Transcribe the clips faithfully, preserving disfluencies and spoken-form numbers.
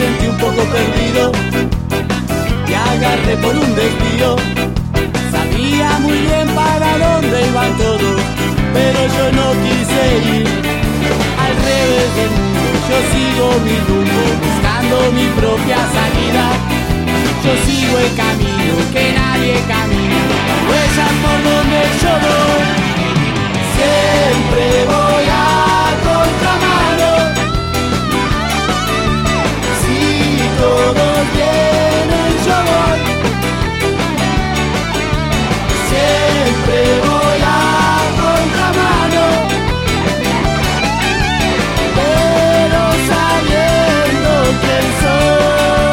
sentí un poco perdido, te agarré por un desvío. Sabía muy bien para dónde iban todos, pero yo no quise ir. Al revés del mundo yo sigo mi rumbo, buscando mi propia salida. Yo sigo el camino que nadie camina, las huellas por donde yo voy. Siempre voy a contramano. Si todos vienen yo voy. Siempre voy a contramano, pero sabiendo quién soy.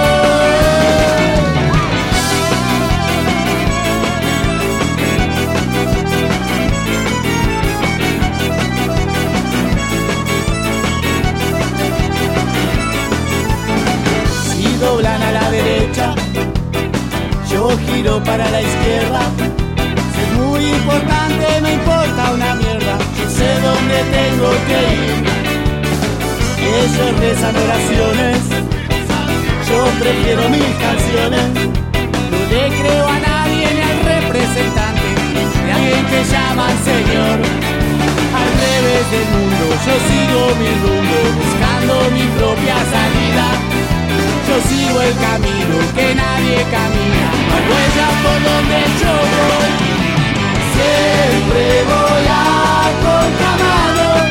Si doblan a la derecha, yo giro para la izquierda. Muy importante, no importa una mierda, yo sé dónde tengo que ir. Ellos rezan oraciones, yo prefiero mis canciones. No le creo a nadie ni al representante de alguien que llaman señor. Al revés del mundo yo sigo mi rumbo, buscando mi propia salida. Yo sigo el camino que nadie camina, hay huellas por donde yo voy. Siempre voy a contramano.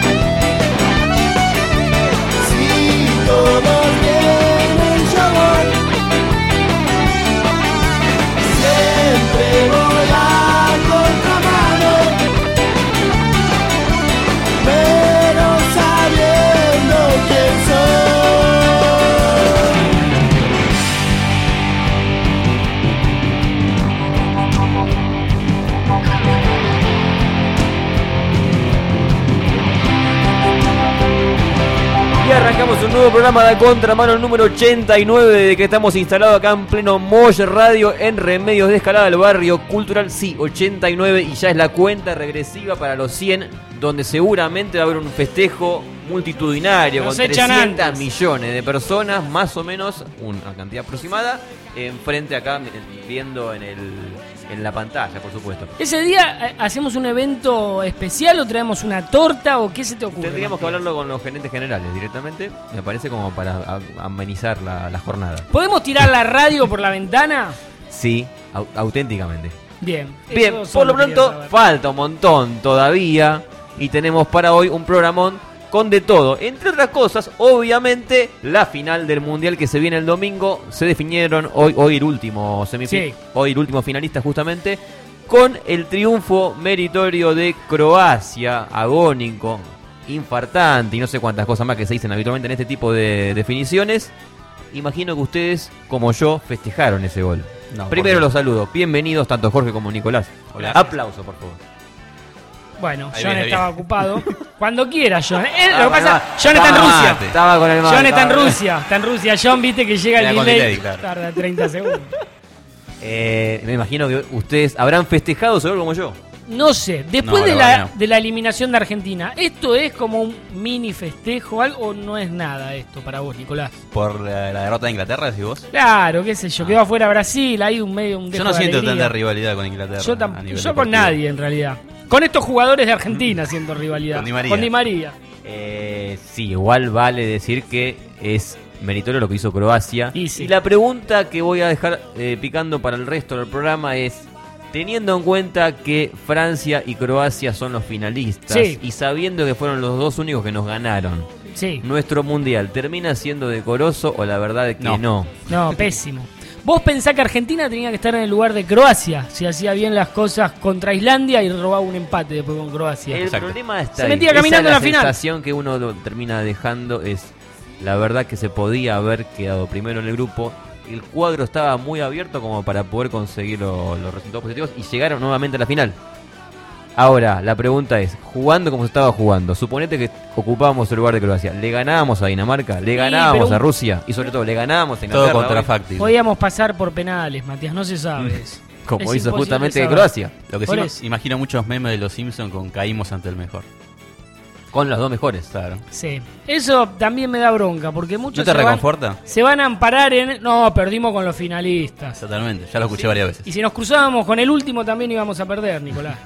Si todos vienen yo voy. Siempre voy a contramano, pero sabiendo quién soy. Y arrancamos un nuevo programa de Contramano, el número ochenta y nueve, de que estamos instalados acá en pleno Molle Radio, en Remedios de Escalada, el barrio cultural. Sí, ochenta y nueve, y ya es la cuenta regresiva para los cien, donde seguramente va a haber un festejo multitudinario. Nos con trescientos millones de personas, más o menos, una cantidad aproximada, enfrente acá, viendo en el... en la pantalla, por supuesto. ¿Ese día hacemos un evento especial o traemos una torta o qué se te ocurre? Tendríamos que hablarlo con los gerentes generales directamente, me parece, como para amenizar la, la jornada. ¿Podemos tirar la radio por la ventana? Sí, au- auténticamente. Bien. Bien, por lo pronto falta un montón todavía y tenemos para hoy un programón con de todo. Entre otras cosas, obviamente, la final del Mundial que se viene el domingo. Se definieron hoy, hoy el último semifin- sí. hoy el último finalista justamente, con el triunfo meritorio de Croacia, agónico, infartante y no sé cuántas cosas más que se dicen habitualmente en este tipo de definiciones. Imagino que ustedes, como yo, festejaron ese gol. No, Primero los saludo. Bienvenidos tanto Jorge como Nicolás. Hola. Aplauso, por favor. Bueno, ahí John viene, estaba bien. ocupado. Cuando quiera, John. Eh, Ah, lo que pasa, no, John está en Rusia. mate. Estaba con el mate, John está en estaba- Rusia. Está en Rusia. John, viste que llega el Era con delay. delay, claro. Tarda treinta segundos. Eh, me imagino que ustedes habrán festejado ese gol como yo. No sé, después No, de, la la, verdad no. de la eliminación de Argentina, ¿esto es como un mini festejo algo o no es nada esto para vos, Nicolás? ¿Por la, la derrota de Inglaterra, decís vos? Claro, qué sé yo, quedó afuera Brasil, hay un medio un Yo dejo no de siento alegría. tanta rivalidad con Inglaterra. Yo, a tamp- nivel yo con deportivo. nadie en realidad. Con estos jugadores de Argentina siento rivalidad. Con Di María. Con Di María. Eh, sí, igual vale decir que es meritorio lo que hizo Croacia. Y, sí. y la pregunta que voy a dejar eh, picando para el resto del programa es: teniendo en cuenta que Francia y Croacia son los finalistas, sí. y sabiendo que fueron los dos únicos que nos ganaron, sí. ¿nuestro mundial termina siendo decoroso o la verdad es que no? No, no pésimo. Vos pensás que Argentina tenía que estar en el lugar de Croacia si hacía bien las cosas contra Islandia y robaba un empate después con Croacia. El Exacto. problema está Se ahí. metía Esa caminando es en la final. La sensación que uno lo termina dejando es: la verdad que se podía haber quedado primero en el grupo. El cuadro estaba muy abierto como para poder conseguir lo, los resultados positivos y llegaron nuevamente a la final. Ahora, la pregunta es, jugando como se estaba jugando, suponete que ocupábamos el lugar de Croacia, ¿le ganábamos a Dinamarca? ¿Le ganábamos pero- a Rusia? Y sobre todo, ¿le ganábamos a Todo Inglaterra? contrafáctil. Podíamos pasar por penales, Matías, no se sabe eso. Como Es hizo imposible justamente saber. Croacia. Lo que sí Por me- eso. imagino muchos memes de los Simpsons con caímos ante el mejor. Con los dos mejores. Claro. Sí. Eso también me da bronca, porque muchos ¿No te se, van, reconforta? se van a amparar en... No, perdimos con los finalistas. Totalmente, ya lo escuché varias veces. Y si nos cruzábamos con el último también íbamos a perder, Nicolás.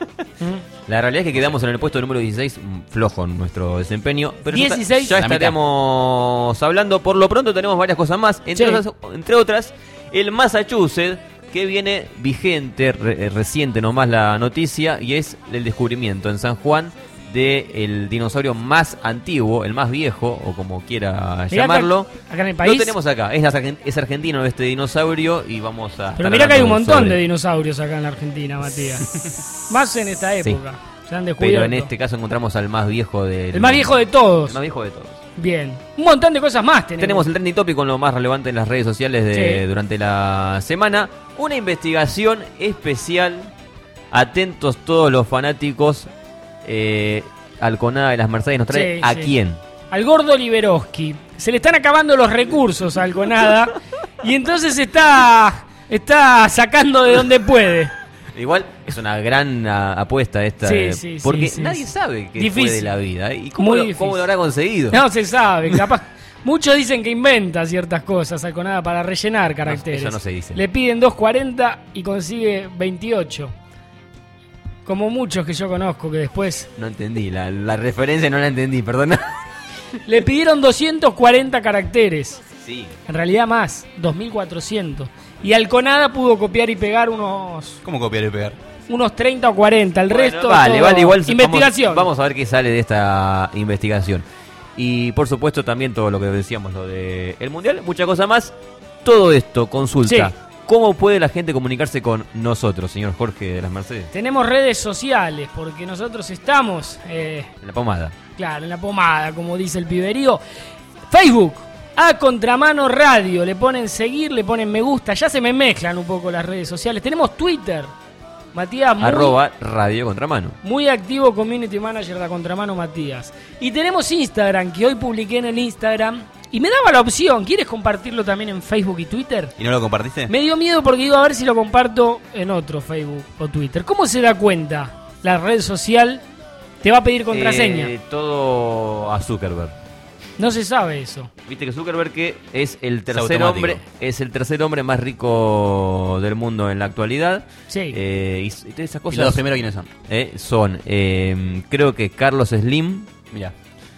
La realidad es que quedamos en el puesto número dieciséis, flojo en nuestro desempeño. Pero ya está- dieciséis. ya La mitad. estaremos hablando. Por lo pronto tenemos varias cosas más. Entre, Sí. otras, entre otras, el Massachusetts, que viene vigente, re- reciente nomás la noticia, y es el descubrimiento en San Juan del dinosaurio más antiguo, el más viejo, o como quiera Mirá llamarlo. acá- acá en el país. Lo tenemos acá. Es, argen- es argentino este dinosaurio y vamos a... Pero estar mirá que hay un hablando montón sobre- de dinosaurios acá en la Argentina, Matías. Más en esta Sí. época. Se han descubierto. Pero en este caso encontramos al más viejo de... El más viejo de todos. El más viejo de todos. Bien. Un montón de cosas más tenemos. Tenemos el trending topic con lo más relevante en las redes sociales de, Sí. durante la semana. Una investigación especial. Atentos todos los fanáticos. Eh, Alconada de las Mercedes nos trae Sí, a sí. quién. Al gordo Liberoski. Se le están acabando los recursos a Alconada. Y entonces está, está sacando de donde puede. Igual es una gran a, apuesta esta. Sí, eh, sí, porque sí, sí, nadie sí. sabe qué Difícil. fue de la vida. ¿eh? ¿Y cómo, Muy lo, difícil. cómo lo habrá conseguido? No se sabe, capaz. Muchos dicen que inventa ciertas cosas Alconada para rellenar caracteres. eso no se dice. Le piden dos cuarenta y consigue veintiocho. Como muchos que yo conozco que después No entendí, la, la referencia no la entendí, perdona. le pidieron doscientos cuarenta caracteres. Sí. En realidad más, dos mil cuatrocientos. Y Alconada pudo copiar y pegar unos ¿Cómo copiar y pegar? unos treinta o cuarenta. El Bueno, resto vale, todo vale, igual investigación. Vamos, vamos a ver qué sale de esta investigación. Y por supuesto también todo lo que decíamos, lo de el mundial, mucha cosa más. Todo esto, consulta. Sí. ¿Cómo puede la gente comunicarse con nosotros, señor Jorge de las Mercedes? Tenemos redes sociales porque nosotros estamos, eh, En la pomada. claro, en la pomada, como dice el piberío. Facebook, a Contramano Radio, le ponen seguir, le ponen me gusta, ya se me mezclan un poco las redes sociales. Tenemos Twitter, Matías, muy, Arroba Radio Contramano. muy activo community manager de Contramano Matías. Y tenemos Instagram, que hoy publiqué en el Instagram. Y me daba la opción, ¿quieres compartirlo también en Facebook y Twitter? ¿Y no lo compartiste? Me dio miedo porque iba a ver si lo comparto en otro Facebook o Twitter. ¿Cómo se da cuenta? La red social te va a pedir contraseña. Eh, todo a Zuckerberg. No se sabe eso. Viste que Zuckerberg que es el tercer automático. hombre, es el tercer hombre más rico del mundo en la actualidad. Sí. Eh, y, y todas esas ¿Y cosas los dos primeros quiénes son? eh, son, eh, creo que Carlos Slim. Mirá.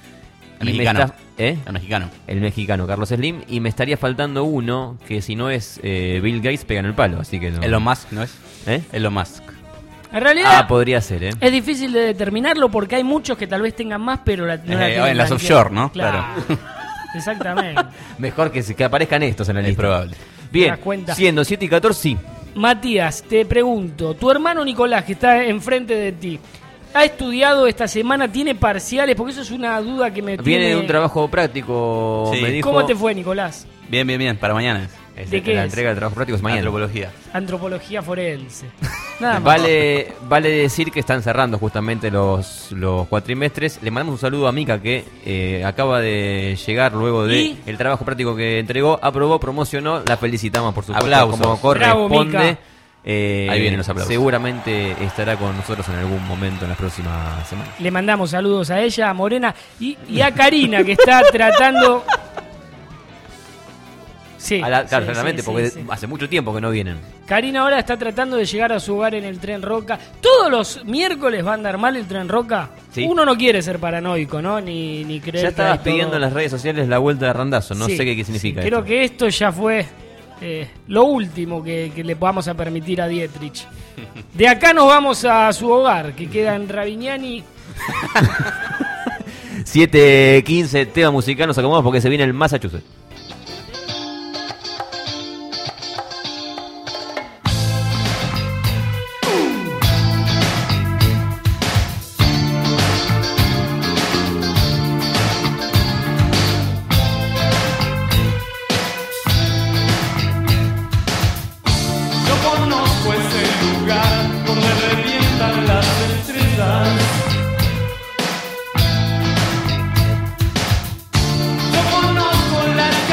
El y me mexicano. está- ¿eh? El mexicano. El mexicano Carlos Slim, y me estaría faltando uno que si no es eh, Bill Gates pega en el palo, así que no. Elon Musk, ¿no es? ¿Eh? Elon Musk. En realidad Ah, podría ser, ¿eh? es difícil de determinarlo porque hay muchos que tal vez tengan más, pero la, no la Eh, tienen en las blanqueada. offshore, ¿no? Claro. Claro. Exactamente. Mejor que, se- que aparezcan estos en la Es lista. probable. Bien, das cuenta? siendo siete y catorce, sí. Matías, te pregunto, tu hermano Nicolás, que está enfrente de ti, ¿ha estudiado esta semana? ¿Tiene parciales? Porque eso es una duda que me Viene tiene... de un trabajo práctico, Sí. me dijo. ¿Cómo te fue, Nicolás? Bien, bien, bien. Para mañana. Es ¿De qué la es? entrega de trabajo práctico es mañana. Antropología. Antropología forense. Nada más. Vale, vale decir que están cerrando justamente los, los cuatrimestres. Le mandamos un saludo a Mica que eh, acaba de llegar luego de ¿Y? el trabajo práctico que entregó, aprobó, promocionó, la felicitamos por supuesto Aplausos. como Bravo, corresponde. Mica. Eh, Ahí vienen los aplausos. Seguramente estará con nosotros en algún momento en las próximas semanas. Le mandamos saludos a ella, a Morena y, y a Karina, que está tratando... Sí, A la- claro, sí, claramente, sí, porque sí, sí. hace mucho tiempo que no vienen. Karina ahora está tratando de llegar a su hogar en el Tren Roca. ¿Todos los miércoles va a andar mal el Tren Roca? Sí. Uno no quiere ser paranoico, ¿no? Ni, ni creer Ya que estabas hay todo- pidiendo en las redes sociales la vuelta de Randazo, no Sí, sé qué, qué significa sí, creo esto. que esto ya fue eh, lo último que, que le vamos a permitir a Dietrich. De acá nos vamos a su hogar, que queda en Ravignani. siete quince, tema musical, nos acomodamos porque se viene el Massachusetts. Yo conozco ese lugar donde revientan las estrellas. Yo conozco la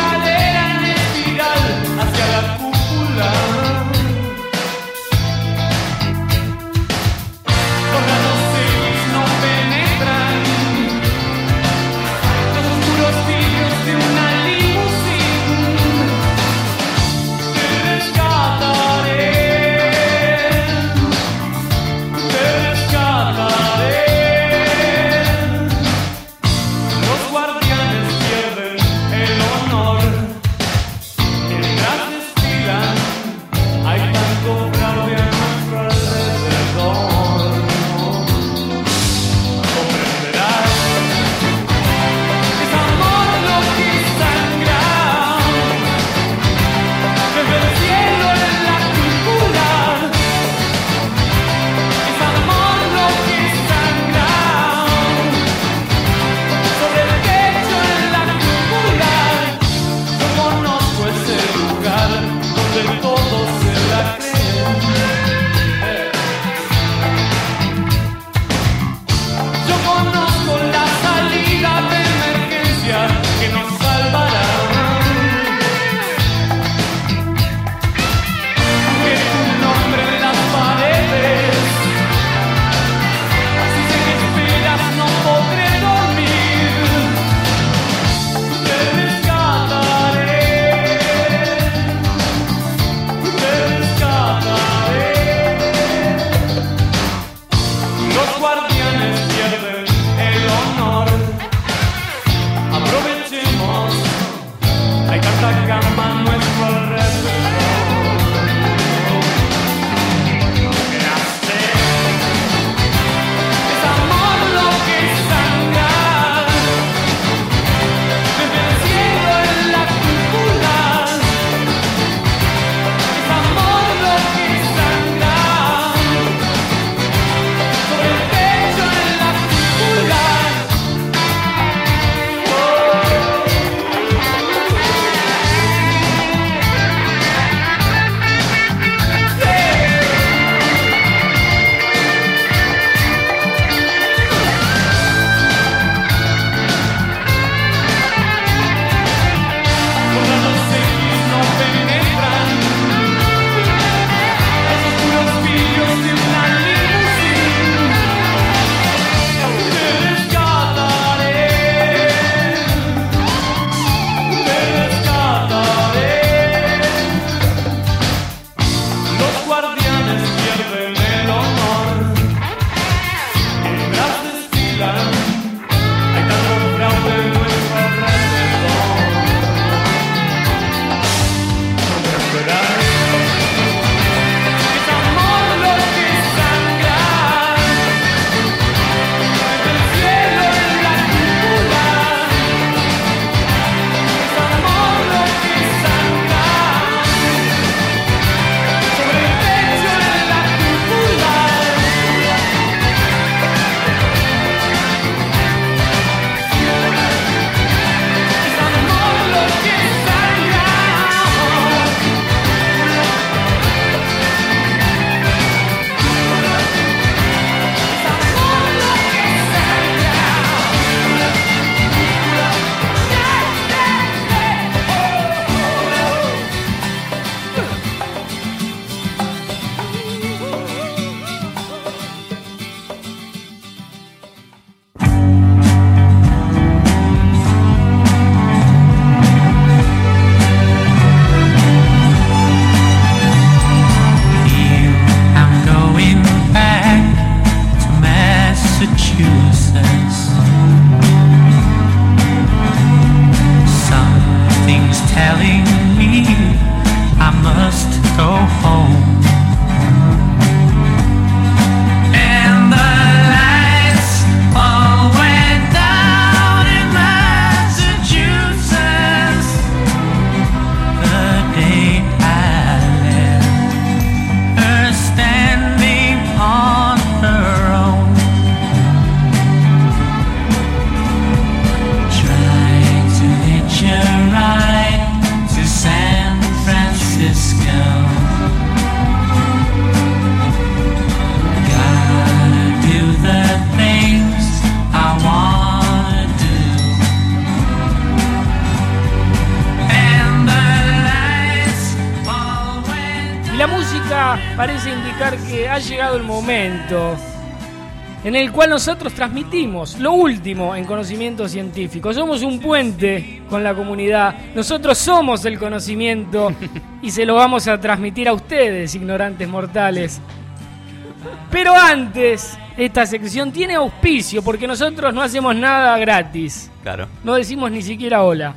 mapa parece indicar que ha llegado el momento en el cual nosotros transmitimos lo último en conocimiento científico. Somos un puente con la comunidad. Nosotros somos el conocimiento y se lo vamos a transmitir a ustedes, ignorantes mortales. Pero antes, esta sección tiene auspicio porque nosotros no hacemos nada gratis. Claro. No decimos ni siquiera hola.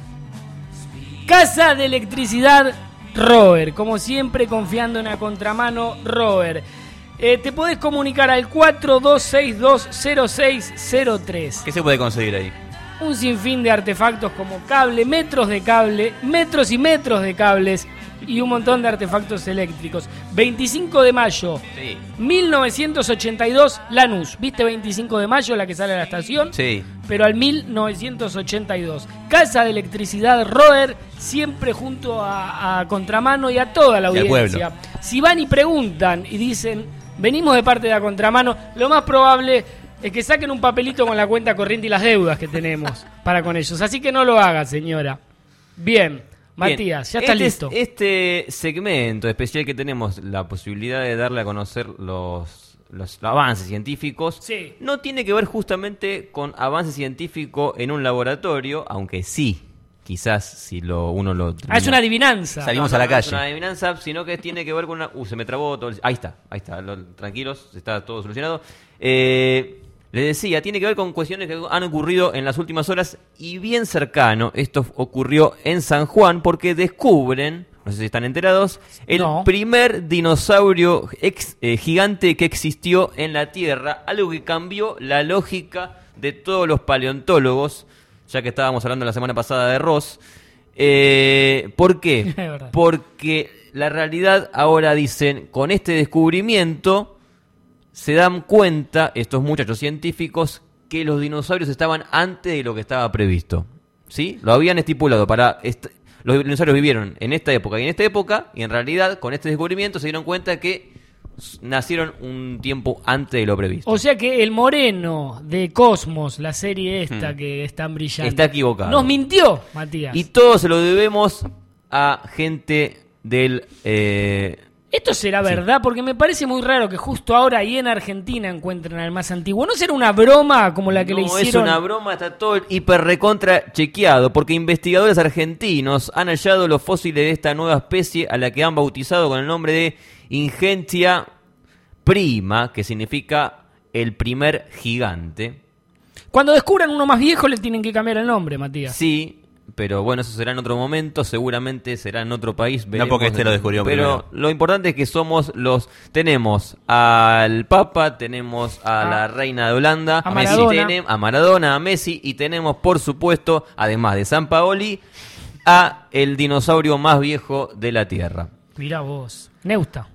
Casa de Electricidad Rover, como siempre confiando en la contramano Rover. Eh, te podés comunicar al cuatro dos seis dos cero seis cero tres. ¿Qué se puede conseguir ahí? Un sinfín de artefactos como cable, metros de cable, metros y metros de cables y un montón de artefactos eléctricos. veinticinco de mayo, Sí. mil novecientos ochenta y dos, Lanús. ¿Viste veinticinco de mayo, la que sale a la estación? Sí. Pero al mil novecientos ochenta y dos. Casa de Electricidad Rover, siempre junto a, a Contramano y a toda la Y al audiencia. pueblo. Si van y preguntan y dicen, venimos de parte de la Contramano, lo más probable es que saquen un papelito con la cuenta corriente y las deudas que tenemos para con ellos. Así que no lo haga, señora. Bien, Matías, ya Bien, estás este, listo. Este segmento especial que tenemos la posibilidad de darle a conocer los, los avances científicos, Sí. no tiene que ver justamente con avance científico en un laboratorio, aunque sí, quizás si lo uno lo... Ah, es una adivinanza. Salimos a la no calle. es una adivinanza, sino que tiene que ver con una... Uh, se me trabó todo el- Ahí está, ahí está, lo- tranquilos, está todo solucionado. Eh, les decía, tiene que ver con cuestiones que han ocurrido en las últimas horas y bien cercano. Esto ocurrió en San Juan porque descubren, no sé si están enterados, el No. primer dinosaurio ex- eh, gigante que existió en la Tierra, algo que cambió la lógica de todos los paleontólogos, ya que estábamos hablando la semana pasada de Ross. Eh, ¿Por qué? Es verdad. Porque la realidad ahora dicen, con este descubrimiento se dan cuenta estos muchachos científicos que los dinosaurios estaban antes de lo que estaba previsto. ¿Sí? Lo habían estipulado para... Est- los dinosaurios vivieron en esta época y en esta época, y en realidad con este descubrimiento se dieron cuenta que s- nacieron un tiempo antes de lo previsto. O sea que el moreno de Cosmos, la serie esta que es tan brillante, Está equivocado. nos mintió, Matías. Y todo se lo debemos a gente del... eh, ¿Esto será verdad? Porque me parece muy raro que justo ahora ahí en Argentina encuentren al más antiguo. ¿No será una broma como la que no, le hicieron? es una broma, está todo hiper recontra chequeado, porque investigadores argentinos han hallado los fósiles de esta nueva especie a la que han bautizado con el nombre de Ingentia prima, que significa el primer gigante. Cuando descubran uno más viejo le tienen que cambiar el nombre, Matías. Sí, pero bueno, eso será en otro momento, seguramente será en otro país. veremos. porque este lo descubrió Pero primero. lo importante es que somos los... Tenemos al Papa, tenemos a A- la Reina de Holanda, a Messi, Maradona. tenem- a Maradona, a Messi, y tenemos, por supuesto, además de San Paoli, a el dinosaurio más viejo de la Tierra. Mirá vos. Neusta.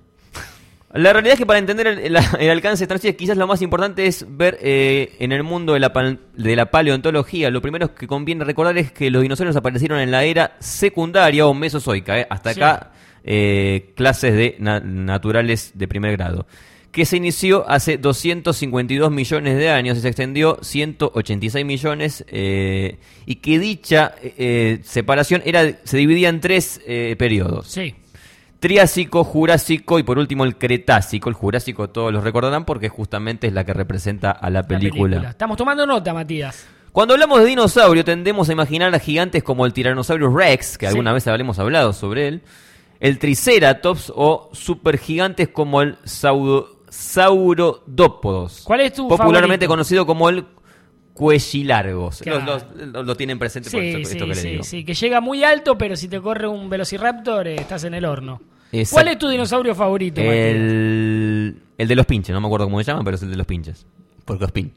La realidad es que para entender el, el- el alcance de esta noticia, quizás lo más importante es ver eh, en el mundo de la, pal- de la paleontología. Lo primero que conviene recordar es que los dinosaurios aparecieron en la era secundaria o mesozoica. eh. Hasta Sí. acá, eh, clases de na- naturales de primer grado. Que se inició hace doscientos cincuenta y dos millones de años y se extendió ciento ochenta y seis millones. Eh, y que dicha eh, separación era se dividía en tres eh, periodos. Sí. Triásico, Jurásico y por último el Cretácico. El Jurásico todos lo recordarán porque justamente es la que representa a la La película. Estamos tomando nota, Matías. Cuando hablamos de dinosaurio tendemos a imaginar a gigantes como el Tyrannosaurus Rex, que Sí. alguna vez habremos hablado sobre él, el Triceratops o supergigantes como el Saudo- Saurodópodos. ¿Cuál es tu Popularmente favorito? conocido como el Cuellilargos. Claro. Los, los- los- lo tienen presente por Sí, esto, esto sí, que les sí, digo. sí. Que llega muy alto, pero si te corre un Velociraptor, eh, estás en el horno. Exacto. ¿Cuál es tu dinosaurio favorito, Matías? El, el de los pinches, no me acuerdo cómo se llama, pero es el de los pinches. Porcospín.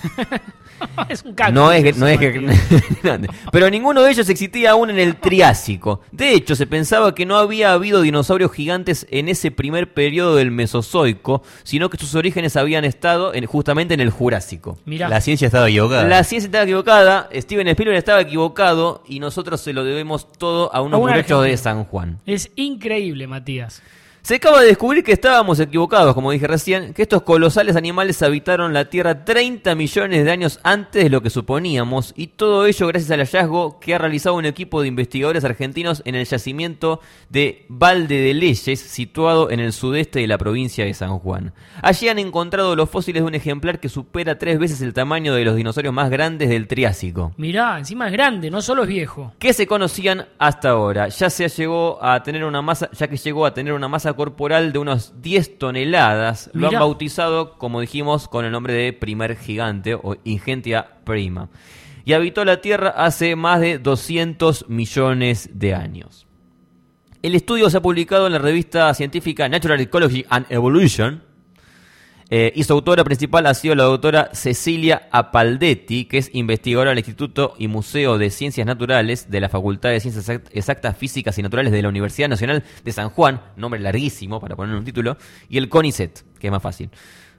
Es un cactus. No es que, eso, no es que Matías. grande. Pero ninguno de ellos existía aún en el Triásico. De hecho, se pensaba que no había habido dinosaurios gigantes en ese primer periodo del Mesozoico, sino que sus orígenes habían estado en- justamente en el Jurásico. Mirá. La ciencia estaba equivocada. La ciencia estaba equivocada, Steven Spielberg estaba equivocado y nosotros se lo debemos todo a unos A un muchachos de argentino. San Juan. Es increíble, Matías. Se acaba de descubrir que estábamos equivocados, como dije recién, que estos colosales animales habitaron la Tierra treinta millones de años antes de lo que suponíamos, y todo ello gracias al hallazgo que ha realizado un equipo de investigadores argentinos en el yacimiento de Valde de Leyes, situado en el sudeste de la provincia de San Juan. Allí han encontrado los fósiles de un ejemplar que supera tres veces el tamaño de los dinosaurios más grandes del Triásico. Mirá, encima es grande, no solo es viejo. ¿Qué se conocían hasta ahora? Ya se llegó a tener una masa, ya que llegó a tener una masa corporal de unos diez toneladas. Lo Mirá. han bautizado, como dijimos, con el nombre de primer gigante o Ingentia Prima. Y habitó la Tierra hace más de doscientos millones de años. El estudio se ha publicado en la revista científica Natural Ecology and Evolution. Eh, y su autora principal ha sido la doctora Cecilia Apaldetti, que es investigadora del Instituto y Museo de Ciencias Naturales de la Facultad de Ciencias Exactas, Físicas y Naturales de la Universidad Nacional de San Juan, nombre larguísimo para poner un título, y el CONICET, que es más fácil.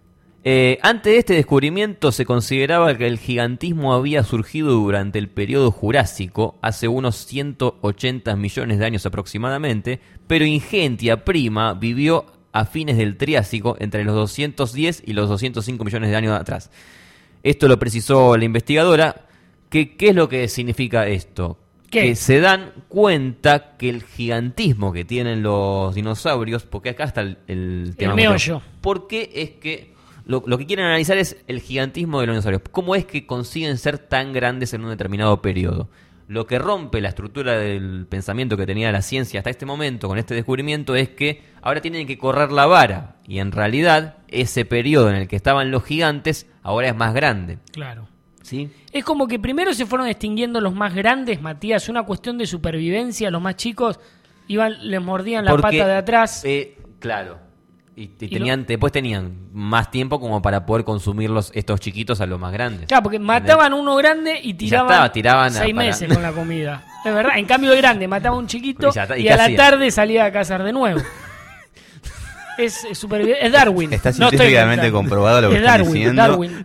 Eh, antes de este descubrimiento se consideraba que el gigantismo había surgido durante el periodo Jurásico, hace unos ciento ochenta millones de años aproximadamente, pero Ingentia Prima vivió a fines del Triásico, entre los doscientos diez y los doscientos cinco millones de años atrás. Esto lo precisó la investigadora. Que, ¿Qué es lo que significa esto? ¿Qué? Que se dan cuenta que el gigantismo que tienen los dinosaurios, porque acá está el, el tema. El meollo. ¿Por qué es que lo, lo que quieren analizar es el gigantismo de los dinosaurios? ¿Cómo es que consiguen ser tan grandes en un determinado periodo? Lo que rompe la estructura del pensamiento que tenía la ciencia hasta este momento con este descubrimiento es que ahora tienen que correr la vara, y en realidad ese periodo en el que estaban los gigantes ahora es más grande. Claro. ¿Sí? Es como que primero se fueron extinguiendo los más grandes, Matías, una cuestión de supervivencia. Los más chicos iban, les mordían la Porque, pata de atrás. Eh, claro. Y, y Y tenían, lo- después tenían más tiempo como para poder consumirlos estos chiquitos a los más grandes. Claro, porque mataban uno grande y ya tiraban, estaba, tiraban a- seis para- meses con la comida. Es verdad. En cambio, el grande mataba a un chiquito Y ya está, y, ¿y a qué la hacía? tarde salía a cazar de nuevo. es, es, supervi- es Darwin. Está No estoy científicamente inventando. comprobado lo que es están Darwin, diciendo. Darwin.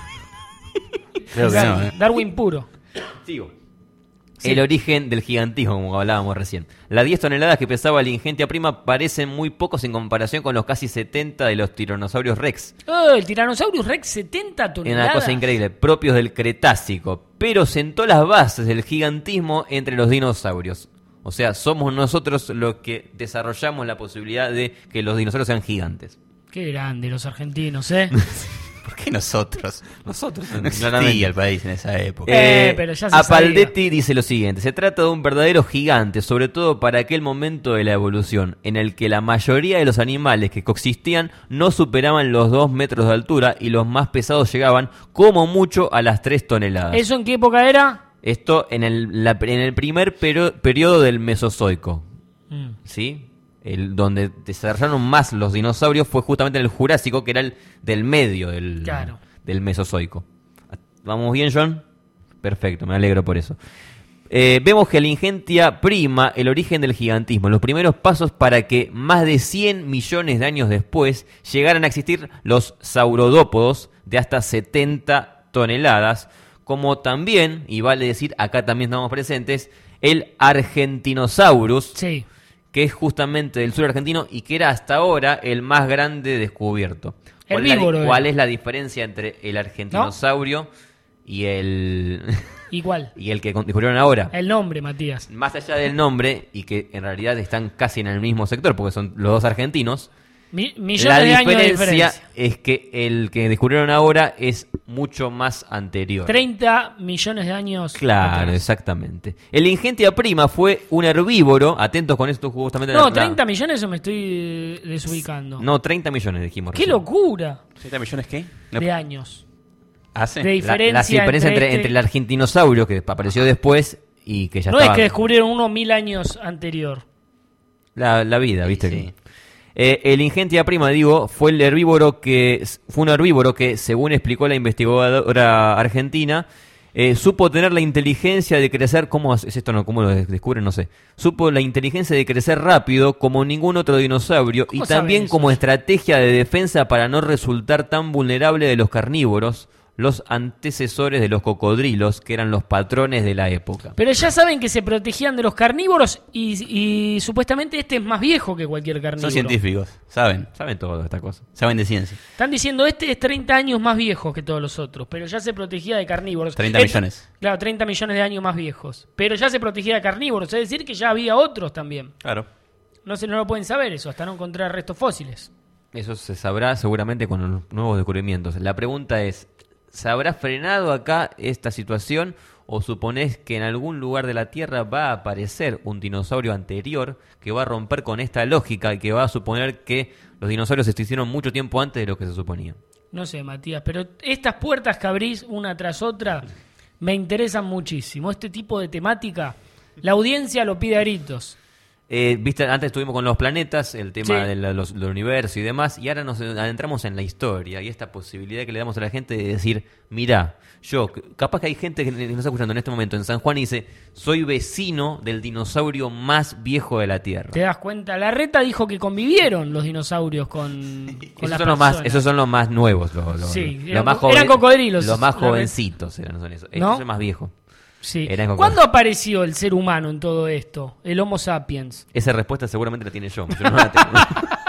Creo Es que no, Darwin, ¿eh? Darwin puro. Sigo. Sí. El origen del gigantismo, como hablábamos recién. Las diez toneladas que pesaba la Ingentia Prima parecen muy pocos en comparación con los casi setenta de los tiranosaurios Rex. Oh, el Tyrannosaurus Rex, setenta Es toneladas. una cosa increíble, propios del Cretácico, pero sentó las bases del gigantismo entre los dinosaurios. O sea, somos nosotros los que desarrollamos la posibilidad de que los dinosaurios sean gigantes. Qué grande los argentinos, ¿eh? ¿Por qué nosotros? Nosotros, No existía el país en esa época. Eh, pero ya se Apaldetti dice lo siguiente: se trata de un verdadero gigante, sobre todo para aquel momento de la evolución, en el que la mayoría de los animales que coexistían no superaban los dos metros de altura y los más pesados llegaban como mucho a las tres toneladas. ¿Eso en qué época era? Esto en el, la- en el primer pero- periodo del Mesozoico, Mm. ¿sí? El, donde desarrollaron más los dinosaurios fue justamente en el Jurásico, que era el del medio del, Claro. del Mesozoico. ¿Vamos bien, John? Perfecto, me alegro por eso. Eh, vemos que la Ingentia Prima, el origen del gigantismo, los primeros pasos para que más de cien millones de años después llegaran a existir los saurodópodos de hasta setenta toneladas, como también, y vale decir, acá también estamos presentes, el Argentinosaurus, Sí. que es justamente del sur argentino y que era hasta ahora el más grande descubierto. ¿Cuál, es, Herbívoro la, era. cuál es la diferencia entre el argentinosaurio y el Igual. y el que con- descubrieron ahora? El nombre, Matías. Más allá del nombre, y que en realidad están casi en el mismo sector, porque son los dos argentinos, Mi- millones la de años de diferencia diferencia. es que el que descubrieron ahora es mucho más anterior. treinta millones de años. Claro, atrás. exactamente. El Ingentia Prima fue un herbívoro, atentos con esto justamente. No, la- treinta millones o me estoy eh, desubicando. No, treinta millones dijimos. ¡Qué recién. locura ¿treinta millones qué? No- de años! ¿Hace? De La, diferencia, la diferencia entre, este- entre el argentinosaurio, que apareció después y que ya No estaba... es que descubrieron uno mil años anterior. La, la vida, ¿viste? Sí. Eh, el Ingentia Prima, digo, fue el herbívoro que... Fue un herbívoro que, según explicó la investigadora argentina, eh, supo tener la inteligencia de crecer... ¿Cómo es esto? No, ¿cómo lo descubren? No sé. Supo la inteligencia de crecer rápido como ningún otro dinosaurio y ¿Cómo saben también eso? como estrategia de defensa para no resultar tan vulnerable de los carnívoros, los antecesores de los cocodrilos, que eran los patrones de la época. Pero ya saben que se protegían de los carnívoros y, y supuestamente este es más viejo que cualquier carnívoro. Son científicos, saben. Saben todo de esta cosa. Saben de ciencia. Están diciendo este es treinta años más viejo que todos los otros, pero ya se protegía de carnívoros. treinta Este- millones. Claro, treinta millones de años más viejos. Pero ya se protegía de carnívoros, es decir que ya había otros también. Claro. No se no lo pueden saber eso, hasta no encontrar restos fósiles. Eso se sabrá seguramente con los nuevos descubrimientos. La pregunta es, ¿se habrá frenado acá esta situación o suponés que en algún lugar de la Tierra va a aparecer un dinosaurio anterior que va a romper con esta lógica y que va a suponer que los dinosaurios se extinguieron mucho tiempo antes de lo que se suponía? No sé, Matías, pero estas puertas que abrís una tras otra me interesan muchísimo. Este tipo de temática, la audiencia lo pide a gritos. Eh, viste, antes estuvimos con los planetas, el tema Sí. de la- los- del universo y demás, y ahora nos adentramos en la historia y esta posibilidad que le damos a la gente de decir, mirá, yo, c- capaz que hay gente que nos está escuchando en este momento en San Juan y dice, soy vecino del dinosaurio más viejo de la Tierra. ¿Te das cuenta? La Reta dijo que convivieron los dinosaurios con, con Esos las son, los más, personas. esos son los más nuevos, los, los- Sí, los eran más co- eran cocodrilos, Los más la Reta. jovencitos eran son esos. ¿No? Este es el más viejo. Sí. Eran cocodrilos. ¿Cuándo apareció el ser humano en todo esto? El Homo sapiens. Esa respuesta seguramente la tiene yo, yo no la tengo.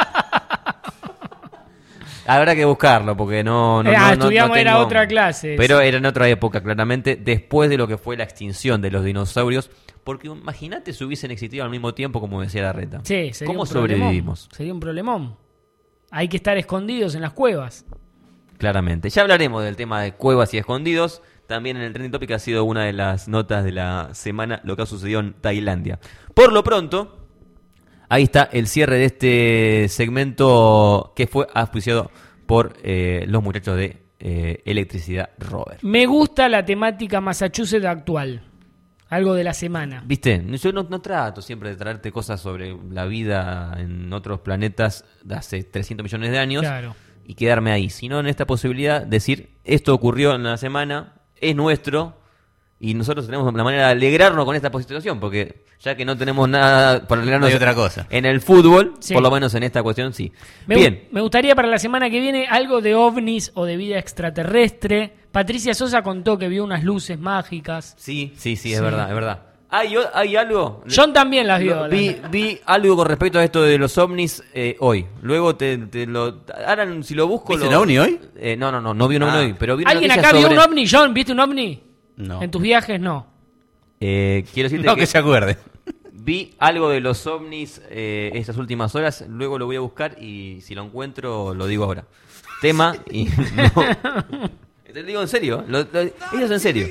Habrá que buscarlo porque no, no, Eh, no, ah, no- estudiamos, no era tengo- otra clase. Pero era en otra época, claramente, después de lo que fue la extinción de los dinosaurios. Porque imagínate si hubiesen existido al mismo tiempo, como decía la Reta. Sí, sería ¿Cómo un problemón. sobrevivimos? Sería un problemón. Hay que estar escondidos en las cuevas. Claramente. Ya hablaremos del tema de cuevas y escondidos. También en el Trending Topic ha sido una de las notas de la semana lo que ha sucedido en Tailandia. Por lo pronto, ahí está el cierre de este segmento que fue auspiciado por eh, los muchachos de eh, Electricidad Rover. Me gusta la temática Massachusetts actual. Algo de la semana. Viste, yo no, no trato siempre de traerte cosas sobre la vida en otros planetas de hace trescientos millones de años Claro. y quedarme ahí, sino en esta posibilidad decir, esto ocurrió en la semana, es nuestro y nosotros tenemos la manera de alegrarnos con esta situación, porque ya que no tenemos nada para alegrarnos No hay otra cosa. en el fútbol, Sí. por lo menos en esta cuestión sí. Me, gu- Bien, me gustaría para la semana que viene algo de ovnis o de vida extraterrestre. Patricia Sosa contó que vio unas luces mágicas. sí, sí, sí, es Sí. verdad, es verdad. ¿Hay, o- hay algo? John también las vio. Lo- la- vi, vi algo con respecto a esto de los ovnis eh, hoy. Luego te, te lo... Ahora si lo busco... ¿Viste lo- un ovni hoy? Eh, no, no, no, no vi un ovni Ah. hoy, pero vi una ¿Alguien noticia acá vio sobre- un ovni, John? ¿Viste un ovni? No. En tus viajes no. Eh, quiero decirte No, que, que se acuerde. vi algo de los ovnis eh, estas últimas horas, luego lo voy a buscar y si lo encuentro lo digo ahora. Tema y... no. Te lo digo en serio, lo, lo- eso es en serio.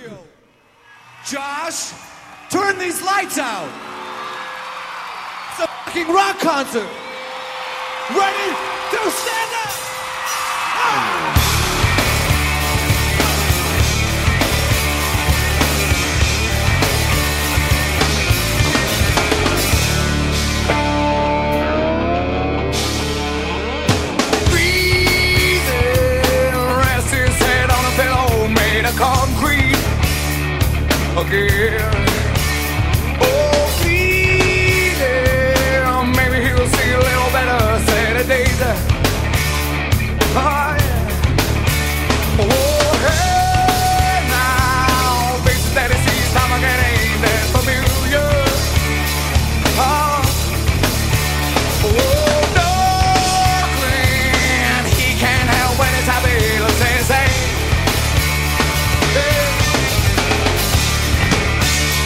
Josh, turn these lights out. It's a fucking rock concert. Ready to stand up. Rest his head on a pillow made of concrete again. Oh, bleeding. Maybe he'll see a little better Saturdays. Oh, yeah. Oh, hey, now. Faces that he sees time again ain't that familiar. Oh, oh, darling. He can't help when it's happy. Let's say, say. Hey.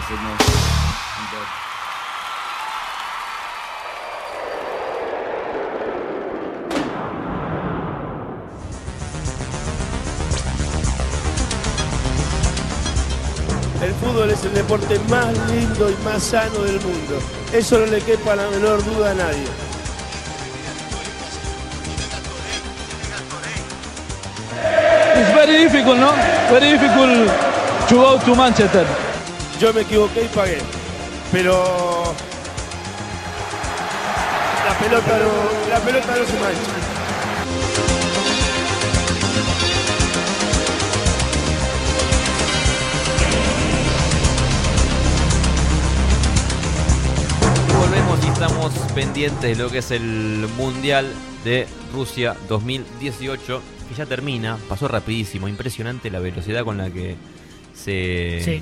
fútbol. Entonces, el fútbol es el deporte más lindo y más sano del mundo. Eso no le quepa la menor duda a nadie. It's very difficult, no? Very difficult to go to Manchester. Yo me equivoqué y pagué, pero la pelota no, la pelota no se mancha. Volvemos y estamos pendientes de lo que es el Mundial de Rusia dos mil dieciocho, que ya termina, pasó rapidísimo, impresionante la velocidad con la que se, Sí.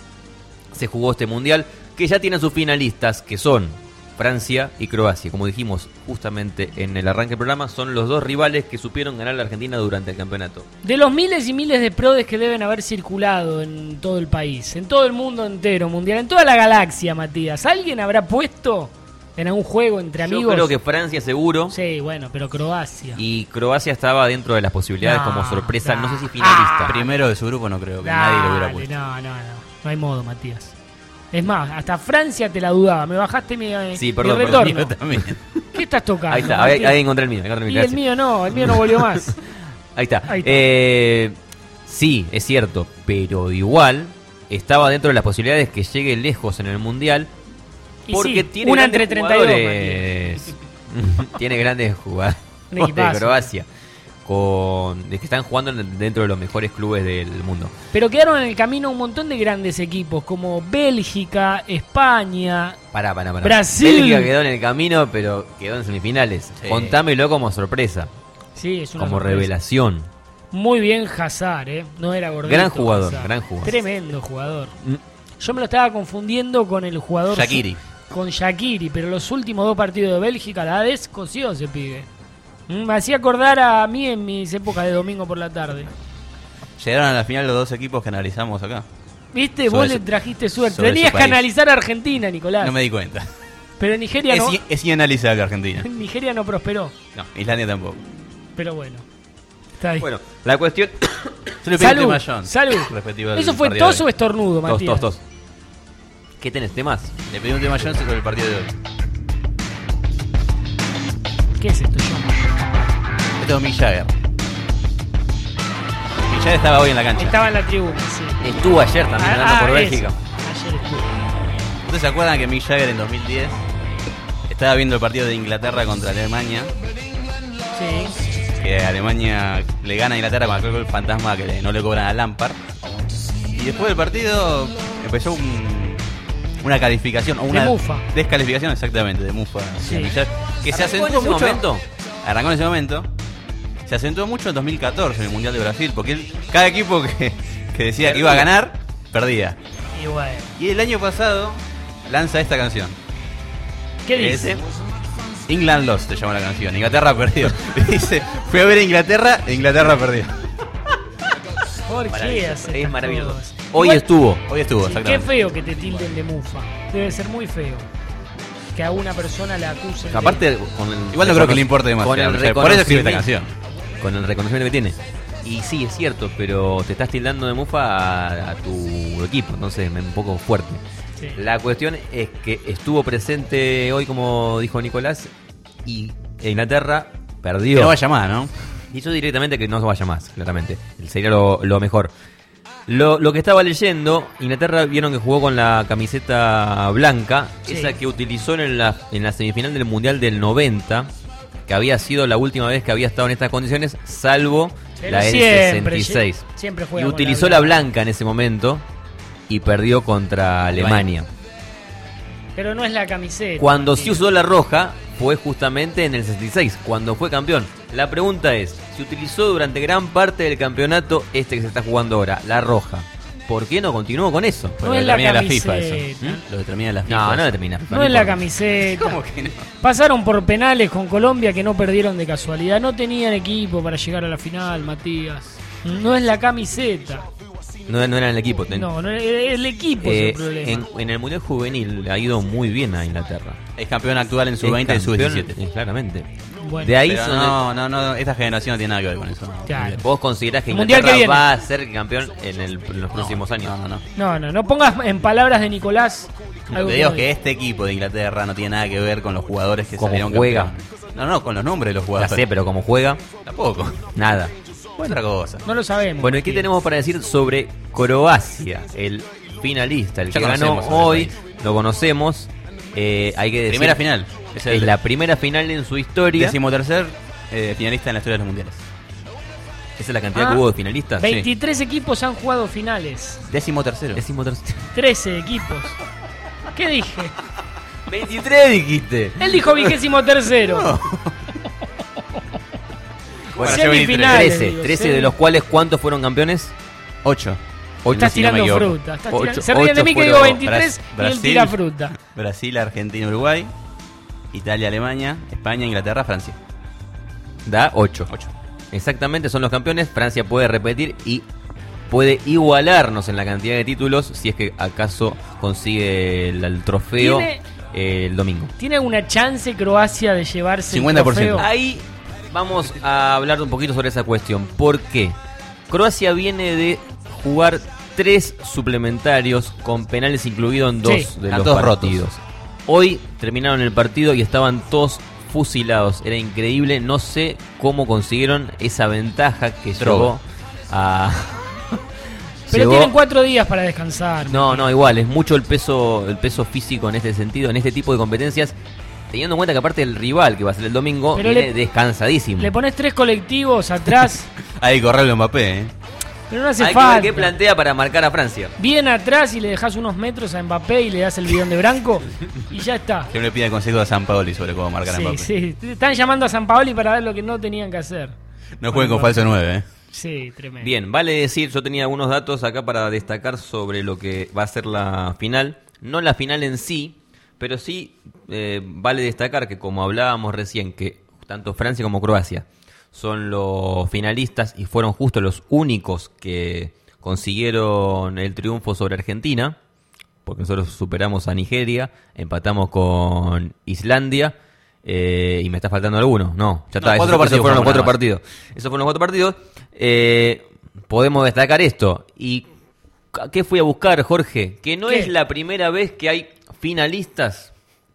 se jugó este Mundial, que ya tiene sus finalistas, que son Francia y Croacia. Como dijimos justamente en el arranque del programa, son los dos rivales que supieron ganar a la Argentina durante el campeonato. De los miles y miles de prodes que deben haber circulado en todo el país, en todo el mundo entero, mundial, en toda la galaxia, Matías, ¿alguien habrá puesto en algún juego entre amigos? Yo creo que Francia seguro. Sí, bueno, pero Croacia. Y Croacia estaba dentro de las posibilidades No, como sorpresa, no. no sé si finalista. Ah. Primero de su grupo no creo que nadie lo hubiera Dale, puesto. no, no, no, no hay modo, Matías. Es más, hasta Francia te la dudaba. Me bajaste mi, Sí, mi perdón, retorno. perdón. Yo también. ¿Qué estás tocando? Ahí está, ahí, Matías? ahí encontré el mío. ahí encontré el Y mío, el gracias. mío no, el mío no volvió más. Ahí está. Ahí está. Eh, sí, es cierto, pero igual estaba dentro de las posibilidades que llegue lejos en el Mundial. Y Porque sí, tiene una grandes entre treinta y dos, jugadores. Tiene grandes jugadores Un de equipazo. Croacia. Con, de que están jugando dentro de los mejores clubes del mundo. Pero quedaron en el camino un montón de grandes equipos como Bélgica, España. Pará, pará, pará. Brasil. Bélgica quedó en el camino, pero quedó en semifinales. Sí. Contámelo como sorpresa, Sí, es una como sorpresa. revelación. Muy bien Hazard, ¿eh? No era gordito. Gran jugador, Hazard. gran jugador. Tremendo jugador. Mm. Yo me lo estaba confundiendo con el jugador... Shaqiri. Con Shaqiri, pero los últimos dos partidos de Bélgica la descoció ese pibe. Mm, Me hacía acordar a mí en mis épocas de domingo por la tarde. Llegaron a la final los dos equipos que analizamos acá. ¿Viste? Sobre Vos su- le trajiste suerte. sobre Tenías su que país. analizar a Argentina, Nicolás. No me di cuenta. Pero Nigeria Es, no... in- es inanalizable Argentina. Nigeria no prosperó. No, Islandia tampoco. Pero bueno. Está ahí. Bueno, la cuestión. Yo le pedí un Salud, tema a John, salud. respectivo al ¿Eso fue partido de tos o hoy. estornudo, Tos, Matías? tos, tos. ¿Qué tenés? ¿Temas? Le pedí un tema a John sobre el partido de hoy. ¿Qué es esto, John? Esto es Mick Jagger. Mick Jagger estaba hoy en la cancha. Estaba en la tribuna, sí. Estuvo ayer también Ah, andando por ah, Bélgica. ese. Ayer estuvo. ¿Ustedes se acuerdan que Mick Jagger en dos mil diez estaba viendo el partido de Inglaterra contra Alemania? Sí. Que Alemania le gana a Inglaterra con aquel gol fantasma que le- no le cobran a Lampard. Y después del partido empezó un- una calificación, o una mufa. descalificación exactamente, de mufa. Sí. de Mick Jagger, que se ¿Arrancó en acentuó ese mucho. momento? Arrancó en ese momento. Se acentuó mucho en dos mil catorce en el Mundial de Brasil, porque él- cada equipo que, que decía que iba a ganar, perdía. Y bueno. Y el año pasado lanza esta canción. ¿Qué Que dice? es England Lost, se llama la canción. Inglaterra perdió. Dice, fui a ver a Inglaterra e Inglaterra perdió. ¿Por qué Maravilloso, hace es estas maravilloso. cosas? Hoy Igual- estuvo. Hoy estuvo, Sí, qué exactamente. feo que te tilden de mufa. Debe ser muy feo. Que a una persona la acusen. de- Aparte, con el Igual no creo que le importe demasiado. Con el o sea, por eso escribe esta reconocimiento- canción. Con el reconocimiento que tiene. Y sí, es cierto, pero te estás tildando de mufa a, a tu equipo, entonces es un poco fuerte. Sí. La cuestión es que estuvo presente hoy, como dijo Nicolás, y Inglaterra perdió. Que no vaya más, ¿no? Hizo directamente que no se vaya más, claramente. Sería lo, lo mejor. Lo, lo que estaba leyendo, Inglaterra vieron que jugó con la camiseta blanca, Sí. esa que utilizó en la, en la semifinal del Mundial del noventa, que había sido la última vez que había estado en estas condiciones, salvo Pero la del siempre, sesenta y seis. siempre Y juega con utilizó la blanca en ese momento y perdió contra Alemania. Pero no es la camiseta. Cuando sí Matías. usó la roja fue justamente en el sesenta y seis, cuando fue campeón. La pregunta es, se utilizó durante gran parte del campeonato este que se está jugando ahora, la roja. ¿Por qué no continuó con eso? No Lo es la determina la FIFA eso. camiseta. ¿Mm? Lo determina la FIFA. No, no eso. determina. No es la camiseta. ¿Cómo que no? Pasaron por penales con Colombia que no perdieron de casualidad. No tenían equipo para llegar a la final, Matías. No es la camiseta. No, no era el equipo. ten- No, no, el, el equipo es Eh, el problema. en, en el Mundial Juvenil le ha ido muy bien a Inglaterra. Es campeón actual en sub Es veinte y sub campeón, diecisiete. eh, claramente. Bueno, De ahí Pero son no, no, no, esta generación no tiene nada que ver con eso. claro. ¿Vos considerás que El Mundial Inglaterra que viene. va a ser campeón en, el- en los próximos años? No, no, no. No, no, no pongas en palabras de Nicolás Lo algo que digo no es que diga. este equipo de Inglaterra no tiene nada que ver con los jugadores que ¿Cómo salieron juega? campeones. No, no, con los nombres de los Ya jugadores. sé, pero como juega, Tampoco. nada. Otra cosa. No lo sabemos. Bueno, ¿y qué tenemos para decir sobre Croacia? El finalista, el Ya que ganó conocemos a ese hoy, país. lo conocemos. Eh, hay que decir, Primera final. Es Es el la primera final en su historia. decimotercer eh, finalista en la historia de los mundiales. Esa es la cantidad Ah, que hubo de finalistas. veintitrés equipos han jugado finales. Décimo tercero. Décimo tercer- trece equipos. ¿Qué dije? veintitrés dijiste. Él dijo vigésimo tercero. Bueno, Semifinales, trece. digo, trece sí. de los cuales, ¿cuántos fueron campeones? Ocho. Ocho, Estás si no me tirando equivoco. fruta. estás Ocho- tirando- Se ríen de ocho mí que fueron- digo veintitrés y él Brasil. tira fruta. Brasil, Argentina, Uruguay, Italia, Alemania, España, Inglaterra, Francia. Da ocho. Ocho. Exactamente, son los campeones. Francia puede repetir y puede igualarnos en la cantidad de títulos si es que acaso consigue el, el trofeo Tiene- eh, el domingo. ¿Tiene alguna chance Croacia de llevarse cincuenta por ciento. el trofeo? Ahí vamos a hablar un poquito sobre esa cuestión. ¿Por qué? Croacia viene de jugar tres suplementarios con penales incluidos en dos Sí, de están los todos partidos. Hoy terminaron el partido y estaban todos fusilados. Era increíble. No sé cómo consiguieron esa ventaja que Droga. llevó a... Pero Llegó- tienen cuatro días para descansar. No, no, igual, es mucho el peso, el peso físico en este sentido, en este tipo de competencias, teniendo en cuenta que aparte el rival que va a ser el domingo Pero viene le- descansadísimo. Le pones tres colectivos atrás, Ahí correrlo Mbappé, ¿eh? pero no hace Hay que ver falta. qué plantea para marcar a Francia. Bien atrás y le dejas unos metros a Mbappé y le das el bidón de Branco y ya está. Que le pide consejo a San Paoli sobre cómo marcar a Sí, Mbappé. sí. Están llamando a San Paoli para ver lo que no tenían que hacer. No jueguen con falso nueve, ¿eh? Sí, tremendo. Bien, vale decir, yo tenía algunos datos acá para destacar sobre lo que va a ser la final. No la final en sí, pero sí eh, vale destacar que como hablábamos recién, que tanto Francia como Croacia son los finalistas y fueron justo los únicos que consiguieron el triunfo sobre Argentina, porque nosotros superamos a Nigeria, empatamos con Islandia. Eh, y me está faltando alguno. No, ya está. No, esos- cuatro esos partidos fueron los jugamos cuatro nada más. partidos. Esos fueron los cuatro partidos. Eh, podemos destacar esto. ¿Y qué fui a buscar, Jorge? Que no ¿Qué? es la primera vez que hay finalistas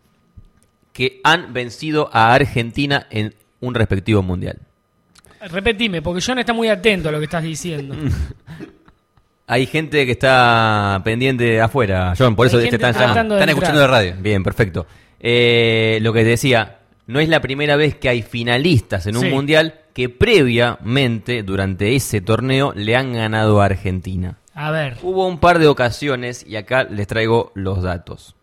que han vencido a Argentina en un respectivo mundial. Repetime, porque John está muy atento a lo que estás diciendo. Hay gente que está pendiente afuera, John, por Hay eso te gente están tratando llamando. de Están entrar. escuchando de radio. Bien, perfecto. Eh, lo que te decía, no es la primera vez que hay finalistas en un Sí. mundial que previamente, durante ese torneo, le han ganado a Argentina. A ver. Hubo un par de ocasiones y acá les traigo los datos.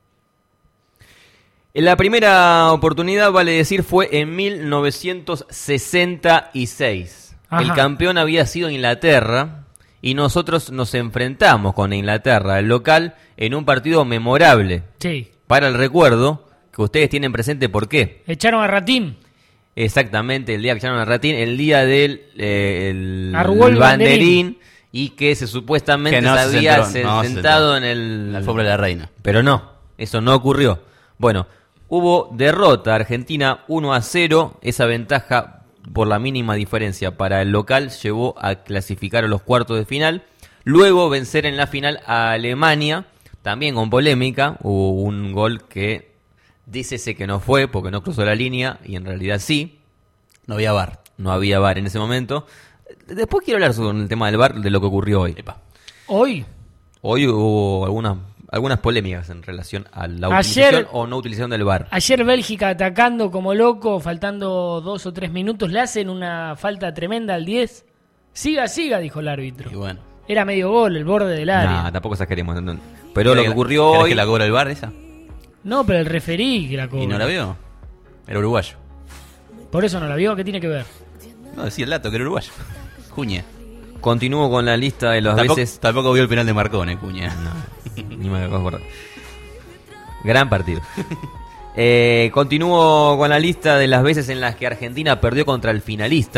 En la primera oportunidad, vale decir, fue en mil novecientos sesenta y seis. Ajá. El campeón había sido Inglaterra y nosotros nos enfrentamos con Inglaterra, el local, en un partido memorable. Sí. Para el recuerdo, que ustedes tienen presente por qué. Echaron a Ratín. Exactamente, el día que echaron a Ratín, el día del eh, el, Arrugó el banderín, banderín. y que se supuestamente Que no se se había sentó, se- no se sentado sentó. en el... La alfombra de la reina. Pero no, eso no ocurrió. Bueno, hubo derrota Argentina uno a cero, esa ventaja por la mínima diferencia para el local llevó a clasificar a los cuartos de final, luego vencer en la final a Alemania, también con polémica, hubo un gol que dícese que no fue porque no cruzó la línea y en realidad sí, No había bar. no había V A R en ese momento. Después quiero hablar sobre el tema del V A R, de lo que ocurrió hoy. Epa. Hoy. Hoy hubo algunas algunas polémicas en relación a la Ayer- utilización o no utilización del V A R. Ayer Bélgica atacando como loco, faltando dos o tres minutos, le hacen una falta tremenda al diez. Siga, siga, dijo el árbitro. Y bueno. Era medio gol, el borde del área. Nah, tampoco exageremos. no, no. Pero lo ¿Querés que la- ocurrió querés hoy... que la cobra el bar esa? No, pero el referí que la cobra. ¿Y no la vio? Era uruguayo. Por eso no la vio, ¿qué tiene que ver? No, decía el dato que era uruguayo. Cuña. Continúo con la lista de las Tampoco, veces... tampoco vio el penal de Marcone, Cuña. Ni me acabo de acordar. Gran partido. Eh, continúo con la lista de las veces en las que Argentina perdió contra el finalista.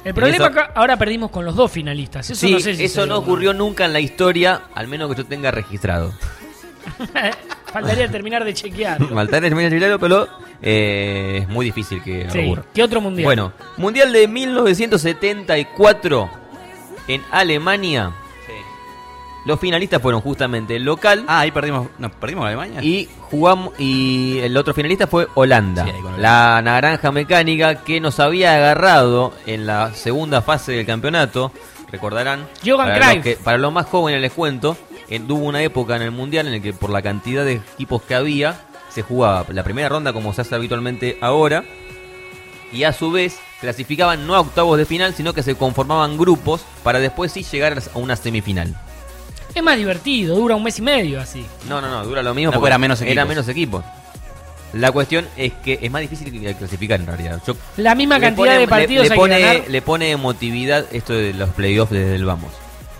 El problema eso, acá, ahora perdimos con los dos finalistas. Eso sí, no sé si eso se no logra. ocurrió nunca en la historia, al menos que yo tenga registrado. Faltaría terminar de chequear. Faltaría terminar de chequearlo, pero eh, es muy difícil que Sí. ocurra. ¿Qué otro mundial? Bueno, Mundial de mil novecientos setenta y cuatro en Alemania. Los finalistas fueron justamente el local. Ah, ahí perdimos. No, perdimos a Alemania. Y jugamos y el otro finalista fue Holanda. Sí, ahí con La naranja mecánica que nos había agarrado en la segunda fase del campeonato. Recordarán. Johan para Cruyff. los, que, para los más jóvenes les cuento. En, hubo una época en el mundial en el que por la cantidad de equipos que había se jugaba la primera ronda como se hace habitualmente ahora. Y a su vez clasificaban no a octavos de final, sino que se conformaban grupos para después sí llegar a una semifinal. Es más divertido, dura un mes y medio así. No, no, no, dura lo mismo No, porque eran menos equipos. Eran menos equipos. La cuestión es que es más difícil que clasificar en realidad. Yo- La misma le cantidad pone- de partidos le, le hay pone, que ganar. le pone emotividad esto de los playoffs desde el vamos.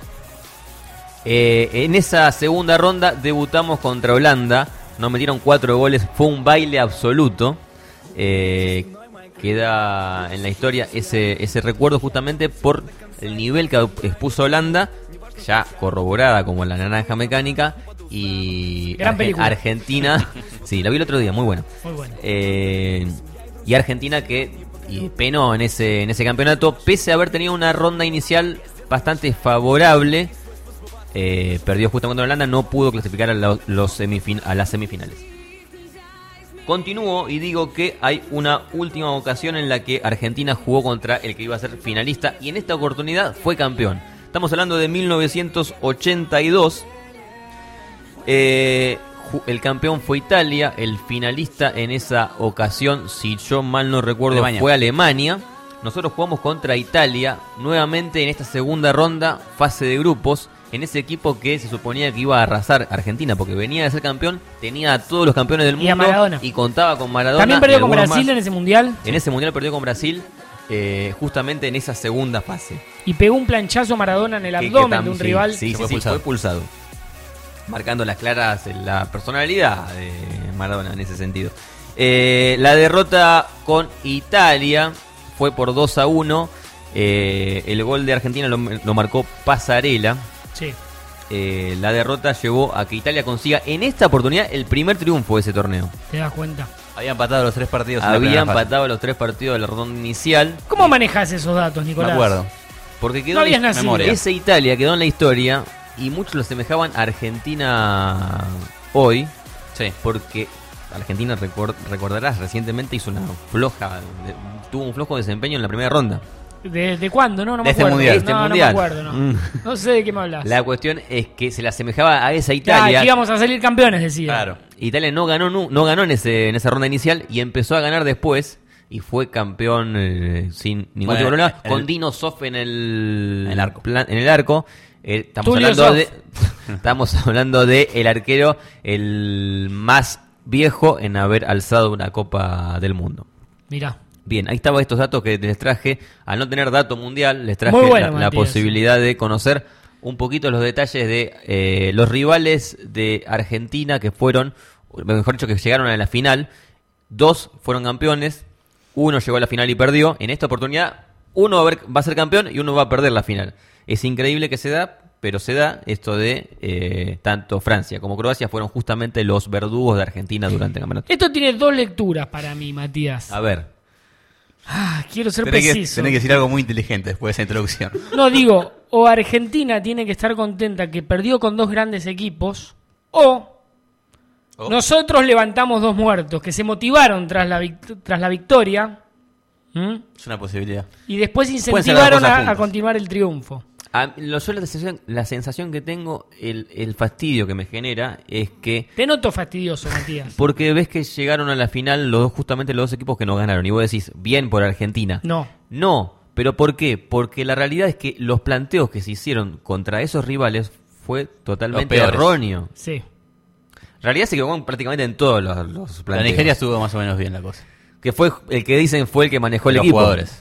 Eh, en esa segunda ronda debutamos contra Holanda. Nos metieron cuatro goles. Fue un baile absoluto. Eh, queda en la historia ese, ese recuerdo justamente por el nivel que expuso Holanda, ya corroborada como la naranja mecánica. Y Gran Arge- película. Argentina, sí, la vi el otro día, muy buena. Muy bueno. Eh, y Argentina que y penó en ese, en ese campeonato, pese a haber tenido una ronda inicial bastante favorable. Eh, perdió justo contra Holanda, no pudo clasificar a, los, los semifin- a las semifinales. Continúo y digo que hay una última ocasión en la que Argentina jugó contra el que iba a ser finalista y en esta oportunidad fue campeón. Estamos hablando de mil novecientos ochenta y dos. Eh, ju- el campeón fue Italia, el finalista en esa ocasión, si yo mal no recuerdo, Alemania. fue Alemania. Nosotros jugamos contra Italia nuevamente en esta segunda ronda, fase de grupos, en ese equipo que se suponía que iba a arrasar Argentina, porque venía de ser campeón, tenía a todos los campeones del Y a mundo Maradona. y contaba con Maradona. También y perdió con algunos Brasil más. en ese mundial En ese mundial perdió con Brasil, eh, justamente en esa segunda fase. y pegó un planchazo a Maradona en el Que- que abdomen tam- de un sí, rival. Sí, Se sí, fue sí, pulsado. fue pulsado. Marcando las claras eh, la personalidad de Maradona en ese sentido. Eh, la derrota con Italia fue por dos a uno. Eh, el gol de Argentina lo, lo marcó Pasarela. Sí. Eh, la derrota llevó a que Italia consiga en esta oportunidad el primer triunfo de ese torneo. ¿Te das cuenta? Había empatado los tres partidos. en la Había primera fase. empatado los tres partidos de la ronda inicial. ¿Cómo manejas esos datos, Me Nicolás? acuerdo. Porque quedó No habías en la- nacido. Memoria. esa Italia quedó en la historia y muchos lo asemejaban a Argentina hoy, Sí. porque Argentina, record- recordarás, recientemente hizo una floja, de- tuvo un flojo desempeño en la primera ronda. ¿De, de cuándo? No, no De me este acuerdo. mundial. No, Este no mundial. me acuerdo, no. Mm. No sé de qué me hablas. La cuestión es que se le asemejaba a esa Ya, Italia. que íbamos a salir campeones, decía. Claro. Italia no ganó nu- no ganó en ese en esa ronda inicial y empezó a ganar después y fue campeón eh, sin ningún Bueno, tipo de problema el- con Dino Zoff en el, En el arco. plan- en el arco. Eh, estamos Tulio hablando Zoff. de estamos hablando de el arquero el más viejo en haber alzado una Copa del Mundo. Mirá. Bien, ahí estaban estos datos que les traje. Al no tener dato mundial, les traje Muy bueno, la, la Matías. posibilidad de conocer un poquito los detalles de eh, los rivales de Argentina que fueron, mejor dicho, que llegaron a la final. Dos fueron campeones, uno llegó a la final y perdió. En esta oportunidad, uno va a, ver- va a ser campeón y uno va a perder la final. Es increíble que se da, pero se da esto de eh, tanto Francia como Croacia fueron justamente los verdugos de Argentina durante el campeonato. Esto tiene dos lecturas para mí, Matías. A ver. Ah, quiero ser Tenés que, preciso. tenés que decir algo muy inteligente después de esa introducción. No, digo, o Argentina tiene que estar contenta que perdió con dos grandes equipos, o Oh. nosotros levantamos dos muertos que se motivaron tras la, vict- tras la victoria. ¿m? Es una posibilidad. Y después Pueden ser las incentivaron cosas a, a juntas. continuar el triunfo. A- lo- yo la sensación, la sensación que tengo, el, el fastidio que me genera es que Te noto fastidioso, Matías. porque ves que llegaron a la final los dos, justamente los dos equipos que no ganaron y vos decís, bien por Argentina. No. No, pero ¿por qué? Porque la realidad es que los planteos que se hicieron contra esos rivales fue totalmente Los peores. erróneo. Sí. En realidad se equivocó prácticamente en todos los, los La planteos. Nigeria estuvo más o menos bien la cosa. Que fue el que dicen fue el que manejó el Los equipo. jugadores.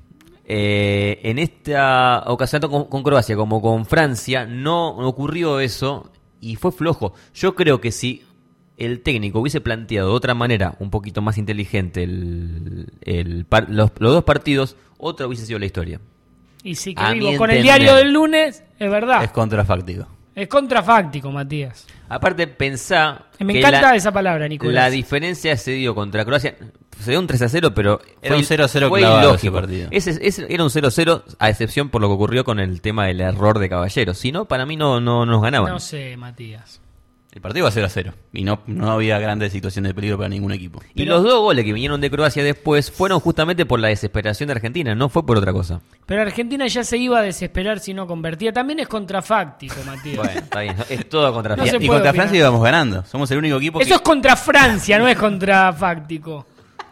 Eh, en esta ocasión, tanto con, con Croacia como con Francia, no ocurrió eso y fue flojo. Yo creo que si el técnico hubiese planteado de otra manera, un poquito más inteligente, el, el par- los, los dos partidos, otra hubiese sido la historia. Y sí, que A vivo mi con el entender. diario del lunes, es verdad. Es contrafáctico. Es contrafáctico, Matías. Aparte, pensá... Me que encanta la, esa palabra, Nicolás. La diferencia se dio contra Croacia. Se dio un tres a cero, pero Era fue- un cero a cero fue clavado ilógico. ese partido. Ese, ese era un cero a cero, a excepción por lo que ocurrió con el tema del error de Caballero. Si no, para mí no, no nos ganaban. No sé, Matías. El partido va cero a cero. Y no, no había grandes situaciones de peligro para ningún equipo. Y los dos goles que vinieron de Croacia después fueron justamente por la desesperación de Argentina, no fue por otra cosa. Pero Argentina ya se iba a desesperar si no convertía. También es contrafáctico, Matías. Bueno, está bien, es todo contra No y se Francia. y puede contra opinar. Francia íbamos ganando. Somos el único equipo Eso que... es contra Francia, no es contrafáctico.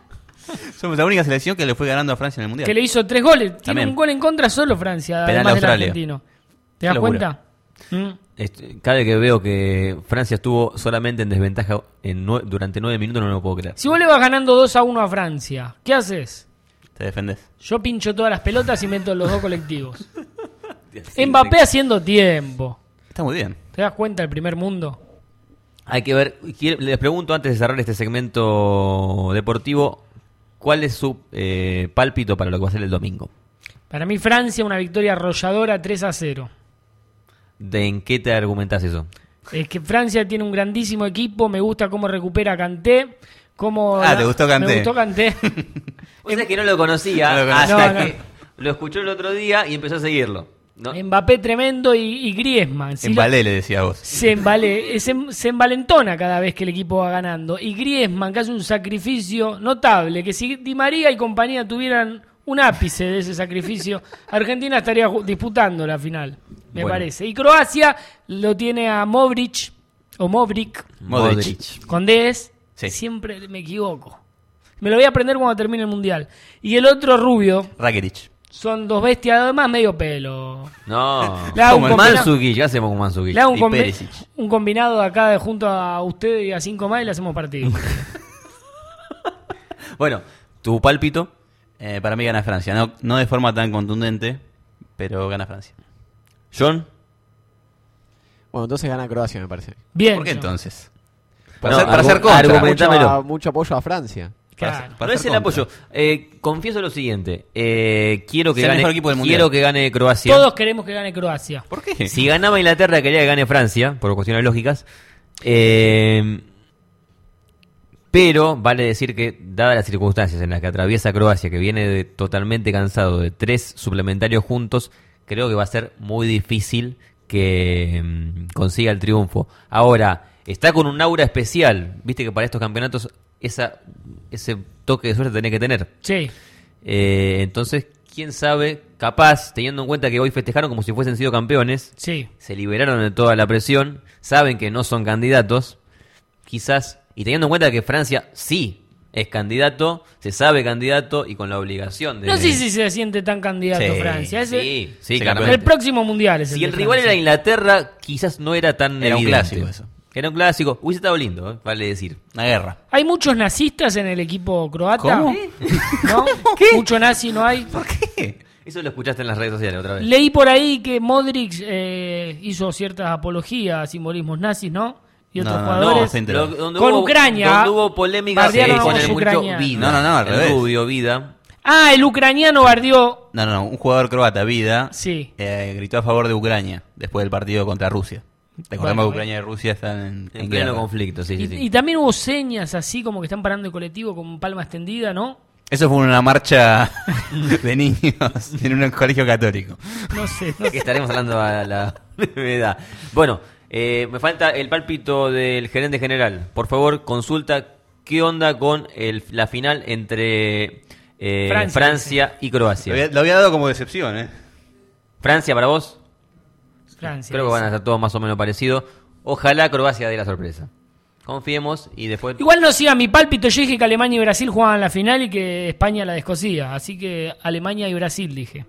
Somos la única selección que le fue ganando a Francia en el Mundial. Que le hizo tres goles. Tiene También. un gol en contra solo Francia, Penal además del Australia. argentino. ¿Te das locura. cuenta? Mm. Este, Cada vez que veo que Francia estuvo solamente en desventaja en nue- durante nueve minutos, no me lo puedo creer. Si vos le vas ganando dos a uno a Francia, ¿qué haces? Te defendés. Yo pincho todas las pelotas y meto los dos colectivos. Mbappé haciendo tiempo. Está muy bien. ¿Te das cuenta el primer mundo? Hay que ver, quiero- les pregunto antes de cerrar este segmento deportivo, ¿cuál es su eh, pálpito para lo que va a ser el domingo? Para mí Francia una victoria arrolladora tres a cero. ¿De en qué te argumentás eso? Es que Francia tiene un grandísimo equipo, me gusta cómo recupera Kanté, cómo Ah, ¿te gustó Kanté? Me gustó Kanté. Vos sabés que no lo conocía No lo conocía. hasta No, no. que lo escuchó el otro día y empezó a seguirlo. ¿no? Mbappé tremendo y, y Griezmann. Si En lo- Balé le decía vos. se, embale- se, se envalentona cada vez que el equipo va ganando. Y Griezmann, que hace un sacrificio notable, que si Di María y compañía tuvieran un ápice de ese sacrificio, Argentina estaría ju- disputando la final, me Bueno. parece. Y Croacia lo tiene a Modric, o Modric, Modric. con Ds, Sí. siempre me equivoco. Me lo voy a aprender cuando termine el Mundial. Y el otro rubio, Rakitic. son dos bestias, además medio pelo. No. Le hago un Como combina- Mandzukic, ¿qué hacemos con Mandzukic? Le hago un, y combi- Perisic. un combinado acá de junto a usted y a cinco más y le hacemos partido. Bueno, tu pálpito. Eh, para mí gana Francia. No, no de forma tan contundente, pero gana Francia. John. Bueno, entonces gana Croacia, me parece. Bien. ¿Por qué John. entonces? No, Para, hacer, para argu- hacer contra. argumento. Argumentámelo. Mucho, mucho apoyo a Francia. Claro. Para- para No es hacer el contra. apoyo. Eh, confieso lo siguiente. Eh, quiero que Es el gane. mejor equipo del mundial. Quiero que gane Croacia. Todos queremos que gane Croacia. ¿Por qué? Si ganaba Inglaterra, quería que gane Francia, por cuestiones lógicas. Eh, pero vale decir que, dadas las circunstancias en las que atraviesa Croacia, que viene de- totalmente cansado de tres suplementarios juntos, creo que va a ser muy difícil que mm, consiga el triunfo. Ahora, está con un aura especial. Viste que para estos campeonatos esa, ese toque de suerte tenés que tener. Sí. Eh, entonces, quién sabe, capaz, teniendo en cuenta que hoy festejaron como si fuesen sido campeones, Sí. se liberaron de toda la presión, saben que no son candidatos, quizás, y teniendo en cuenta que Francia sí es candidato, se sabe candidato y con la obligación de... No sé si se siente tan candidato Sí, Francia. Ese- Sí, sí, Sí, claramente. el próximo mundial es el Si de el rival era Francia. Inglaterra, quizás no era tan Era un evidente. clásico eso. Era un clásico. Hubiese estado lindo, ¿eh? Vale decir. Una guerra. ¿Hay muchos nazistas en el equipo croata? ¿Cómo? ¿No? ¿Mucho nazi no hay? ¿Por qué? Eso lo escuchaste en las redes sociales otra vez. Leí por ahí que Modric eh, hizo ciertas apologías a simbolismos nazis, ¿no? Y otros No, no, no, jugadores. se enteró. Lo- donde Con hubo- Ucrania, Donde hubo polémica bardearon eh, a con los el mucho ucranianos. Vida. No, no, no, al el revés. rubio Vida. Ah, el ucraniano bardeó. No, no, no. Un jugador croata, Vida, Sí. eh, gritó a favor de Ucrania después del partido contra Rusia. Recordemos Bueno, que Ucrania y Rusia están en, En en pleno guerra. conflicto, sí, sí, Y, sí. y también hubo señas así como que están parando el colectivo con palma extendida, ¿no? Eso fue una marcha de niños en un colegio católico. No sé. no Que sé. estaremos hablando a la edad. Bueno, eh, me falta el pálpito del gerente general. Por favor, consulta qué onda con el, la final entre eh, Francia, Francia, y Croacia. Lo había, lo había dado como decepción, ¿eh? Francia para vos, Francia. creo que van a estar todos más o menos parecidos. Ojalá Croacia dé la sorpresa. Confiemos y después... Igual no siga mi pálpito, yo dije que Alemania y Brasil jugaban la final y que España la descosía. Así que Alemania y Brasil dije.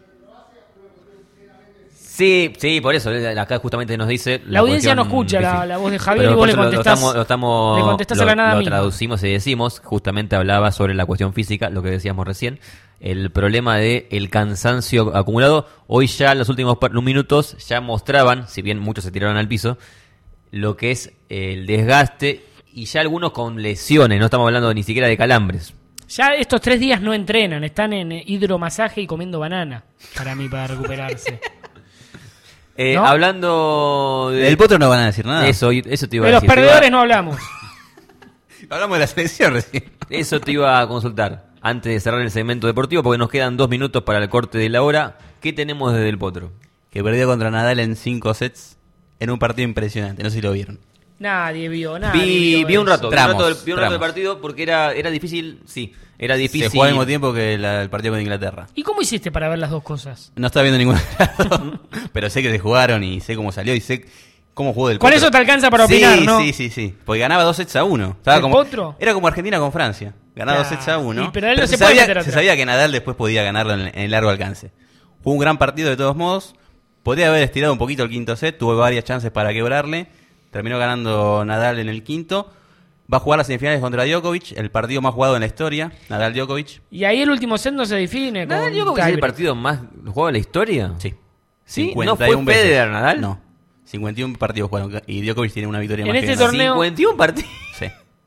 Sí, sí, por eso. eh, Acá justamente nos dice... La audiencia no cuestión escucha la, difícil. la voz de Javier Pero y vos por le eso lo- contestás. Lo, estamos, lo, estamos- le contestás a lo- la nada lo misma. traducimos y decimos, justamente hablaba sobre la cuestión física, lo que decíamos recién, el problema de el cansancio acumulado. Hoy ya en los últimos par- minutos ya mostraban, si bien muchos se tiraron al piso, lo que es el desgaste y ya algunos con lesiones, no estamos hablando ni siquiera de calambres. Ya estos tres días no entrenan, están en eh, hidromasaje y comiendo banana, para mí, para recuperarse. Eh, ¿No? Hablando de... Del Potro no van a decir nada. Eso, eso te iba De a los decir. te perdedores iba- no hablamos. Hablamos de la selección recién. Eso te iba a consultar antes de cerrar el segmento deportivo, porque nos quedan dos minutos para el corte de la hora. ¿Qué tenemos desde el Potro? Que perdió contra Nadal en cinco sets en un partido impresionante. No sé si lo vieron. Nadie vio, nadie Vi, vio vi un eso. rato, vi un Tramos, rato, del, vi un rato del tramos. partido porque era, era difícil, sí, era difícil. Se jugó al mismo tiempo que la- el partido con Inglaterra. ¿Y cómo hiciste para ver las dos cosas? No estaba viendo ningún lado, pero sé que se jugaron y sé cómo salió y sé cómo jugó del Con Potro. eso te alcanza para Sí, opinar, ¿no? Sí, sí, sí. Porque ganaba dos sets a uno. Estaba ¿El como, Potro? Era como Argentina con Francia. Ganaba dos Claro. sets a uno. Y- pero él no se se, puede sabía, meter se atrás. sabía que Nadal después podía ganarlo en, en el largo alcance. Fue un gran partido de todos modos. Podría haber estirado un poquito el quinto set. Tuvo varias chances para quebrarle. Terminó ganando Nadal en el quinto. Va a jugar las semifinales contra Djokovic, el partido más jugado en la historia. Nadal Djokovic. Y ahí el último set no se define. ¿Nadal con Djokovic es el tiebreak. partido más jugado de la historia? Sí. ¿Sí? cincuenta y ¿No fue uno veces. Federer, Nadal? No. cincuenta y uno partidos jugaron. Y Djokovic tiene una victoria En más este que Nadal. torneo- cincuenta y uno partidos. Sí.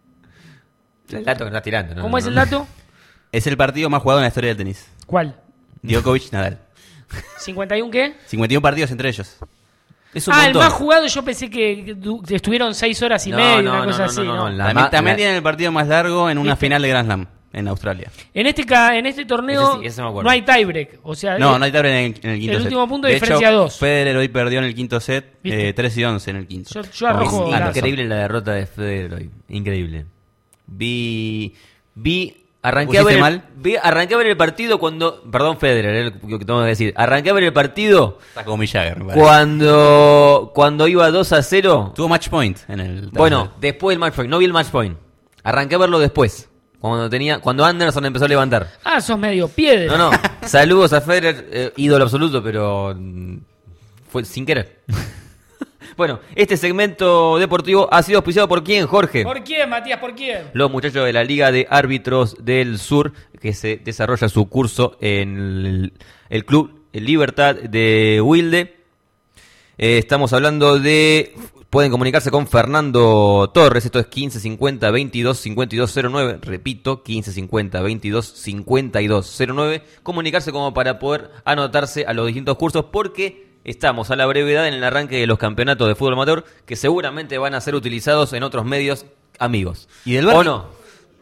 El dato que estás tirando, ¿no? ¿Cómo No, es el no. dato? Es el partido más jugado en la historia del tenis. ¿Cuál? Djokovic, Nadal. ¿cincuenta y uno qué? cincuenta y uno partidos entre ellos. Es un Ah, el montón. más jugado yo pensé que du- que estuvieron seis horas y No, media, no, una no, cosa no, así. no, no, ¿no? la- también ma- también la- tienen el partido más largo en una ¿Viste? final de Grand Slam en Australia. En este ca- en este torneo Ese sí, ese me acuerdo. no hay tiebreak. O sea, No, eh, no hay tabla en, el- en el quinto el set. último punto de de diferencia hecho, dos. Federer hoy perdió en el quinto set ¿Viste? eh, tres y once en el quinto. Yo- yo arrojo Con brazo. Anderson. Increíble la derrota de Federer hoy. Increíble. Vi. Vi. Arranqué ¿Pusiste a, ver el, mal? vi- arranqué a ver el partido cuando. Perdón, Federer, eh, lo que tengo que decir. Arranqué a ver el partido Está como Mick Jagger, me parece. cuando. Cuando iba dos a cero. Tuvo match point en el Bueno, después del match point. No vi el match point. Arranqué a verlo después. Cuando tenía. Cuando Anderson empezó a levantar. Ah, sos medio piedra. No, no. Saludos a Federer, eh, ídolo absoluto, pero. mm, Fue sin querer. Bueno, este segmento deportivo ha sido auspiciado por quién, Jorge. ¿Por quién, Matías? ¿Por quién? Los muchachos de la Liga de Árbitros del Sur, que se desarrolla su curso en el, el Club Libertad de Wilde. Eh, estamos hablando de... Pueden comunicarse con Fernando Torres, esto es quince cincuenta veintidós cincuenta y dos cero nueve, repito, quince cincuenta veintidós cincuenta y dos cero nueve, comunicarse como para poder anotarse a los distintos cursos, porque estamos a la brevedad en el arranque de los campeonatos de fútbol amateur, que seguramente van a ser utilizados en otros medios amigos. ¿Y del bar? ¿O no?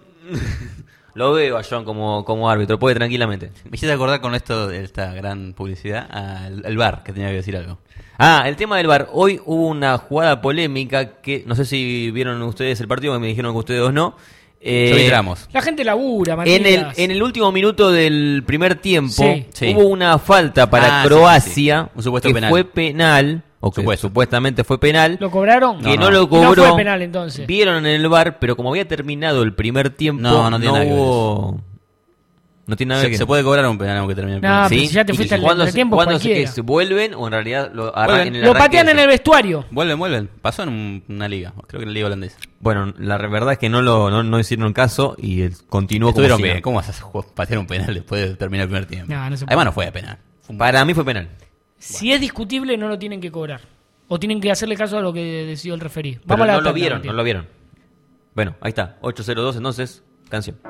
Lo veo a John como, como árbitro, puede tranquilamente. Me hiciste acordar con esto de esta gran publicidad al, al bar, que tenía que decir algo. Ah, el tema del V A R. Hoy hubo una jugada polémica que no sé si vieron ustedes el partido, que me dijeron que ustedes no. Eh, Yo vi tramos. La gente labura, Matías. en el, en el último minuto del primer tiempo Sí. Sí. hubo una falta para Ah, sí, Croacia sí, sí. Un supuesto que penal. fue penal, o que Supuesto. supuestamente fue penal, ¿Lo cobraron? que No, no, no. lo Y no cobró. fue penal, entonces. Vieron en el V A R, pero como había terminado el primer tiempo, No, no, no tiene nada que ver hubo... No tiene nada Se, que se puede cobrar un penal aunque termine el No, penal. pero si ya te ¿Y fuiste al cuándo se- entretiempo, cuándo se, cualquiera. que se vuelven o en realidad lo, arran- Vuelven. en el Lo arranque patean en ese? el vestuario. Vuelven, vuelven. Pasó en un- una liga, creo que en la liga holandesa. Bueno, la re- verdad es que no lo no, no hicieron caso y eh, continuó como Estuvieron si bien. nada. ¿Cómo vas a ju- patear un penal después de terminar el primer tiempo? No, no se puede. Además no fue de penal. Fue un- Para mí fue penal. Si es discutible, no lo tienen que cobrar. O tienen que hacerle caso a lo que decidió el referí. Pero Vamos a la no lo tanda, vieron, Matías. no lo vieron. Bueno, ahí está, ocho cero dos entonces, canción.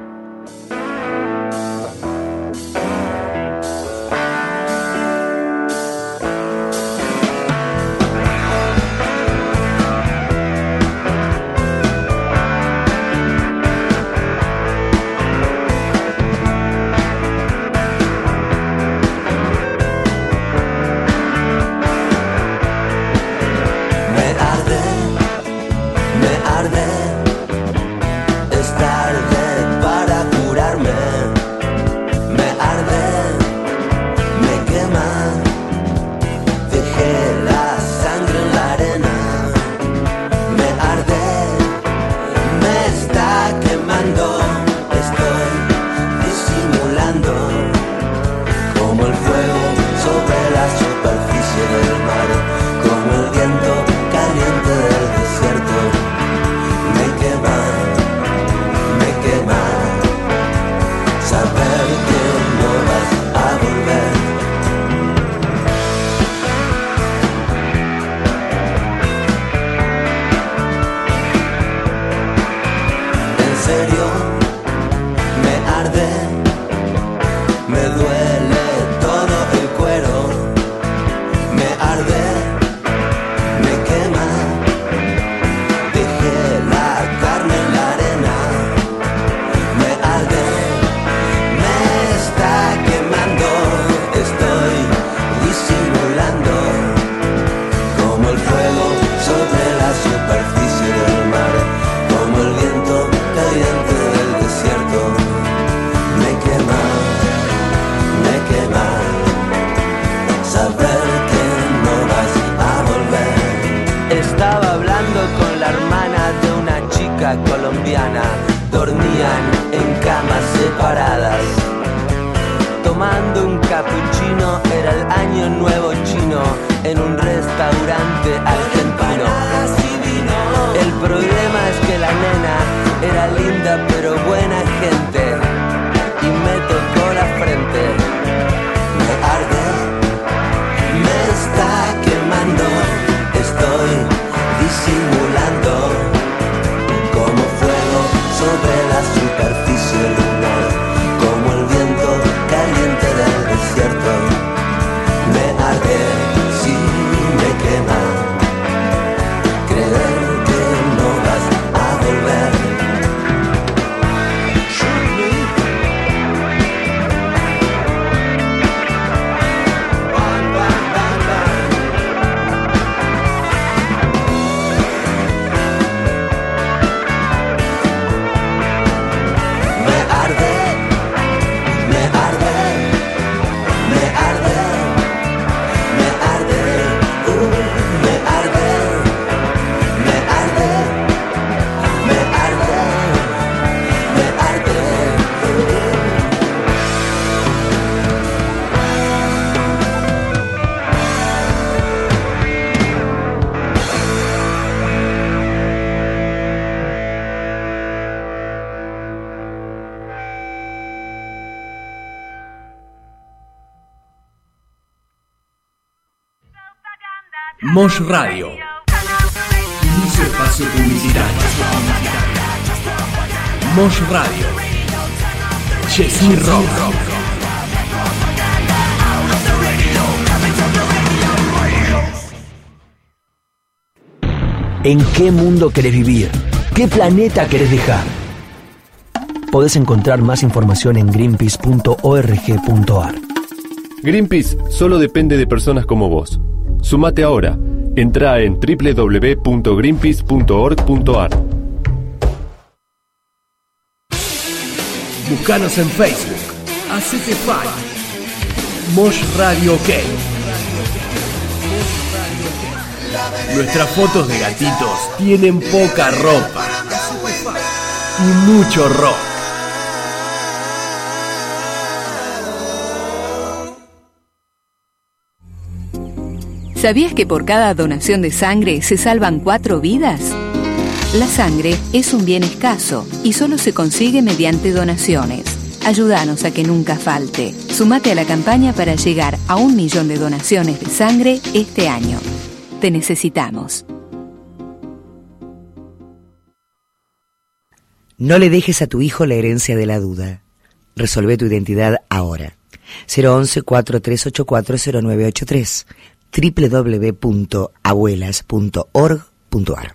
Me arde, me arde, es tarde para curar sobre la superficie del mar, como el viento caliente del desierto. Me quema, me quema saber que no vas a volver. Estaba hablando con la hermana de una chica colombiana. Dormían en camas separadas, tomando un cappuccino. Era el año nuevo chino en un restaurante argentino. El problema es que la nena era linda pero buena gente, y me tocó la frente. Me arde, me está quemando, estoy disimulando como fuego sobre la superficie lunar, como el viento caliente del desierto. Me arde, sí, me quema creer que no vas a volver. Shoot me. Bang, bang, bang, bang. Me arde, me arde, me arde, me arde, uh, me arde, me arde, me arde, me arde, uh. Mosh Radio. Inicio espacio publicitario. Mosh Radio. Chesney Rock. ¿En qué mundo querés vivir? ¿Qué planeta querés dejar? Podés encontrar más información en greenpeace punto org punto ar. Greenpeace solo depende de personas como vos. Sumate ahora. Entrá en doble u doble u doble u punto greenpeace punto org punto ar. Buscanos en Facebook. Hacete fan. Mosh Radio OK. Nuestras fotos de gatitos tienen poca ropa y mucho rock. ¿Sabías que por cada donación de sangre se salvan cuatro vidas? La sangre es un bien escaso y solo se consigue mediante donaciones. Ayúdanos a que nunca falte. Sumate a la campaña para llegar a un millón de donaciones de sangre este año. Te necesitamos. No le dejes a tu hijo la herencia de la duda. Resolvé tu identidad ahora. cero once, cuatro tres ocho cuatro, cero nueve ocho tres. doble u doble u doble u punto abuelas punto org punto ar.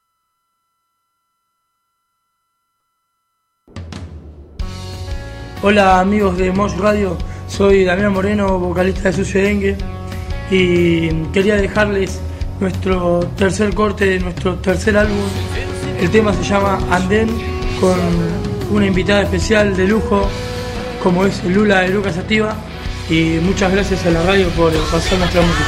Hola amigos de Mosh Radio, soy Damián Moreno, vocalista de Sucio Dengue, y quería dejarles nuestro tercer corte de nuestro tercer álbum. El tema se llama Andén, con una invitada especial de lujo como es Lula de Lucas Sativa, y muchas gracias a la radio por pasar nuestra música.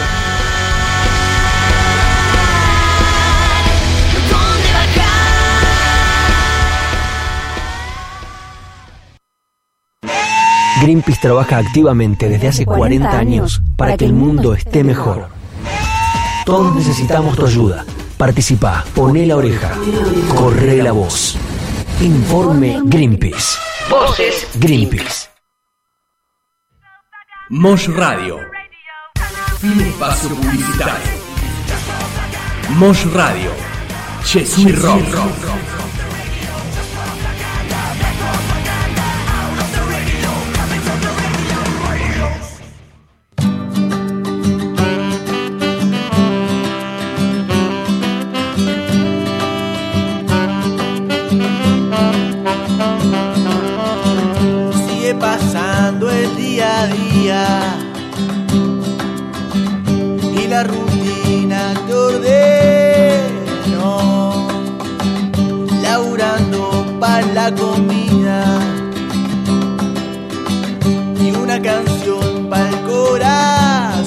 Greenpeace trabaja activamente desde hace cuarenta años para que el mundo esté mejor. Todos necesitamos tu ayuda. Participa, poné la oreja, corre la voz. Informe Greenpeace. Voces Greenpeace. Mosh Radio. Fin espacio publicitario. Mosh Radio. Chesney Rock. Sigue pasando el día a día y la rutina te ordena. la comida y una canción para el corazón.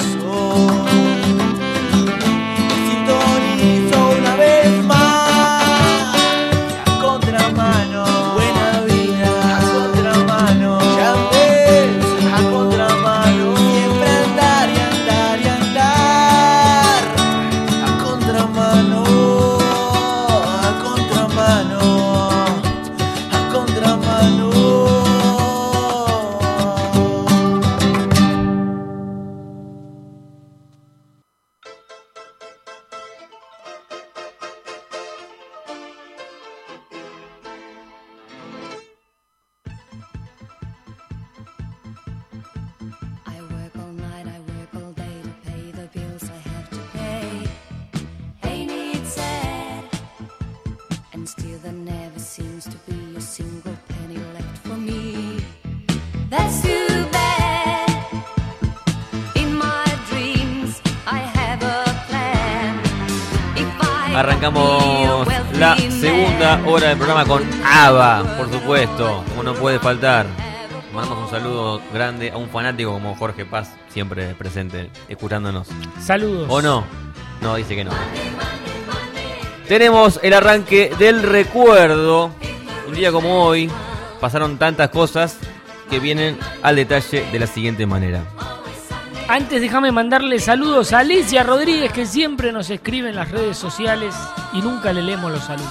Sintonizo una vez más a contramano, buena vida, a contramano, ya ves, a contramano, siempre andar y andar y andar a contramano, a contramano, a contramano. I work all night, I work all day to pay the bills I have to pay. Ain't it sad? And still there never seems to be a single penny left for me. That's too bad. In my dreams I have a plan. If I Arrancamos la segunda hora del programa con ABBA, por supuesto, como no puede faltar. Mandamos un saludo grande a un fanático como Jorge Paz, siempre presente, escuchándonos. Saludos. ¿O no? No, dice que no. Tenemos el arranque del recuerdo. Un día como hoy pasaron tantas cosas que vienen al detalle de la siguiente manera. Antes déjame mandarle saludos a Alicia Rodríguez, que siempre nos escribe en las redes sociales y nunca le leemos los saludos.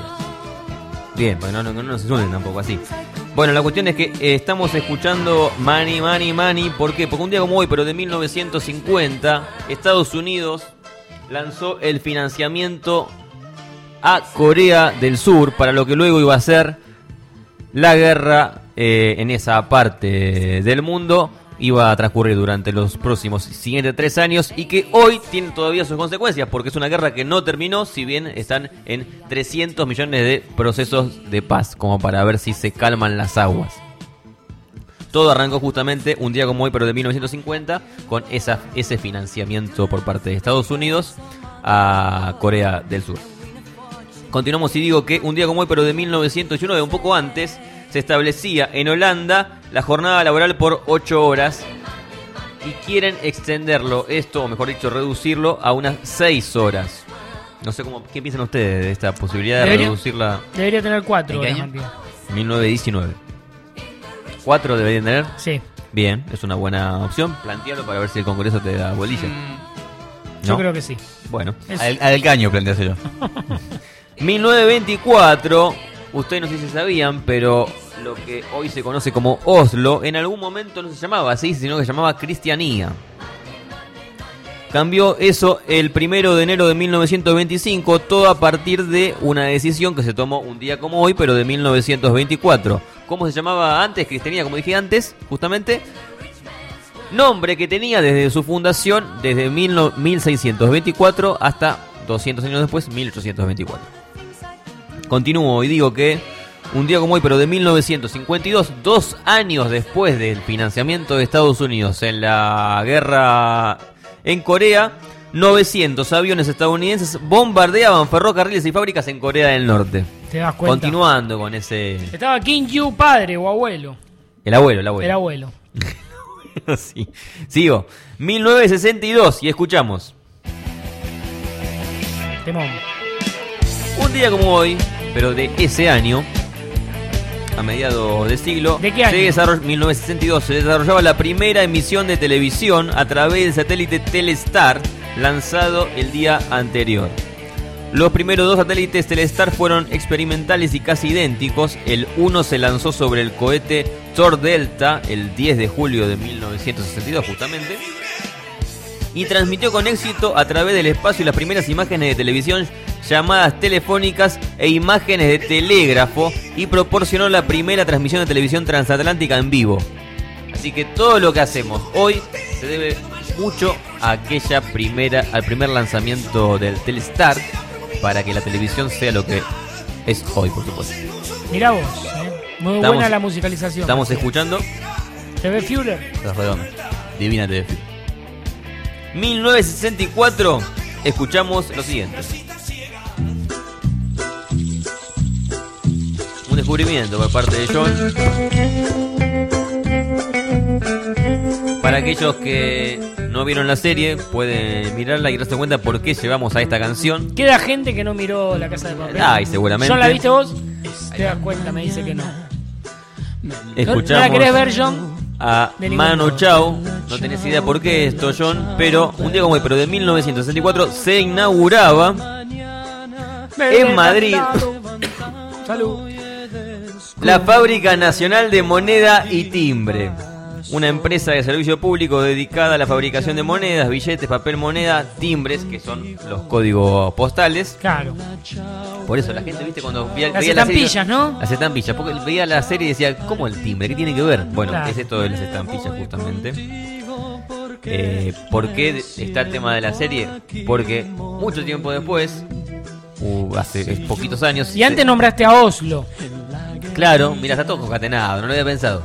Bien, pues no, no, no nos insulten tampoco así. Bueno, la cuestión es que eh, estamos escuchando Money, Money, Money. ¿Por qué? Porque un día como hoy, pero de mil novecientos cincuenta, Estados Unidos lanzó el financiamiento a Corea del Sur para lo que luego iba a ser la guerra eh, en esa parte del mundo. Iba a transcurrir durante los próximos siguientes tres años y que hoy tiene todavía sus consecuencias, porque es una guerra que no terminó, si bien están en trescientos millones de procesos de paz, como para ver si se calman las aguas. Todo arrancó justamente un día como hoy, pero de mil novecientos cincuenta, con esa, ese financiamiento por parte de Estados Unidos a Corea del Sur. Continuamos y digo que un día como hoy, pero de mil novecientos nueve, un poco antes, se establecía en Holanda la jornada laboral por ocho horas y quieren extenderlo, esto, o mejor dicho, reducirlo a unas seis horas. No sé cómo, ¿qué piensan ustedes de esta posibilidad de Debería- reducirla? Debería tener cuatro ¿En qué horas, año? Matías. mil novecientos diecinueve. ¿Cuatro deberían tener? Sí. Bien, es una buena opción. Plantearlo para ver si el Congreso te da bolilla. Yo creo que sí. Bueno. Es- Al, al caño, planteáselo. mil novecientos veinticuatro, ustedes no sé si sabían, pero lo que hoy se conoce como Oslo, en algún momento no se llamaba así, sino que se llamaba Cristianía. Cambió eso el primero de enero de mil novecientos veinticinco, todo a partir de una decisión que se tomó un día como hoy, pero de mil novecientos veinticuatro. ¿Cómo se llamaba antes? Cristianía, como dije antes, justamente. Nombre que tenía desde su fundación, desde mil seiscientos veinticuatro hasta doscientos años después, mil ochocientos veinticuatro. Continúo y digo que un día como hoy, pero de mil novecientos cincuenta y dos, dos años después del financiamiento de Estados Unidos en la guerra en Corea, novecientos aviones estadounidenses bombardeaban ferrocarriles y fábricas en Corea del Norte. ¿Te das cuenta? Continuando con ese... Estaba Kim Yu padre o abuelo. El abuelo, el abuelo. El abuelo. Sí. Sigo. mil novecientos sesenta y dos y escuchamos. Temón. Un día como hoy, pero de ese año, a mediados de siglo, ¿De qué año? Se desarroll- mil novecientos sesenta y dos, se desarrollaba la primera emisión de televisión a través del satélite Telestar, lanzado el día anterior. Los primeros dos satélites Telestar fueron experimentales y casi idénticos. El uno se lanzó sobre el cohete Thor Delta el diez de julio de mil novecientos sesenta y dos justamente, y transmitió con éxito a través del espacio las primeras imágenes de televisión, llamadas telefónicas e imágenes de telégrafo, y proporcionó la primera transmisión de televisión transatlántica en vivo. Así que todo lo que hacemos hoy se debe mucho a aquella primera, al primer lanzamiento del Telestar, para que la televisión sea lo que es hoy, por supuesto. Mirá vos, ¿eh? Muy Estamos- buena la musicalización. Estamos escuchando T V Führer. Los Redondos. Divina T V. mil novecientos sesenta y cuatro, escuchamos lo siguiente. Un descubrimiento por parte de John. Para aquellos que no vieron la serie, pueden mirarla y darse cuenta por qué llevamos a esta canción. Queda gente que no miró La Casa de Papel. Ay, seguramente. ¿John la viste vos? Te das cuenta, me dice que no. Escuchamos ¿No la querés ver, John? A De ningún Manu modo. Chao. No tenés idea por qué esto, John. Pero un día como hoy, pero de mil novecientos sesenta y cuatro, se inauguraba en Madrid Salud. la Fábrica Nacional de Moneda y Timbre. Una empresa de servicio público dedicada a la fabricación de monedas, billetes, papel moneda, timbres, que son los códigos postales. Claro. Por eso la gente, viste, cuando veía, Las veía la serie, estampillas, ¿no? Las estampillas, porque veía la serie y decía, ¿cómo el timbre? ¿Qué tiene que ver? Bueno, Claro. es esto de las estampillas justamente. Eh, ¿Por qué está el tema de la serie? Porque mucho tiempo después, uh, hace poquitos años... Y antes se- nombraste a Oslo. Claro, mira, está todo concatenado, no lo había pensado.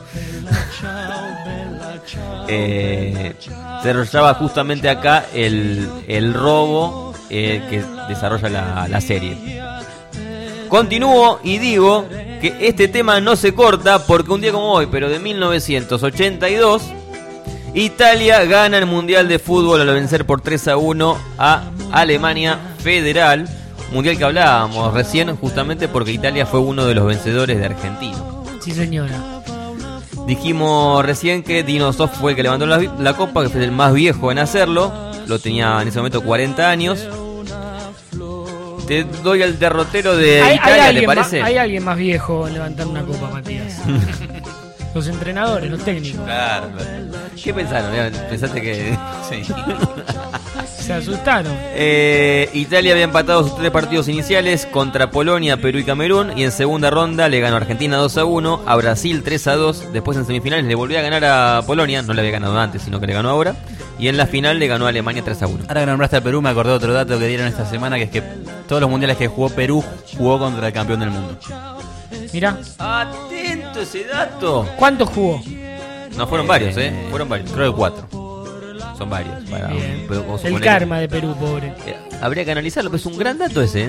Eh, se desarrollaba justamente acá el, el robo eh, que desarrolla la, la serie. Continúo y digo que este tema no se corta porque un día como hoy, pero de mil novecientos ochenta y dos, Italia gana el Mundial de Fútbol al vencer por tres a uno a Alemania Federal. Mundial que hablábamos recién justamente porque Italia fue uno de los vencedores de Argentina. Sí, señora. Dijimos recién que Dino Sof fue el que levantó la, la copa, que fue el más viejo en hacerlo. Lo tenía en ese momento cuarenta años. Te doy el derrotero de Hay, hay Italia, ¿te alguien parece? Más, hay alguien más viejo en levantar una copa, Matías. Los entrenadores, los técnicos. Claro, claro. ¿Qué pensaron? ¿Pensaste que...? Sí. Se asustaron. Eh, Italia había empatado sus tres partidos iniciales contra Polonia, Perú y Camerún. Y en segunda ronda le ganó a Argentina dos a uno, a Brasil tres a dos. Después en semifinales le volvió a ganar a Polonia. No le había ganado antes, sino que le ganó ahora. Y en la final le ganó a Alemania tres a uno. Ahora que nombraste a Perú, me acordé de otro dato que dieron esta semana, que es que todos los mundiales que jugó Perú jugó contra el campeón del mundo. Mirá. Atento ese dato. ¿Cuántos jugó? No, fueron varios, ¿eh? Fueron varios. Creo que cuatro. Son varios. Para, Bien. pero vamos a El poner- karma de Perú, pobre. Eh, Habría que analizarlo, pero es un gran dato ese, ¿eh?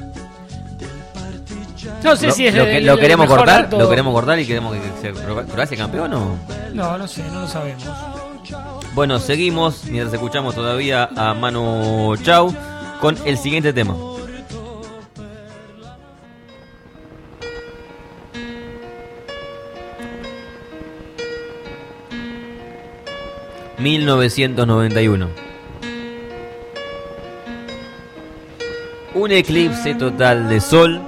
No sé lo, si es lo, el- que- el- lo el queremos mejor cortar, dato. lo queremos cortar y queremos que sea Cro- Croacia campeón o... No, no sé, no lo sabemos. Bueno, seguimos mientras escuchamos todavía a Manu Chao con el siguiente tema. mil novecientos noventa y uno. Un eclipse total de sol,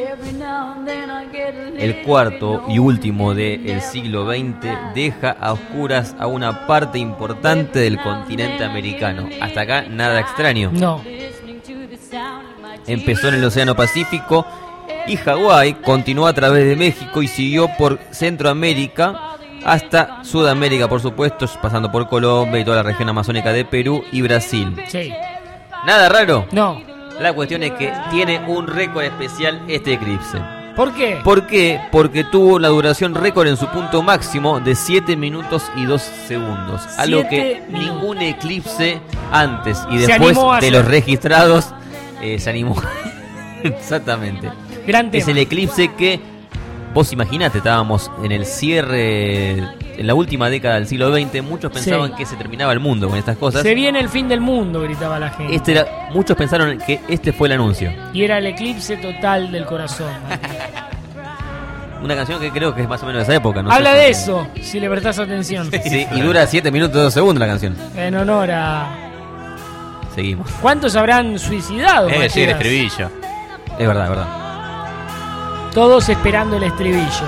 el cuarto y último del siglo veinte, deja a oscuras a una parte importante del continente americano. Hasta acá nada extraño. No. Empezó en el Océano Pacífico y Hawái, continuó a través de México y siguió por Centroamérica hasta Sudamérica, por supuesto, pasando por Colombia y toda la región amazónica de Perú y Brasil. Sí. ¿Nada raro? No. La cuestión es que tiene un récord especial este eclipse. ¿Por qué? ¿Por qué? Porque tuvo la duración récord en su punto máximo de siete minutos y dos segundos. Algo que Siete ningún eclipse antes y Se después animó a de hacer. los registrados eh, se animó. Exactamente. Gran tema. Es el eclipse que, vos imaginate, estábamos en el cierre, en la última década del siglo veinte, muchos pensaban Sí. que se terminaba el mundo con estas cosas. Se viene el fin del mundo, gritaba la gente. Este era, muchos pensaron que este fue el anuncio. Y era el eclipse total del corazón. Una canción que creo que es más o menos de esa época, ¿no? Habla sé de si- eso, si le prestás atención. Sí, y dura siete minutos y dos segundos la canción. En honor a... Seguimos. ¿Cuántos habrán suicidado? Es decir, el Matías? estribillo. Es verdad, es verdad. Todos esperando el estribillo.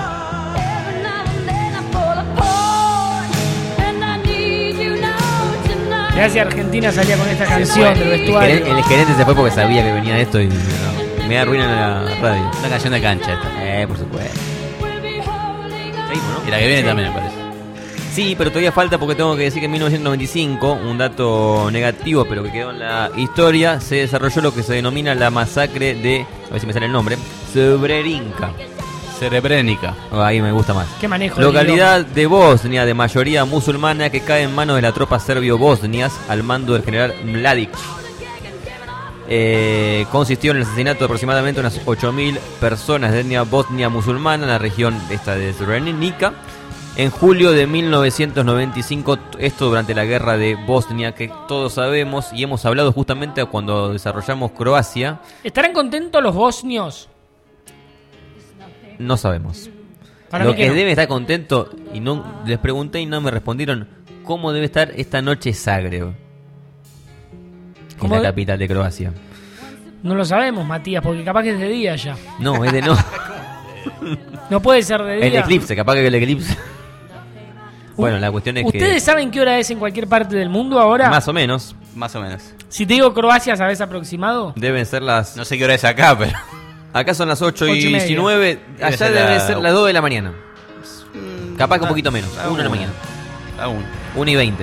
Gracias, Argentina salía con esta canción del El, vestuario. gerente, el gerente se fue porque sabía que venía esto y no, me da ruina en la radio. Una canción de cancha esta. Eh, por supuesto. Seguimos, ¿no? Y la que viene también, me parece. Sí, pero todavía falta porque tengo que decir que en mil novecientos noventa y cinco, un dato negativo pero que quedó en la historia, se desarrolló lo que se denomina la masacre de, a ver si me sale el nombre, Srebrenica. Srebrenica. Oh, ahí me gusta más. Qué manejo del Localidad de Bosnia de mayoría musulmana que cae en manos de las tropas serbio-bosnias al mando del general Mladic. Eh, consistió en el asesinato de aproximadamente unas ocho mil personas de etnia bosnia musulmana en la región esta de Srebrenica. En julio de mil novecientos noventa y cinco, esto durante la guerra de Bosnia, que todos sabemos y hemos hablado justamente cuando desarrollamos Croacia. ¿Estarán contentos los bosnios? No sabemos. Para Lo mí que, que no. debe estar contento, y no les pregunté y no me respondieron, ¿cómo debe estar esta noche Zagreb? En ¿Cómo la de- capital de Croacia. No lo sabemos, Matías, porque capaz que es de día ya. No, es de no. No puede ser de día. El eclipse, capaz que el eclipse. Bueno, la cuestión es ¿Ustedes que... saben qué hora es en cualquier parte del mundo ahora? Más o menos. Más o menos. Si te digo Croacia, ¿sabes aproximado? Deben ser las... No sé qué hora es acá, pero... Acá son las ocho Ocho y y media. diecinueve. Debe Allá ser deben la- ser las dos de la mañana. Capaz que un la- poquito menos. la una de la una. mañana. La una. una y veinte.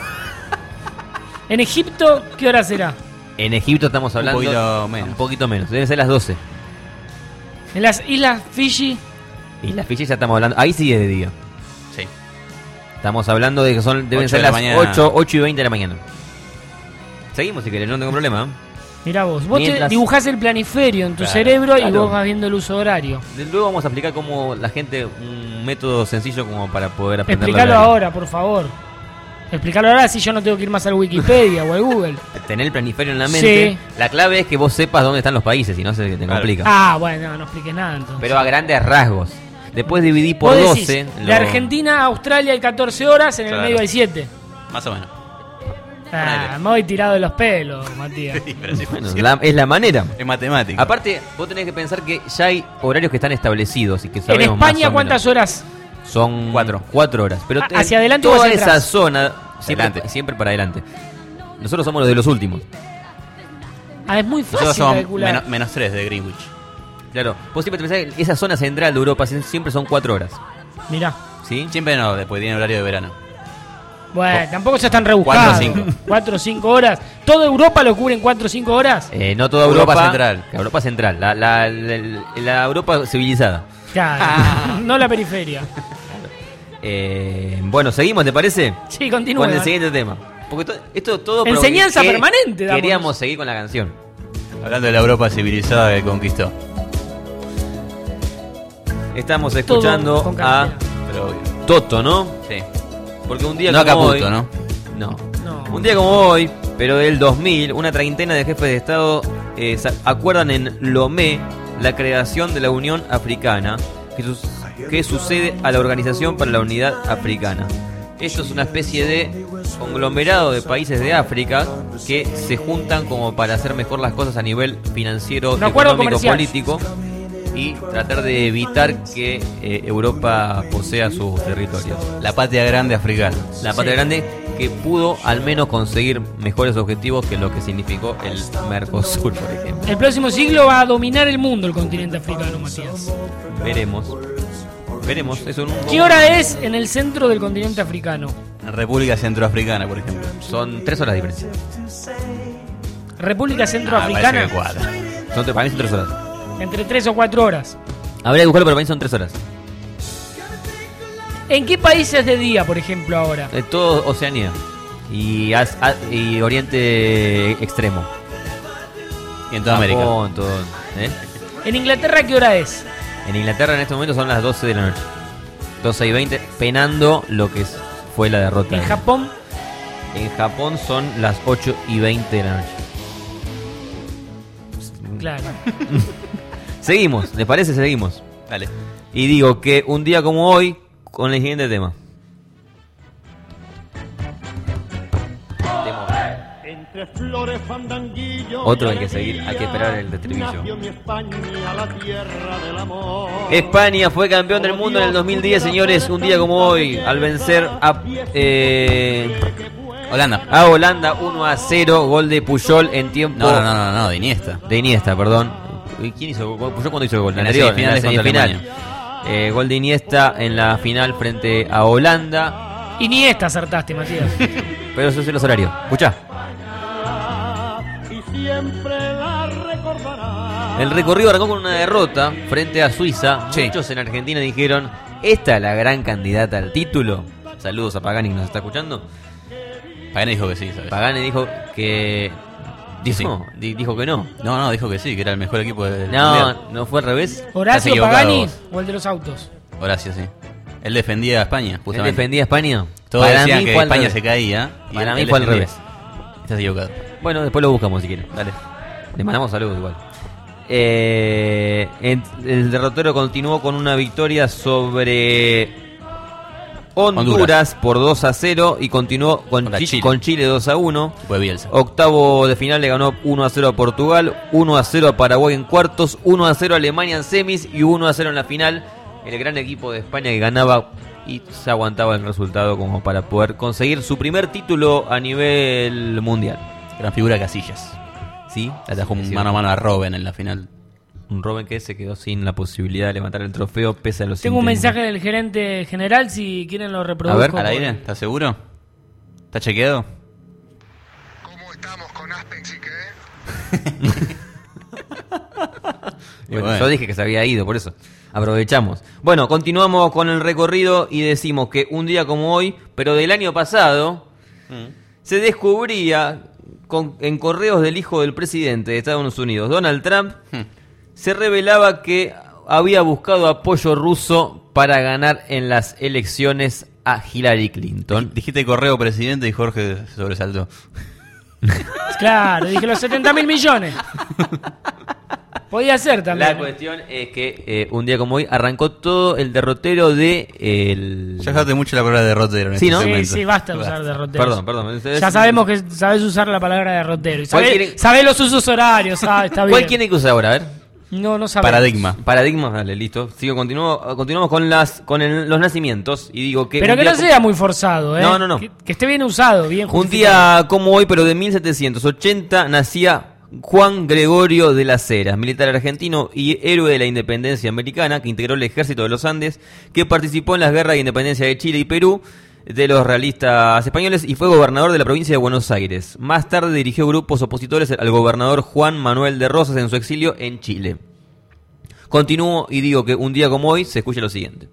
En Egipto, ¿qué hora será? En Egipto estamos hablando... poquito menos. Un poquito menos. Deben ser las doce. En las Islas Fiji, Y las fichas ya estamos hablando... Ahí sí es de día. Sí. Estamos hablando de que son deben Ocho ser de la las mañana. ocho, ocho y veinte de la mañana. Seguimos si querés, no tengo problema. mirá vos. Vos te Mientras- dibujás el planiferio en tu Claro, cerebro y claro. vos vas viendo el uso horario. De- Luego vamos a explicar cómo la gente, un método sencillo como para poder aprender. Explícalo ahora, por favor. Explícalo ahora si yo no tengo que ir más al Wikipedia o al Google. Tener el planiferio en la mente. Sí. La clave es que vos sepas dónde están los países, si no se te Claro. complica. Ah, bueno, no, no expliques nada entonces. Pero a grandes rasgos. Después dividí por Vos decís, doce. de lo- Argentina a Australia hay catorce horas, en el Claro. medio hay siete. Más o menos. Ah, me voy tirado de los pelos, Matías. Sí, pero sí Bueno, funciona. la- es la manera. Es matemática. Aparte, vos tenés que pensar que ya hay horarios que están establecidos y que En sabemos más España, o ¿cuántas menos. horas? Son Cuatro. cuatro horas. Pero Ah, te- ¿hacia adelante o toda hacia esa atrás? zona, siempre, Adelante. siempre para adelante. Nosotros somos los de los últimos. Ah, es muy Nosotros fácil somos calcular. menos, menos tres de Greenwich. Claro, vos siempre te pensás que esa zona central de Europa sie- siempre son cuatro horas. Mirá. ¿Sí? Siempre no, después tiene horario de verano. Bueno, tampoco se están rebuscados. Cuatro o cinco. Cuatro o cinco horas. ¿Toda Europa lo cubre en cuatro o cinco horas? Eh, no toda Europa, Europa central. La Europa central, la, la, la- la Europa civilizada. Claro, no la periferia. Eh, bueno, seguimos, ¿te parece? Sí, continúa. Con el siguiente tema. Porque to- esto todo provo- Enseñanza que permanente, damos. Queríamos seguir con la canción. Hablando de la Europa civilizada que conquistó. Estamos Todo escuchando con a cartera. Pero obvio. Toto, ¿no? Sí. Porque un día No a como Caputo, hoy, ¿no? No. No. Un día como hoy, pero del dos mil, una treintena de jefes de Estado eh, sa- acuerdan en Lomé la creación de la Unión Africana, que, sus- que sucede a la Organización para la Unidad Africana. Esto es una especie de conglomerado de países de África que se juntan como para hacer mejor las cosas a nivel financiero, Un acuerdo económico, comercial. político y tratar de evitar que eh, Europa posea sus territorios. La patria grande africana. La patria grande que pudo al menos conseguir mejores objetivos que lo que significó el Mercosur, por ejemplo. El próximo siglo va a dominar el mundo el continente africano, Matías. Veremos. Veremos. Eso en un... ¿Qué hora es en el centro del continente africano? República Centroafricana, por ejemplo. Son tres horas de diferencia. República Ah, Centroafricana. parece que cuadra. Son tres- para mí son tres horas. Entre tres o cuatro horas. Habría que buscarlo, pero para mí son tres horas. ¿En qué países de día, por ejemplo, ahora? De todo Oceanía. Y, As- A- y Oriente Extremo. Y en toda América. Japón, todo, ¿eh? ¿En Inglaterra qué hora es? En Inglaterra en este momento son las doce de la noche. doce y veinte, penando lo que es- fue la derrota. En Japón, En Japón son las ocho y veinte de la noche. claro. Seguimos, ¿les parece? Seguimos. Dale. Y digo que un día como hoy, con el siguiente tema. Entre flores, fandanguillo, Otro y hay que seguir, hay que esperar el estribillo. nació mi España, la tierra del amor. España fue campeón del mundo en el dos mil diez, señores, un día como hoy, al vencer a eh, Holanda. a Holanda uno a cero, gol de Puyol en tiempo... No, no, no, no, no, de Iniesta. De Iniesta, perdón. ¿Y ¿Quién hizo? ¿Puyol cuándo hizo el gol? En la Anterior, semifinal en la contra semifinal. Alemania. Eh, gol de Iniesta en la final frente a Holanda. Y ni esta acertaste, Matías. Pero eso es los horarios. Escuchá. Y siempre la recordará. El recorrido arrancó con una derrota frente a Suiza. Sí. Muchos en Argentina dijeron, esta es la gran candidata al título. Saludos a Pagani que nos está escuchando. Pagani dijo que sí, ¿sabes? Pagani dijo que Dijo, di- dijo que no. No, no, dijo que sí, que era el mejor equipo del No, mundial. no fue al revés. ¿Horacio equivocado Pagani vos. o el de los autos? Horacio, sí. Él defendía a España, ¿Él justamente. defendía a España? Todos Para decían mí que fue al España revés. se caía. y Para él- mí él fue al defendía. revés. Estás equivocado. Bueno, después lo buscamos si quieren. Dale. Le mandamos saludos igual. Eh, en- el derrotero continuó con una victoria sobre Honduras, Honduras. por dos a cero y continuó con, Contra Chi- Chile. con Chile dos a uno. Fue Bielsa. Octavo de final le ganó uno a cero a Portugal, uno a cero a Paraguay en cuartos, uno a cero a Alemania en semis y uno a cero en la final. El gran equipo de España que ganaba y se aguantaba el resultado como para poder conseguir su primer título a nivel mundial. Gran figura Casillas. ¿Sí? Atajó Sí, un sí. mano a mano a Robben en la final. Un Robben que se quedó sin la posibilidad de levantar el trofeo pese a los Tengo un intentos. mensaje del gerente general, si quieren lo A reproduzco. ver, ¿Al aire? ¿Estás seguro? ¿Está chequeado? Bueno, Bueno. yo dije que se había ido, por eso. Aprovechamos. Bueno, continuamos con el recorrido y decimos que un día como hoy, pero del año pasado, se descubría con- en correos del hijo del presidente de Estados Unidos, Donald Trump, se revelaba que había buscado apoyo ruso para ganar en las elecciones a Hillary Clinton. Dijiste correo presidente y Jorge se sobresaltó. Claro, dije los setenta mil millones. Podía ser también. La cuestión es que eh, un día como hoy arrancó todo el derrotero de el... Ya usaste mucho la palabra derrotero en Sí, este ¿no? Sí, segmento. sí, basta de usar derroteros. Perdón, perdón. Ya sabemos que sabes usar la palabra derrotero. Y ¿Cuál sabés, quiere- sabés los usos horarios, ah, está bien. ¿Cuál quiere que use ahora? A ver. No, no sabemos. Paradigma. Paradigma, dale, listo. Sigo, continuo, continuamos con las con el- los nacimientos y digo que... Pero un que día no como- sea muy forzado, ¿eh? No, no, no. Que, que esté bien usado, bien Un justificado. día como hoy, pero de mil setecientos ochenta, nacía Juan Gregorio de las Heras, militar argentino y héroe de la independencia americana, que integró el ejército de los Andes, que participó en las guerras de independencia de Chile y Perú, de los realistas españoles, y fue gobernador de la provincia de Buenos Aires. Más tarde dirigió grupos opositores al gobernador Juan Manuel de Rosas en su exilio en Chile. Continúo y digo que un día como hoy se escucha lo siguiente.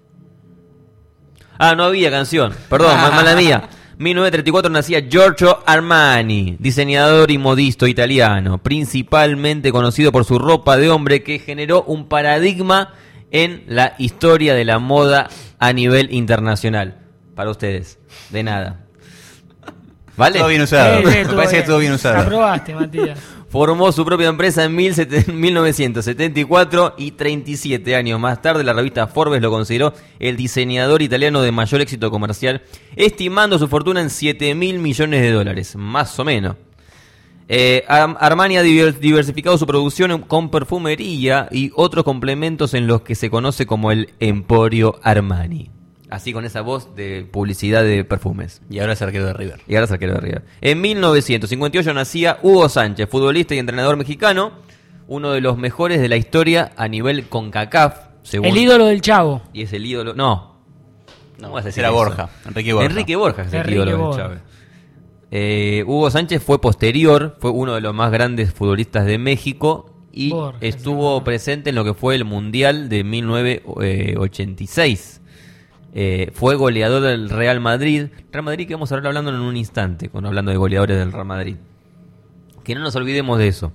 Ah, no había canción. Perdón, mal- mala mía. mil novecientos treinta y cuatro nacía Giorgio Armani, diseñador y modisto italiano, principalmente conocido por su ropa de hombre que generó un paradigma en la historia de la moda a nivel internacional. Para ustedes, de nada. ¿Vale? Todo bien usado. Sí, sí, Me estuvo parece que bien. estuvo bien usado. Aprobaste, Matías. Formó su propia empresa en mil novecientos setenta y cuatro y treinta y siete años más tarde la revista Forbes lo consideró el diseñador italiano de mayor éxito comercial, estimando su fortuna en siete mil millones de dólares, más o menos. Eh, Ar- Armani ha diver- diversificado su producción con perfumería y otros complementos en los que se conoce como el Emporio Armani. Así con esa voz de publicidad de perfumes. Y ahora es arquero de River. Y ahora es arquero de River. En mil novecientos cincuenta y ocho nacía Hugo Sánchez, futbolista y entrenador mexicano, uno de los mejores de la historia a nivel CONCACAF. Según, El ídolo del Chavo. Y es el ídolo... No. No, vas a decir era eso? Borja. Enrique Borja. Enrique Borja es el Enrique ídolo del Borja. Chávez. Eh, Hugo Sánchez fue posterior, fue uno de los más grandes futbolistas de México y Borja, estuvo presente en lo que fue el Mundial de mil novecientos ochenta y seis. Eh, fue goleador del Real Madrid. Real Madrid que vamos a hablar hablando en un instante, cuando hablando de goleadores del Real Madrid. Que no nos olvidemos de eso.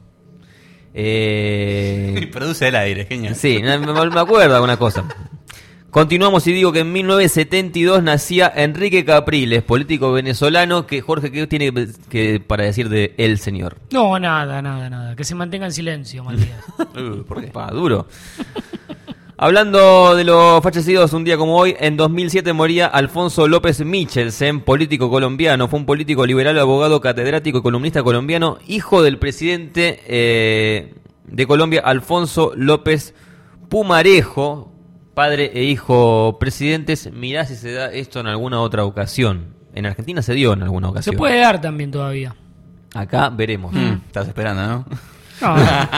Eh, Produce el aire, genial. sí, me, me acuerdo de alguna cosa. Continuamos y digo que en mil novecientos setenta y dos nacía Enrique Capriles, político venezolano, que Jorge, ¿qué tiene que para decir de el señor? No, nada, nada, nada. Que se mantenga en silencio, Matías. Uh, ¿Por qué? Pa, duro. Hablando de los fallecidos, un día como hoy, en dos mil siete moría Alfonso López Michelsen, político colombiano. Fue un político liberal, abogado, catedrático y columnista colombiano, hijo del presidente eh, de Colombia, Alfonso López Pumarejo, padre e hijo presidentes. Mirá si se da esto en alguna otra ocasión. En Argentina se dio en alguna Se ocasión. puede dar también todavía. Acá veremos. Mm, estás esperando, ¿no? No,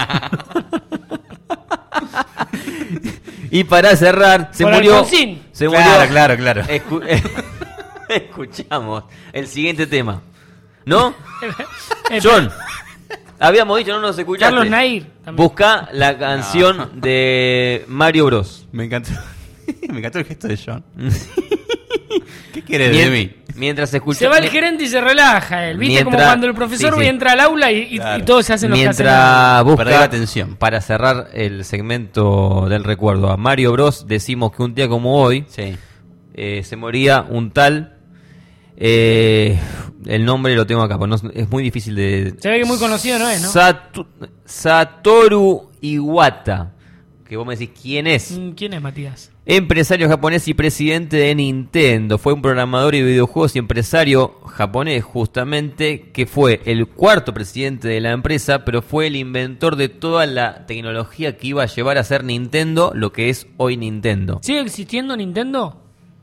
Y para cerrar, se Por murió. Alfonsín. Se murió. Claro, claro, claro. Escu- Escuchamos el siguiente tema. ¿No? Eh, John. Habíamos dicho, no nos escuchaste. Carlos Nair. también. Busca la canción de Mario Bros. Me encantó. Me encantó el gesto de John. ¿Qué quieres Mien- de mí? Mientras escucha, Se va el mi- gerente y se relaja él. ¿Viste? Mientras- Como cuando el profesor sí, sí. entra al aula y, y- Claro. y todos se hacen los que hacen. Mientras busca Perder la atención. para cerrar el segmento del recuerdo a Mario Bros, decimos que un día como hoy Sí. eh, se moría un tal. eh, el nombre lo tengo acá, pero no- es muy difícil de. Se ve que muy conocido no es, ¿no? Satu- Satoru Iwata. Que vos me decís quién es. Mm, ¿Quién es Matías? Empresario japonés y presidente de Nintendo. Fue un programador de videojuegos y empresario japonés, justamente, que fue el cuarto presidente de la empresa, pero fue el inventor de toda la tecnología que iba a llevar a ser Nintendo lo que es hoy Nintendo. ¿Sigue existiendo Nintendo?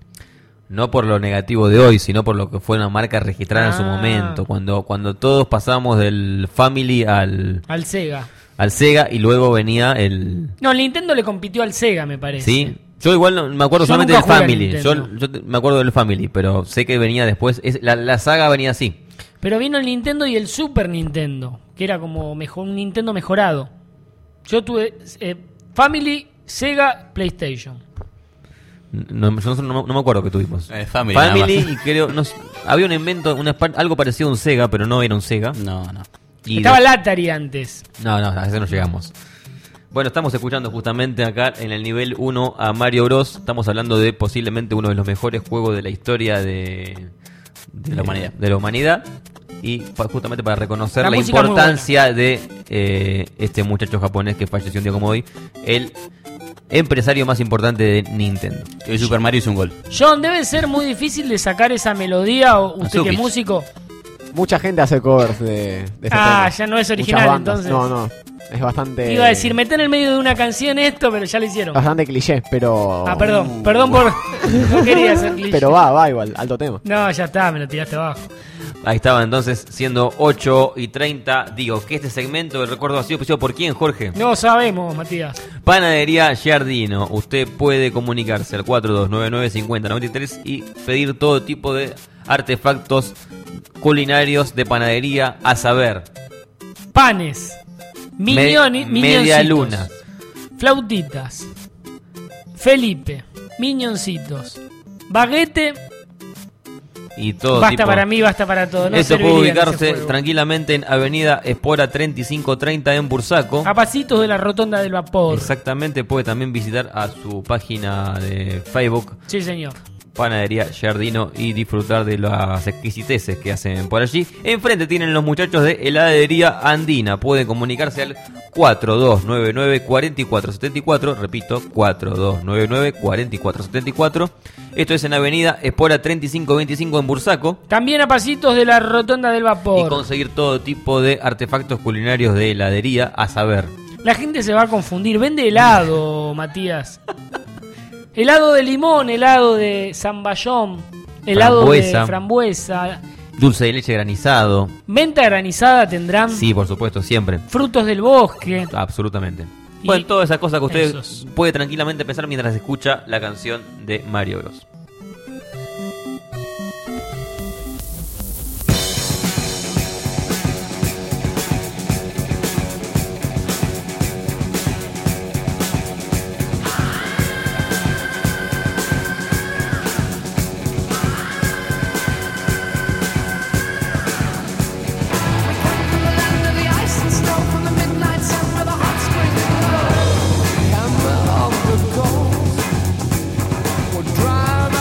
No por lo negativo de hoy, sino por lo que fue una marca registrada en su Ah. momento. Cuando, cuando todos pasamos del Family al, Al Sega. al Sega y luego venía el... No, el Nintendo le compitió al Sega, me parece. ¿Sí? Yo igual no, me acuerdo Yo solamente nunca del jugué a Family. Yo, Nintendo. yo te- me acuerdo del Family, pero sé que venía después. Es, la, la saga venía así. Pero vino el Nintendo y el Super Nintendo, que era como mejor, un Nintendo mejorado. Yo tuve eh, Family, Sega, PlayStation. No, yo no, no- no me acuerdo que tuvimos. Eh, Family, nada Family más. y creo... No, sé, había un invento, una, par- algo parecido a un Sega, pero no era un Sega. No, no. Y Estaba de- el Atari antes. No, no, a ese no llegamos. Bueno, estamos escuchando justamente acá en el nivel uno a Mario Bros. Estamos hablando de posiblemente uno de los mejores juegos de la historia de, de la humanidad. De la humanidad. Y pa- justamente para reconocer La la, música es muy importancia de eh, este muchacho japonés que falleció un día como hoy, el empresario más importante de Nintendo. El Super Mario hizo un gol. John, debe ser muy difícil de sacar esa melodía. O usted que Azuki. es músico. Mucha gente hace covers de, de ese Ah, tema. ya no es Muchas original, bandas. entonces. No, no. Es bastante. Iba a decir, meté en el medio de una canción esto, pero ya lo hicieron. Bastante cliché, pero. Ah, perdón, perdón por. No quería hacer cliché. Pero va, va igual, alto tema. No, ya está, me lo tiraste abajo. Ahí estaba entonces, siendo ocho y treinta. Digo que este segmento del recuerdo ha sido auspiciado por quién, Jorge. No sabemos, Matías. Panadería Giardino. Usted puede comunicarse al cuatro dos nueve nueve cinco cero nueve tres y pedir todo tipo de artefactos culinarios de panadería, a saber, Panes. Miñoni, me- media miñoncitos, luna, Flautitas. Felipe. Miñoncitos. Baguete. y todo Basta tipo. para mí, basta para todo. No Eso puede serviría en ese ubicarse juego. tranquilamente en Avenida Espora treinta y cinco treinta en Bursaco. A pasitos de la rotonda del vapor. Exactamente, puede también visitar a su página de Facebook, Sí, señor. Panadería Giardino, y disfrutar de las exquisiteces que hacen por allí. Enfrente tienen los muchachos de Heladería Andina. Pueden comunicarse al cuatro dos nueve nueve cuatro cuatro siete cuatro. Repito, cuatro dos nueve nueve cuatro cuatro siete cuatro. Esto es en Avenida Espora treinta y cinco veinticinco en Bursaco. También a pasitos de la rotonda del Y vapor. conseguir todo tipo de artefactos culinarios de heladería, a saber, La gente se va a confundir. Vende helado, Matías. Helado de limón, helado de zamballón, helado Frambuesa. de frambuesa. dulce de leche granizado. Menta granizada tendrán. Sí, por supuesto, siempre. Frutos del bosque. Absolutamente. Y Bueno, todas esas cosas que usted esos. puede tranquilamente pensar mientras escucha la canción de Mario Bros. Drive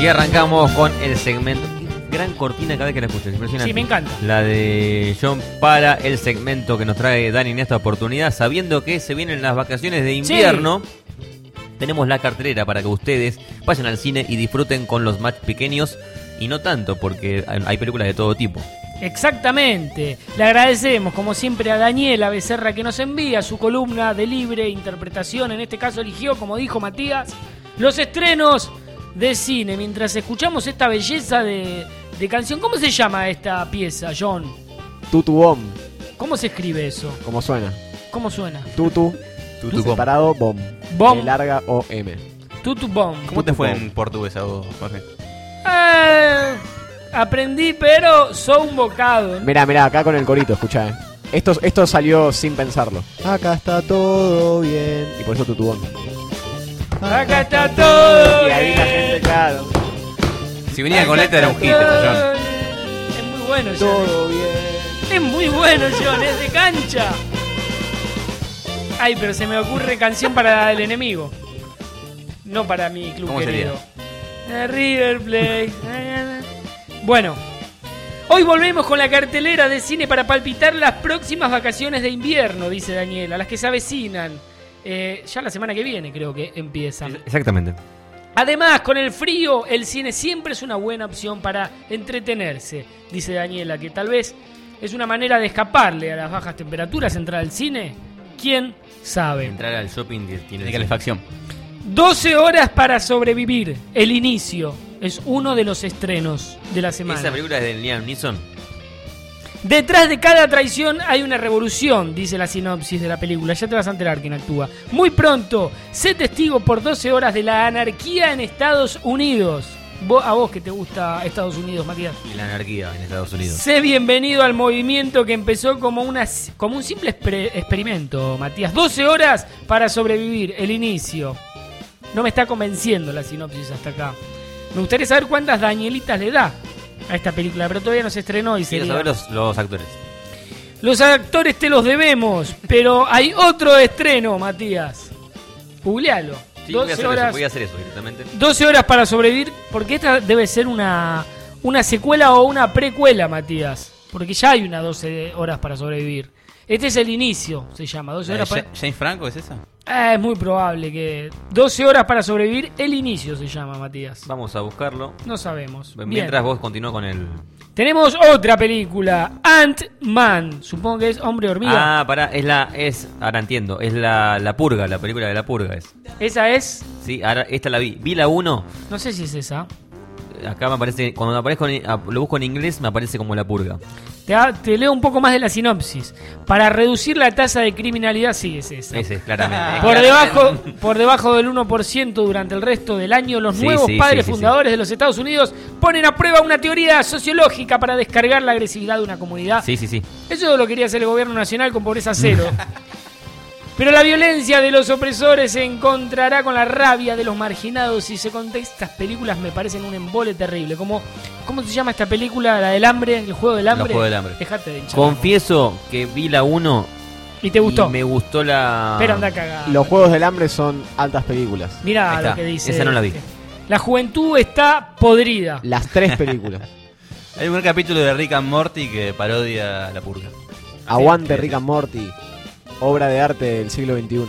Y arrancamos con el segmento. Gran cortina cada vez que la escucho, es impresionante. Sí, me encanta. La de John para el segmento que nos trae Dani en esta oportunidad, sabiendo que se vienen las vacaciones de invierno. Sí. Tenemos la cartelera para que ustedes vayan al cine y disfruten con los más pequeños y no tanto, porque hay películas de todo tipo. Exactamente. Le agradecemos, como siempre, a Daniela Becerra que nos envía su columna de libre interpretación. En este caso eligió, como dijo Matías, los estrenos de cine. Mientras escuchamos esta belleza de, de canción, ¿cómo se llama esta pieza, John? Tutu Bom. ¿Cómo se escribe eso? ¿Cómo suena? ¿Cómo suena? Tutu. Tutu separado Bom. Bom. E larga O M. Tutu Bom. ¿Cómo te fue en portugués a vos, Jorge? Eh, aprendí, pero soy un bocado. Mirá, mirá, acá con el corito, escuchá, eh. Esto, esto salió sin pensarlo. Acá está todo bien. Y por eso Tutu Bom. Acá está todo. Y ahí la gente, claro. Si venía con letra era un hit, John. Es muy bueno, John. Todo bien. Es muy bueno, John, es de cancha. Ay, pero se me ocurre canción para el enemigo. No para mi club ¿Cómo querido. Sería? River Plate. Bueno, hoy volvemos con la cartelera de cine para palpitar las próximas vacaciones de invierno, dice Daniela, las que se avecinan. Eh, ya la semana que viene creo que empiezan. Exactamente. Además, con el frío, el cine siempre es una buena opción para entretenerse, dice Daniela, que tal vez es una manera de escaparle a las bajas temperaturas, entrar al cine. ¿Quién sabe? Entrar al shopping tiene de calefacción. doce horas para sobrevivir. El inicio es uno de los estrenos de la semana. ¿Esa película es de Liam Neeson? Detrás de cada traición hay una revolución, dice la sinopsis de la película. Ya te vas a enterar quién actúa. Muy pronto, sé testigo por doce horas de la anarquía en Estados Unidos. Vos, a vos que te gusta Estados Unidos, Matías. Y la anarquía en Estados Unidos. Sé bienvenido al movimiento que empezó como, una, como un simple esper- experimento, Matías. doce horas para sobrevivir, el inicio. No me está convenciendo la sinopsis hasta acá. Me gustaría saber cuántas Danielitas le da a esta película, pero todavía no se estrenó y Quiero sería... saber los, los actores. Los actores te los debemos, pero hay otro estreno, Matías. Googlealo. Sí, voy a, doce hacer horas, eso, voy a hacer eso directamente. doce horas para sobrevivir, porque esta debe ser una, una secuela o una precuela, Matías. Porque ya hay una doce horas para sobrevivir. Este es el inicio, se llama. doce horas para... ¿James Franco es esa? Ah, es muy probable que... doce horas para sobrevivir, el inicio se llama, Matías. Vamos a buscarlo. No sabemos. Mientras Bien. vos continúa con el... Tenemos otra película, Ant-Man. Supongo que es Hombre Hormiga. Ah, pará, es la... es ahora entiendo, es la, la Purga, la película de la Purga es. ¿Esa es? Sí, ahora esta la vi. Vi la uno. No sé si es esa. Acá me aparece, cuando me aparezco en- lo busco en inglés, me aparece como la Purga. Te, te leo un poco más de la sinopsis. Para reducir la tasa de criminalidad, sí, es esa. Ese es, claramente. Por debajo, por debajo del uno por ciento durante el resto del año, los Sí, nuevos sí, padres sí, sí, fundadores de los Estados Unidos ponen a prueba una teoría sociológica para descargar la agresividad de una comunidad. Sí, sí, sí. Eso lo quería hacer el gobierno nacional con pobreza cero. Pero la violencia de los opresores se encontrará con la rabia de los marginados y se contesta. Estas películas me parecen un embole terrible. Como, ¿cómo se llama esta película? La del hambre, el juego del hambre. El juego del hambre. Dejate de hinchar. Confieso que vi la uno. ¿Y te gustó? Y me gustó la... Pero anda cagada. Los Juegos del Hambre son altas películas. Mirá Ahí está. lo que dice. Esa no la vi. La juventud está podrida. Las tres películas. Hay un capítulo de Rick and Morty que parodia la Purga. Aguante Rick and Morty. Obra de arte del siglo veintiuno.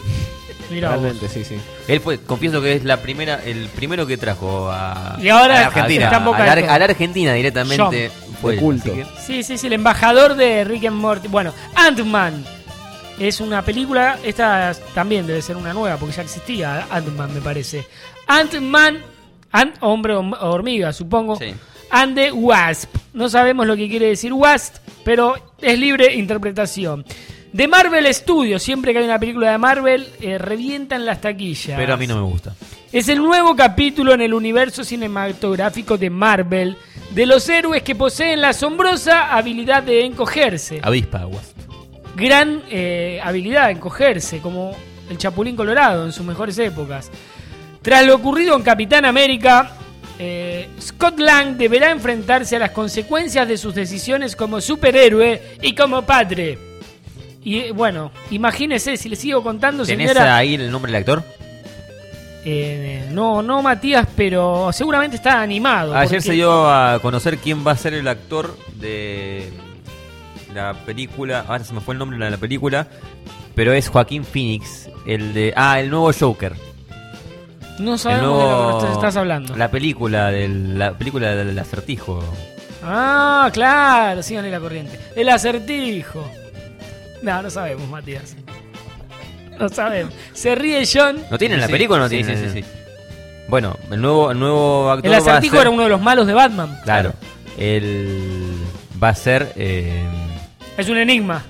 Mirá Realmente, vos. sí, sí. Él fue, confieso que es la primera, el primero que trajo a, Y ahora a la Argentina. está en boca a, la, de todo. a la Argentina directamente. John. Fue De él, culto. así que- Sí, sí, sí, el embajador de Rick and Morty. Bueno, Ant-Man. Es una película, esta también debe ser una nueva, porque ya existía Ant-Man, me parece. Ant-Man, Ant, hombre o hormiga, supongo. Sí. And the Wasp. No sabemos lo que quiere decir Wasp, pero es libre interpretación. De Marvel Studios, siempre que hay una película de Marvel, eh, revientan las taquillas. Pero a mí no me gusta. Es el nuevo capítulo en el universo cinematográfico de Marvel de los héroes que poseen la asombrosa habilidad de encogerse. Avispa, Wasp. Gran eh, habilidad de encogerse, como el Chapulín Colorado en sus mejores épocas. Tras lo ocurrido en Capitán América, eh, Scott Lang deberá enfrentarse a las consecuencias de sus decisiones como superhéroe y como padre. Y eh, bueno, imagínese, si le sigo contando, ¿Tenés señora... ahí el nombre del actor? Eh, no, no Matías, pero seguramente está animado. Ayer porque- se dio a conocer quién va a ser el actor de la película. Ahora se me fue el nombre de la película, pero es Joaquín Phoenix, el de ah, el nuevo Joker. No El sabemos nuevo- de lo que estás hablando. La película del la película del acertijo. Ah, claro, síganle la corriente. El acertijo. No, no sabemos, Matías. No sabemos. Se ríe John. ¿No tienen la Sí, película o no sí, tienen? sí, sí, sí. Bueno, el nuevo el nuevo actor El va a acertijo ser- era uno de los malos de Batman. Claro. Él va a ser eh, Es un enigma.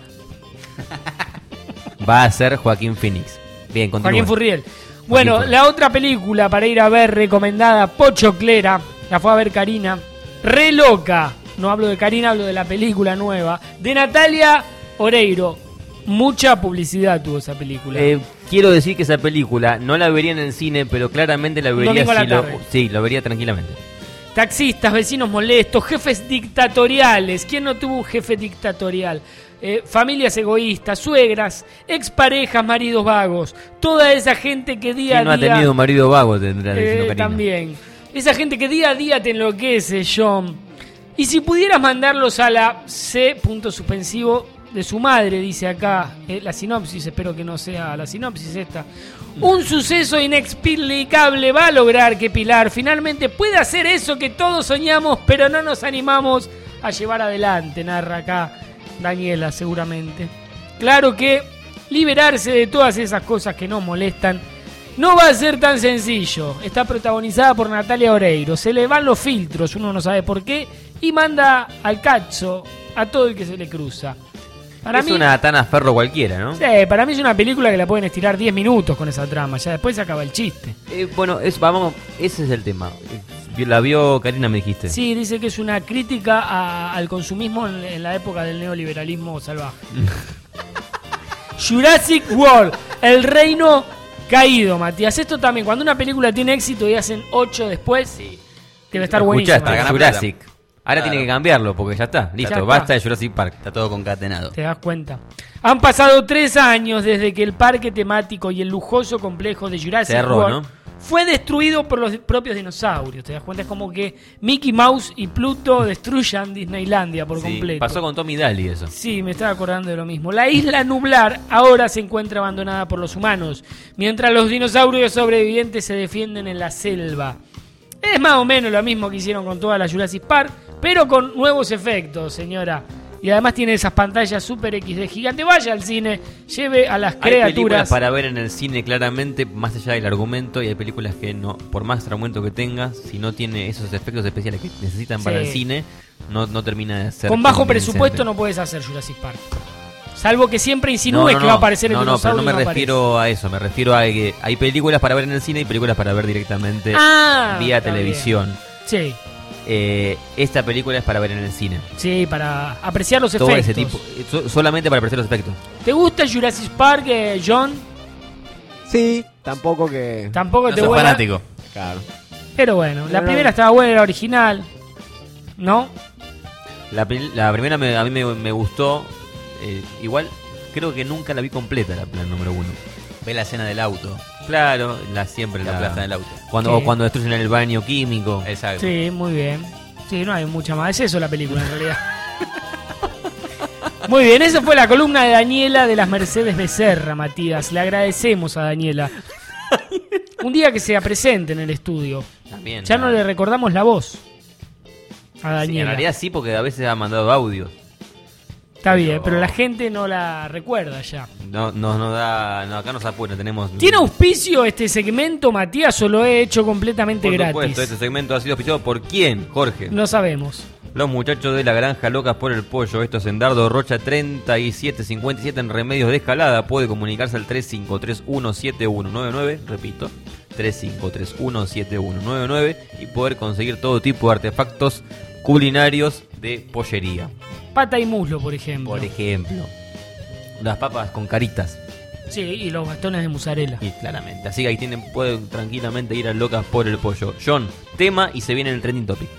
va a ser Joaquín Phoenix. Bien, continúa. Joaquín Furriel. Bueno, Joaquín la otra película para ir a ver recomendada, Pochoclera, la fue a ver Karina. Re loca. No hablo de Karina, hablo de la película nueva. De Natalia Oreiro. Mucha publicidad tuvo esa película. Eh, quiero decir que esa película no la vería en el cine, pero claramente la vería domingo a la si lo, tarde. sí, lo vería tranquilamente. Taxistas, vecinos molestos, jefes dictatoriales. ¿Quién no tuvo un jefe dictatorial? Eh, familias egoístas, suegras, exparejas, maridos vagos. Toda esa gente que día ¿Quién no a ha día... tenido un marido vago? Tendrá Eh, diciendo Karina. también. Esa gente que día a día te enloquece, John. Y si pudieras mandarlos a la C. punto suspensivo de su madre, dice acá eh, la sinopsis, espero que no sea la sinopsis esta. Un suceso inexplicable va a lograr que Pilar finalmente pueda hacer eso que todos soñamos, pero no nos animamos a llevar adelante, narra acá Daniela seguramente. Claro que liberarse de todas esas cosas que nos molestan no va a ser tan sencillo. Está protagonizada por Natalia Oreiro. Se le van los filtros, uno no sabe por qué, y manda al cacho a todo el que se le cruza. Para es mí, una Tana Ferro cualquiera, ¿no? sí, para mí es una película que la pueden estirar diez minutos con esa trama. Ya después se acaba el chiste. Eh, bueno, es, vamos, ese es el tema. Eh, La vio Karina, me dijiste. Sí, dice que es una crítica a- al consumismo en, en la época del neoliberalismo salvaje. Jurassic World, el reino caído, Matías. Esto también, cuando una película tiene éxito y hacen ocho después, debe estar buenísimo. Escuchaste, Jurassic. Ahora Claro. tiene que cambiarlo porque ya está. Listo, está. basta de Jurassic Park. Está todo concatenado. Te das cuenta. Han pasado tres años desde que el parque temático y el lujoso complejo de Jurassic Cerró, World ¿no? fue destruido por los propios dinosaurios. Te das cuenta, es como que Mickey Mouse y Pluto destruyan Disneylandia por Sí, completo. pasó con Tommy Daly eso. Sí, me estaba acordando de lo mismo. La isla nublar ahora se encuentra abandonada por los humanos, mientras los dinosaurios sobrevivientes se defienden en la selva. Es más o menos lo mismo que hicieron con toda la Jurassic Park, pero con nuevos efectos, señora. Y además tiene esas pantallas Super X D gigante. Vaya al cine, lleve a las Hay películas criaturas. para ver en el cine claramente, más allá del argumento, y hay películas que no, por más argumento que tengas, si no tiene esos efectos especiales que necesitan para Sí. el cine, no, no termina de ser Con bajo convincente. presupuesto no puedes hacer Jurassic Park. Salvo que siempre No, insinúes no, que va a no. aparecer el No, no, dinosaurio. pero no me y no aparece. refiero a eso, me refiero a que hay películas para ver en el cine y películas para ver directamente Ah, vía está televisión. Sí, Eh, esta película es para ver en el cine. sí, para apreciar los Todo efectos. ese tipo, so- solamente para apreciar los efectos. ¿Te gusta Jurassic Park, eh, John? Sí, tampoco que. Tampoco No te sos vuela. fanático. Claro. Pero bueno, la Pero- primera estaba buena, la original. ¿No? La, pel- la primera me- a mí me, me gustó. eh, igual creo que nunca la vi completa, la, la número uno. Ve la escena del auto. Claro, la siempre La la, plaza del auto. Cuando, Sí. o cuando destruyen el baño químico. Exacto. Sí, muy bien. Sí, no hay mucha más. Es eso la película en realidad. Muy bien, esa fue la columna de Daniela de las Mercedes Becerra, Matías. Le agradecemos a Daniela. Un día que sea presente en el estudio. También. Ya no le recordamos la voz a Sí, en Daniela. realidad sí, porque a veces ha mandado audios. Está bien, pero la gente no la recuerda ya. No, no, no da. No, acá nos apura, tenemos. ¿Tiene auspicio este segmento, Matías, o lo he hecho completamente Por gratis? supuesto, este segmento ha sido auspiciado por quién, Jorge. No sabemos. Los muchachos de la granja locas por el pollo. Esto es en Dardo Rocha treinta y siete cincuenta y siete en Remedios de Escalada. Puede comunicarse al tres cinco tres uno siete uno nueve nueve. Repito, tres cinco tres uno siete uno nueve nueve. Y poder conseguir todo tipo de artefactos culinarios de pollería. Pata y muslo, por ejemplo. Por ejemplo, las papas con caritas. Sí, y los bastones de mozzarella. Y claramente. Así que ahí tienen, pueden tranquilamente ir a Locas por el pollo. John, tema y se viene en el trending topic.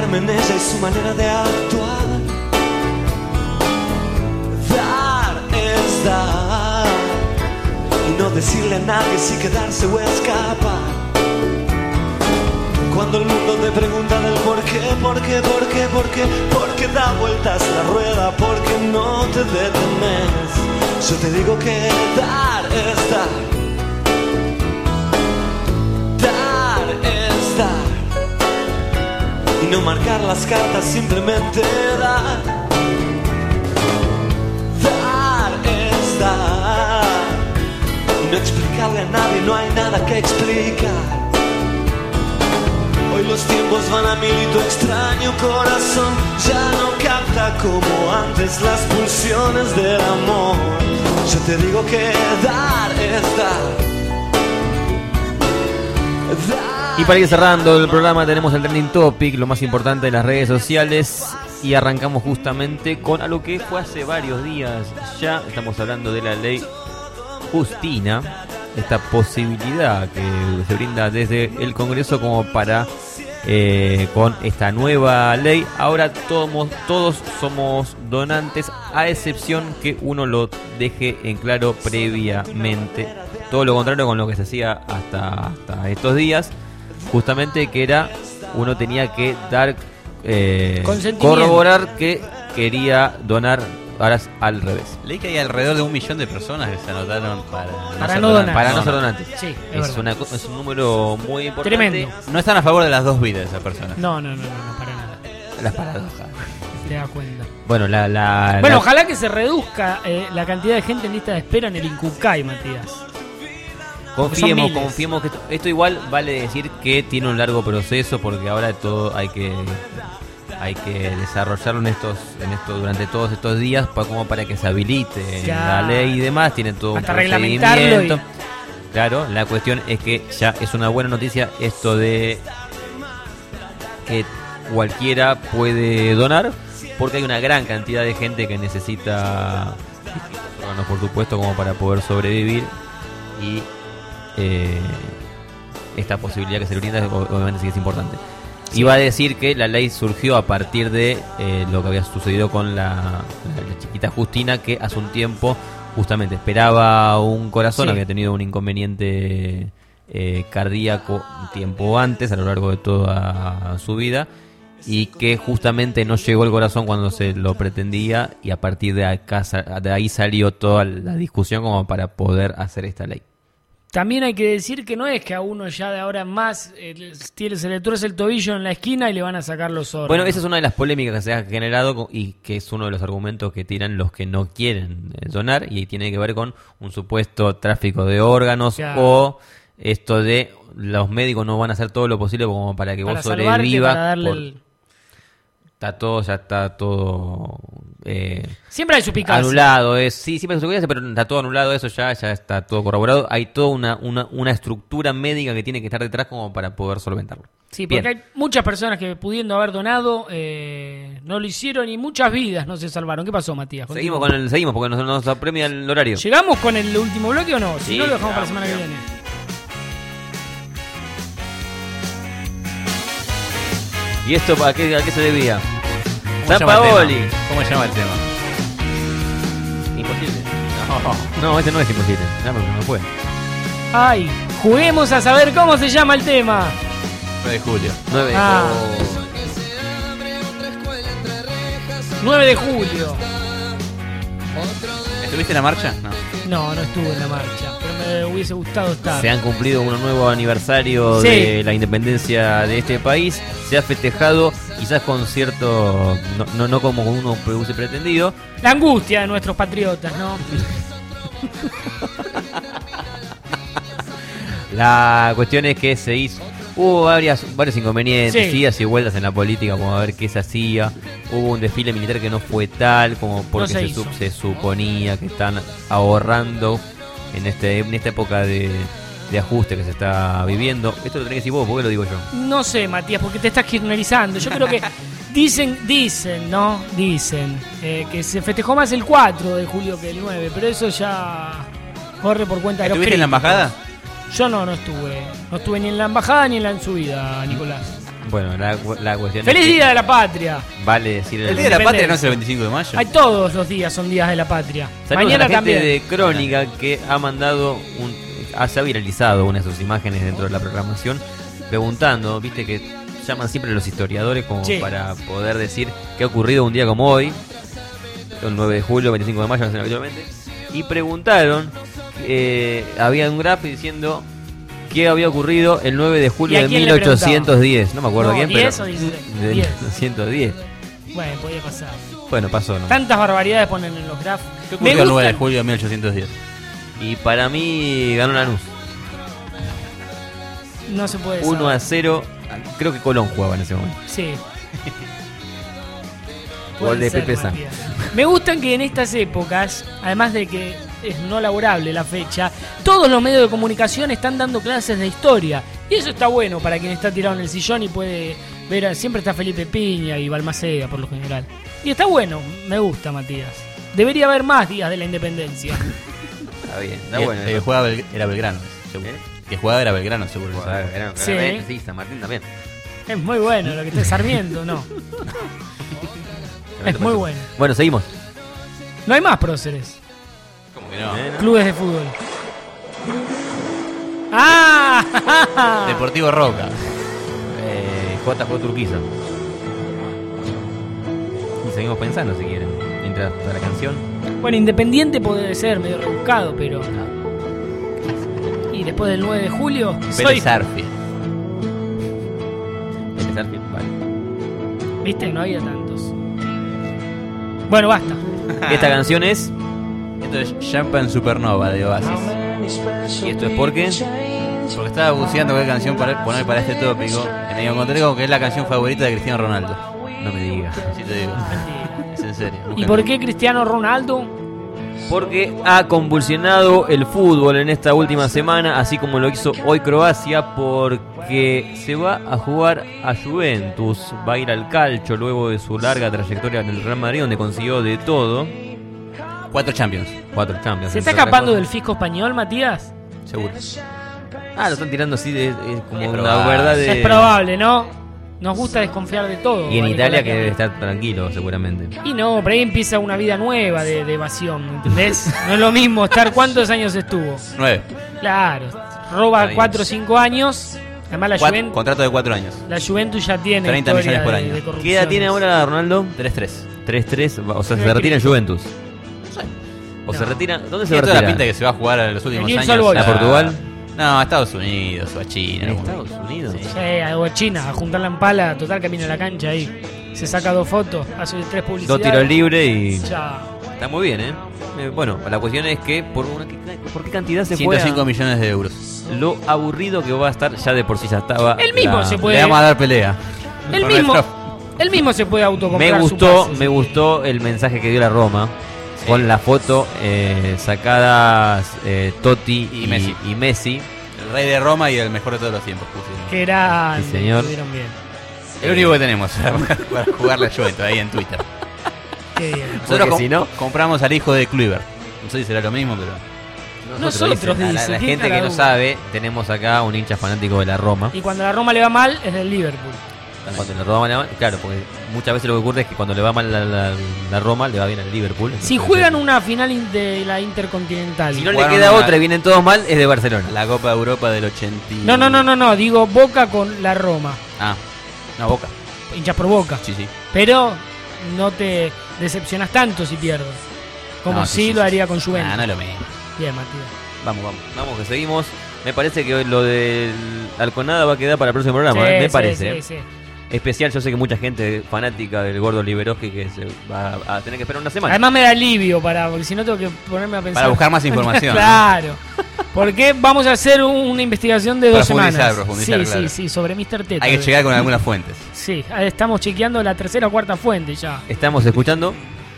confiarme en ella y su manera de actuar. Dar es dar y no decirle a nadie si quedarse o escapar. Cuando el mundo te pregunta del por qué, por qué, por qué, por qué, por qué da vueltas la rueda, por qué no te detenes, yo te digo que dar es dar. Dar es dar. Y no marcar las cartas, simplemente dar. Dar es dar. Y no explicarle a nadie, no hay nada que explicar. Hoy los tiempos van a mil y tu extraño corazón ya no capta como antes las pulsiones del amor. Yo te digo que dar es dar. Dar. Y para ir cerrando el programa tenemos el trending topic, lo más importante de las redes sociales. Y arrancamos justamente con algo que fue hace varios días ya. Estamos hablando de la ley Justina. Esta posibilidad que se brinda desde el Congreso como para, eh, con esta nueva ley, ahora todos, todos somos donantes, a excepción que uno lo deje en claro previamente. Todo lo contrario con lo que se hacía hasta, hasta estos días, justamente que era, uno tenía que dar, eh, corroborar que quería donar. Ahora es al revés. Leí que hay alrededor de un millón de personas que se anotaron para, Para ser no donantes. donar. Para no ser donantes. Sí, es es, verdad. una, co- es un número muy importante. Tremendo. No están a favor de las dos vidas esas personas. No, no, no, no, no, para nada. Las paradojas. Te das cuenta. Bueno, la, la, Bueno, la- ojalá que se reduzca eh, la cantidad de gente en lista de espera en el Incucay, Matías. Confiemos, Son miles. confiemos que esto, esto igual vale decir que tiene un largo proceso, porque ahora todo hay que hay que desarrollarlo en estos en esto durante todos estos días para como para que se habilite Ya. la ley y demás, tiene todo Hasta un reglamentarlo procedimiento. y- Claro, la cuestión es que ya es una buena noticia esto de que cualquiera puede donar, porque hay una gran cantidad de gente que necesita órganos, por supuesto, como para poder sobrevivir, y eh, esta posibilidad que se le brinda o- obviamente sí es importante. Sí. Iba a decir que la ley surgió a partir de eh, lo que había sucedido con la, la chiquita Justina, que hace un tiempo justamente esperaba un corazón, Sí. había tenido un inconveniente eh, cardíaco un tiempo antes, a lo largo de toda su vida, y que justamente no llegó el corazón cuando se lo pretendía, y a partir de, acá, sa- de ahí salió toda la discusión como para poder hacer esta ley. También hay que decir que no es que a uno ya de ahora en más eh, tiene- se le tuerce el tobillo en la esquina y le van a sacar los órganos. Bueno, esa es una de las polémicas que se ha generado co- y que es uno de los argumentos que tiran los que no quieren eh, donar, y tiene que ver con un supuesto tráfico de órganos, Claro. o esto de los médicos no van a hacer todo lo posible como para que Para vos salvarte, sobrevivas. para darle por- el- Está todo, ya está todo eh, Siempre hay suspicacia. anulado. Es, sí, siempre hay suspicacia, pero está todo anulado, eso ya, ya está todo corroborado. Hay toda una, una, una estructura médica que tiene que estar detrás como para poder solventarlo. Sí, Bien. porque hay muchas personas que pudiendo haber donado eh, no lo hicieron y muchas vidas no se salvaron. ¿Qué pasó, Matías? Seguimos Continúa. con el, seguimos porque nos, nos apremia el horario. ¿Llegamos con el último bloque o no? Si Sí, no, lo dejamos para la llegamos, semana que viene. ¿Y esto a qué, a qué se debía? ¿Cómo San se llama el Paoli. tema? ¿Cómo se llama el tema? Imposible. No, este no es imposible. No, porque no puede. Ay, juguemos a saber cómo se llama el tema. nueve de julio. nueve Ah. oh. nueve de julio. ¿Estuviste en la marcha? No. No, no estuve en la marcha, pero me hubiese gustado estar. Se han cumplido un nuevo aniversario Sí. de la independencia de este país. Se ha festejado, quizás con cierto, no, no, no como uno hubiese pretendido. La angustia de nuestros patriotas, ¿no? La cuestión es que se hizo, hubo varias, varios inconvenientes, Sí. idas y vueltas en la política, como a ver qué se hacía. Hubo un desfile militar que no fue tal, como porque No se se, hizo. sup- se suponía que están ahorrando en este en esta época de, de ajuste que se está viviendo. Esto lo tenés que decir vos, ¿por qué lo digo yo? No sé, Matías, porque te estás kirchnerizando. Yo creo que dicen, dicen, ¿no? Dicen eh, que se festejó más el cuatro de julio que el nueve, pero eso ya corre por cuenta de los ¿Estuviste en la críticos. embajada? Yo no, no estuve. No estuve ni en la embajada ni en la en subida, Nicolás. Bueno, la, la cuestión ¡Feliz es que Día de la Patria! vale decir El Día de la Patria no es el veinticinco de mayo. Hay todos los días son días de la patria. Saludos Mañana a la gente también. de Crónica que ha mandado un, ha, se ha viralizado una de sus imágenes dentro de la programación preguntando, viste que llaman siempre los historiadores como Sí. para poder decir qué ha ocurrido un día como hoy, el nueve de julio, veinticinco de mayo, no sé, habitualmente, y preguntaron, eh, había un grafo diciendo qué había ocurrido el nueve de ¿Y julio a de quién le mil ochocientos diez, no me acuerdo No, quién, diez pero o dieciséis. de diez. mil ochocientos diez. Bueno, podía pasar. Bueno, pasó, ¿no? Tantas barbaridades ponen en los grafos. ¿Qué Me ocurrió el nueve de gustan- julio de mil ochocientos diez? Y para mí ganó Lanús. No se puede uno saber. a cero. Creo que Colón jugaba en ese momento. Sí. Gol Puede de ser, Pepe San. Matías. Me gustan que en estas épocas, además de que es no laborable la fecha, todos los medios de comunicación están dando clases de historia. Y eso está bueno para quien está tirado en el sillón y puede ver. a- Siempre está Felipe Piña y Balmaceda por lo general. Y está bueno, me gusta, Matías. Debería haber más días de la independencia. Está bien, está El- bueno. el que eso. jugaba Bel- era Belgrano, seguro. Que jugaba era Belgrano, seguro. Jugaba Belgrano, Sí. claramente, sí, San Martín también. Es muy bueno lo que está Sarmiento, ¿no? Es muy bueno. Bueno, seguimos. No hay más próceres. ¿Cómo que no? Clubes de fútbol. ¡Ah! Deportivo Roca. Eh, J J Turquiza. Y seguimos pensando si quieren. Mientras está la canción. Bueno, Independiente puede ser medio rebuscado, pero. Y después del nueve de julio. Soy... Vélez Arfield. Vélez Arfield, vale. ¿Viste? No había tantos. Bueno, basta. Esta canción es. Esto es Champagne Supernova de Oasis. ¿Y esto es por qué? Porque estaba buceando qué canción para poner para este tópico. Y me encontré con que es la canción favorita de Cristiano Ronaldo. No me digas. Sí te digo. Es en serio. ¿Y por qué Cristiano Ronaldo? Porque ha convulsionado el fútbol en esta última semana, así como lo hizo hoy Croacia, porque se va a jugar a Juventus, va a ir al calcio luego de su larga trayectoria en el Real Madrid, donde consiguió de todo. Cuatro Champions. Cuatro Champions. ¿Se está entre otras escapando cosas. del fisco español, Matías? Seguro. Ah, lo están tirando así de, de- como Es una probable. verdad de... Es probable, ¿no? Nos gusta desconfiar de todo. Y en a Italia Nicolás que debe Chiavari. estar tranquilo, seguramente. Y no, por ahí empieza una vida nueva de, de evasión, ¿entendés? No es lo mismo estar. ¿Cuántos años estuvo? Nueve. Claro, roba Está cuatro o bien. cinco años. Además, la, Cuatro- Juven- contrato de cuatro años. la Juventus ya tiene treinta historia millones por de- año. de ¿Qué corrupciones. edad tiene ahora Ronaldo? tres tres. tres tres, o sea, Sí, se retira en Cristo. Juventus. O se retira... ¿Dónde se Tiene toda la retira? pinta que se va a jugar en los últimos En años. Newell's Old Boys. ¿A Portugal? No, a Estados Unidos o a China. ¿En algún- Estados Unidos? Sí, algo a China, a juntarla en pala, total camino a la cancha ahí. Se saca dos fotos, hace tres publicidades. Dos tiros libres y... Ya. Está muy bien, ¿eh? Eh, Bueno, la cuestión es que por, una, ¿por qué cantidad se ciento cinco fue a- millones de euros. Lo aburrido que va a estar, ya de por sí ya estaba. Él mismo la- se puede- Le vamos a dar pelea. Él Con mismo, nuestro- él mismo se puede autocomprar Me su gustó, pase, me si gustó el mensaje que dio la Roma. Con la foto eh, sacadas eh, Totti y, Y Messi. y Messi. El rey de Roma y el mejor de todos los tiempos. pusieron. Que era. Sí, señor. Estuvieron bien. El único que tenemos para jugarle a Juventus ahí en Twitter. Qué bien. Nosotros Porque com- si no- compramos al hijo de Kluivert. No sé si será lo mismo, pero... Nosotros, dicen, a la, dice, la qué gente que no caradura. sabe, tenemos acá un hincha fanático de la Roma. Y cuando a la Roma le va mal, es del Liverpool. Cuando la Roma le va mal, claro, porque muchas veces lo que ocurre es que cuando le va mal la, la- la Roma, le va bien al Liverpool. Si Entonces, juegan una final in- de la Intercontinental. si no le Jugaron queda una- otra y vienen todos mal, es de Barcelona. La Copa de Europa del ochenta. y- No, no, no, no, no. Digo Boca con la Roma. Ah, no, Boca. Hinchas por Boca. Sí, sí. Pero no te decepcionas tanto si pierdes. Como No, si sí, sí, lo sí. haría con Juventus. Ah, no es lo mismo. Bien, Matías. Vamos, vamos. Vamos, que seguimos. Me parece que lo del Alconada va a quedar para el próximo programa, Sí, ¿eh? Me sí, parece. sí, ¿eh? sí. Especial, yo sé que mucha gente fanática del gordo Liberoski que se va a tener que esperar una semana. Además me da alivio para, porque si no tengo que ponerme a pensar. Para buscar más información, ¿no? Claro. Porque vamos a hacer un- una investigación de dos Profundizar, semanas. profundizar, sí, claro. sí, sí, sobre mister Teta. Hay que llegar con algunas fuentes. Sí, estamos chequeando la tercera o cuarta fuente ya. Estamos escuchando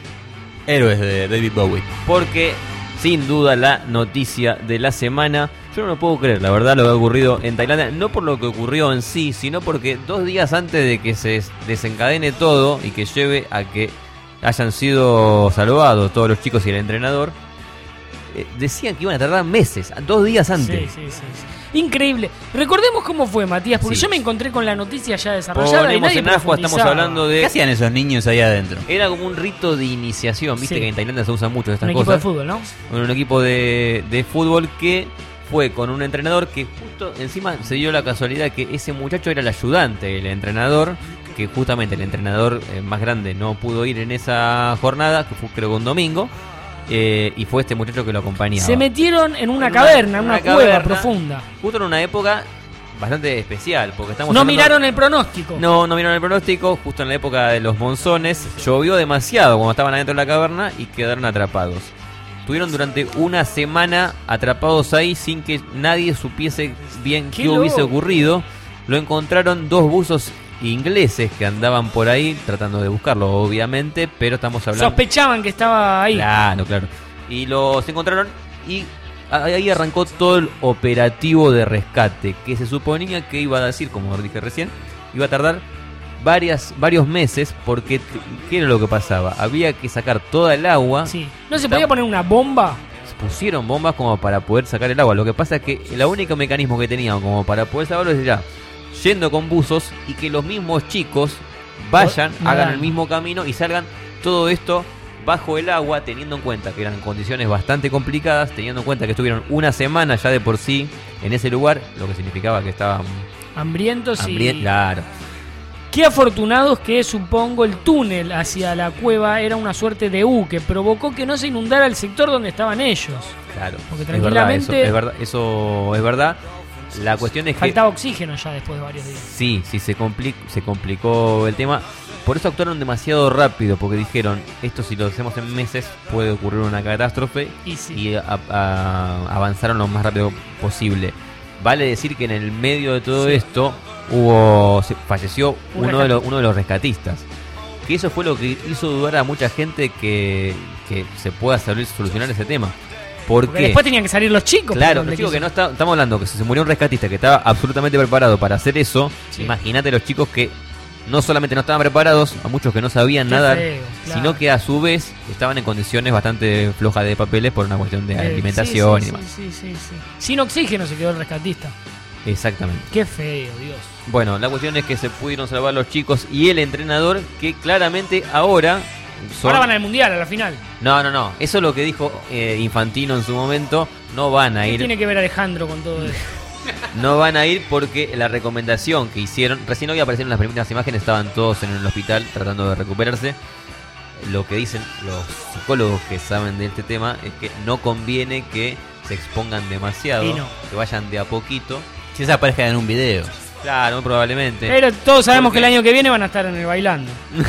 Héroes de David Bowie. porque, sin duda, la noticia de la semana, yo no lo puedo creer, la verdad, lo que ha ocurrido en Tailandia, no por lo que ocurrió en sí, sino porque dos días antes de que se desencadene todo y que lleve a que hayan sido salvados todos los chicos y el entrenador, eh, decían que iban a tardar meses, dos días antes. Sí, sí, sí, sí. Increíble. Recordemos cómo fue, Matías, porque Sí. yo me encontré con la noticia ya desarrollada y Ponemos nadie en agua, estamos profundizaba. hablando de... ¿Qué hacían esos niños ahí adentro? Era como un rito de iniciación, viste Sí. que en Tailandia se usan mucho estas Un cosas. equipo de fútbol, ¿no? Un equipo de, de fútbol que fue con un entrenador que justo encima se dio la casualidad que ese muchacho era el ayudante del entrenador, que justamente el entrenador eh, más grande no pudo ir en esa jornada, que fue creo que un domingo, eh, y fue este muchacho que lo acompañaba. Se metieron en una En caverna, en una, una cueva caverna, profunda. Justo en una época bastante especial, porque estamos No hablando- miraron el pronóstico. No, no miraron el pronóstico, justo en la época de los monzones, llovió demasiado cuando estaban adentro de la caverna y quedaron atrapados. Estuvieron durante una semana atrapados ahí sin que nadie supiese bien qué, ¡Qué hubiese loco! ocurrido. Lo encontraron dos buzos ingleses que andaban por ahí tratando de buscarlo, obviamente, pero estamos hablando... Sospechaban que estaba ahí. Claro, claro. Y los encontraron y ahí arrancó todo el operativo de rescate, que se suponía que iba a decir, como dije recién, iba a tardar varias, varios meses, porque t- ¿qué era lo que pasaba? Había que sacar toda el agua. Sí. ¿No se podía poner una bomba? Pusieron bombas como para poder sacar el agua. Lo que pasa es que el único mecanismo que tenían como para poder sacarlo era yendo con buzos y que los mismos chicos vayan, Nadan. hagan el mismo camino y salgan todo esto bajo el agua, teniendo en cuenta que eran condiciones bastante complicadas, teniendo en cuenta que estuvieron una semana ya de por sí en ese lugar, lo que significaba que estaban Hambrientos hambrientos. y... Claro. Qué afortunados que, supongo, el túnel hacia la cueva era una suerte de U que provocó que no se inundara el sector donde estaban ellos. Claro, Porque es verdad, eso, tranquilamente- es verdad, eso es verdad. La cuestión es que Faltaba oxígeno ya después de varios días. sí, sí se compli- se complicó el tema. Por eso actuaron demasiado rápido, porque dijeron, esto si lo hacemos en meses puede ocurrir una catástrofe, Y sí. y a- a- avanzaron lo más rápido posible. Vale decir que en el medio de todo Sí. esto hubo se- falleció Un uno de, los, rescatista. uno de los rescatistas. Que eso fue lo que hizo dudar a mucha gente que, que se pueda salir- solucionar ese tema. ¿Por Porque qué? después tenían que salir los chicos. Claro, por donde los chicos que no quiso. está, estamos hablando que si se murió un rescatista que estaba absolutamente preparado para hacer eso, imagínate los chicos que no solamente no estaban preparados, a muchos que no sabían Qué nadar, feo, claro. sino que a su vez estaban en condiciones bastante flojas de papeles por una cuestión de Eh, alimentación sí, y sí, demás. sí, sí, sí. Sin oxígeno se quedó el rescatista. Exactamente. Qué feo, Dios. Bueno, la cuestión es que se pudieron salvar los chicos y el entrenador que claramente ahora son... Ahora van al mundial, a la final. No, no, no. Eso es lo que dijo eh, Infantino en su momento. No van a ¿Qué ir. tiene que ver Alejandro con todo eso? No van a ir porque la recomendación que hicieron, recién hoy aparecieron las primeras imágenes, estaban todos en el hospital tratando de recuperarse. Lo que dicen los psicólogos que saben de este tema es que no conviene que se expongan demasiado, Y no. que vayan de a poquito. Si esa aparezca en un video. Claro, muy probablemente. Pero todos sabemos Porque que el año que viene van a estar en el bailando.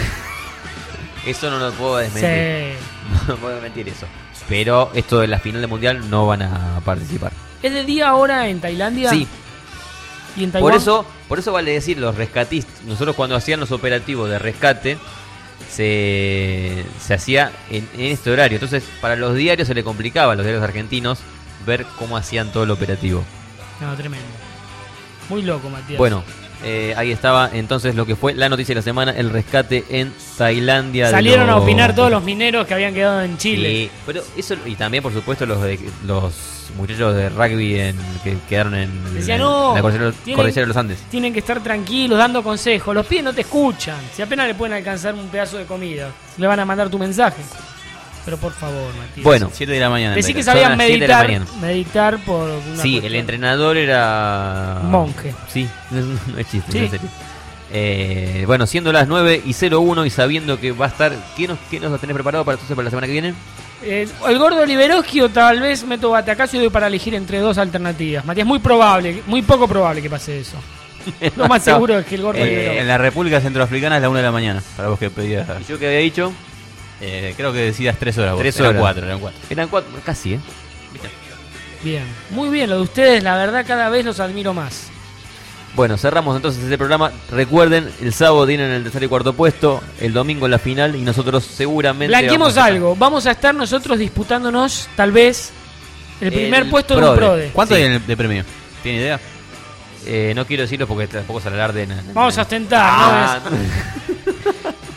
Eso no lo puedo desmentir. Sí. No puedo mentir eso. Pero esto de la final del mundial no van a participar. ¿Es de día ahora en Tailandia? Sí. ¿Y en Taiwán? Por eso, por eso vale decir, los rescatistas, nosotros cuando hacían los operativos de rescate, se, se hacía en, en este horario. Entonces, para los diarios se le complicaba a los diarios argentinos ver cómo hacían todo el operativo. No, tremendo. Muy loco, Matías. Bueno, eh, ahí estaba entonces lo que fue la noticia de la semana, el rescate en Tailandia. de Salieron a los- opinar todos los mineros que habían quedado en Chile. Sí, pero eso, y también por supuesto los de, los muchachos de rugby en, que quedaron en, Decían, en no, la cordillera, tienen- cordillera de los Andes. Tienen que estar tranquilos, dando consejos. Los pies no te escuchan. Si apenas le pueden alcanzar un pedazo de comida, le van a mandar tu mensaje. Pero por favor, Matías. Bueno, siete de la mañana. Decí que Son sabían las siete de la meditar, mañana. meditar por una Sí, cuestión. el entrenador era... Monje. Sí, no es chiste, Sí. no es serio. Eh, bueno, siendo las nueve y cero uno y sabiendo que va a estar... ¿Qué nos, qué nos tenés preparado para, entonces, para la semana que viene? Eh, el gordo Liberoski o tal vez meto batacazo y doy para elegir entre dos alternativas. Matías, muy probable, muy poco probable que pase eso. Lo más seguro es que el gordo Eh, Liberoski. en la República Centroafricana es la una de la mañana. Para vos que pedías. ¿Y yo qué había dicho? Eh, creo que decías tres horas. Vos. Tres Eran horas. cuatro, eran cuatro. Eran cuatro, casi, ¿eh? Bien, muy bien lo de ustedes, la verdad cada vez los admiro más. Bueno, cerramos entonces este programa. Recuerden, el sábado tienen el tercer y cuarto puesto, el domingo la final y nosotros seguramente... Blanqueemos vamos a- algo, vamos a estar nosotros disputándonos tal vez el primer El puesto de un prode. ¿Cuánto Sí. hay de premio? ¿Tiene idea? Eh, no quiero decirlo porque tampoco se alarden. Vamos a ostentar, Ah, ¿no?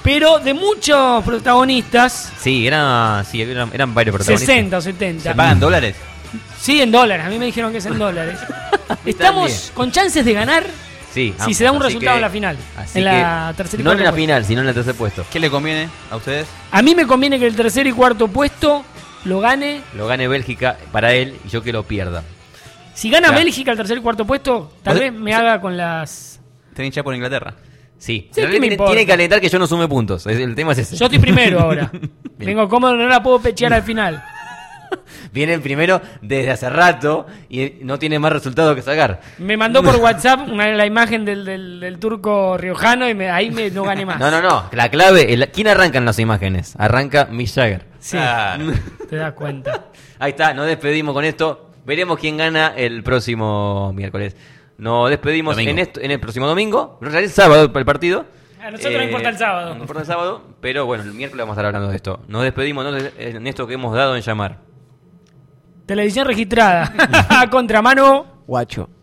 Pero de muchos protagonistas, Sí, era, sí eran, eran varios protagonistas. sesenta o setenta. ¿Se pagan dólares? Sí, en dólares. A mí me dijeron que es en dólares. Estamos con chances de ganar Sí, si se da un así resultado que- en la final. así En la que tercera y no en cuarta la puesto. final, sino en el tercer puesto. ¿Qué le conviene a ustedes? A mí me conviene que el tercer y cuarto puesto lo gane. Lo gane Bélgica para él y yo que lo pierda. Si gana Claro. Bélgica el tercer y cuarto puesto, tal ¿Vos- vez me haga con las... ¿Tenés hinchada por Inglaterra? Sí, Sí, En realidad ¿qué me tiene, importa? tiene que alentar que yo no sume puntos. Es- El tema es ese. Yo estoy primero ahora. Bien. Vengo cómodo, no la puedo pechear al final. Vienen primero desde hace rato y no tiene más resultado que sacar. Me mandó por WhatsApp una, la imagen del, del, del turco riojano y me, ahí me, no gané más. No, no, no. La clave, el- ¿quién arranca en las imágenes? Arranca Mick Jagger. Sí, Claro. te das cuenta. Ahí está, nos despedimos con esto. Veremos quién gana el próximo miércoles. Nos despedimos Domingo. en, esto, en el próximo domingo. En realidad el sábado para el partido. A nosotros nos Eh, importa el sábado. Nos importa el sábado, pero bueno, el miércoles vamos a estar hablando de esto. Nos despedimos entonces en esto que hemos dado en llamar. Televisión registrada. A contramano. Guacho.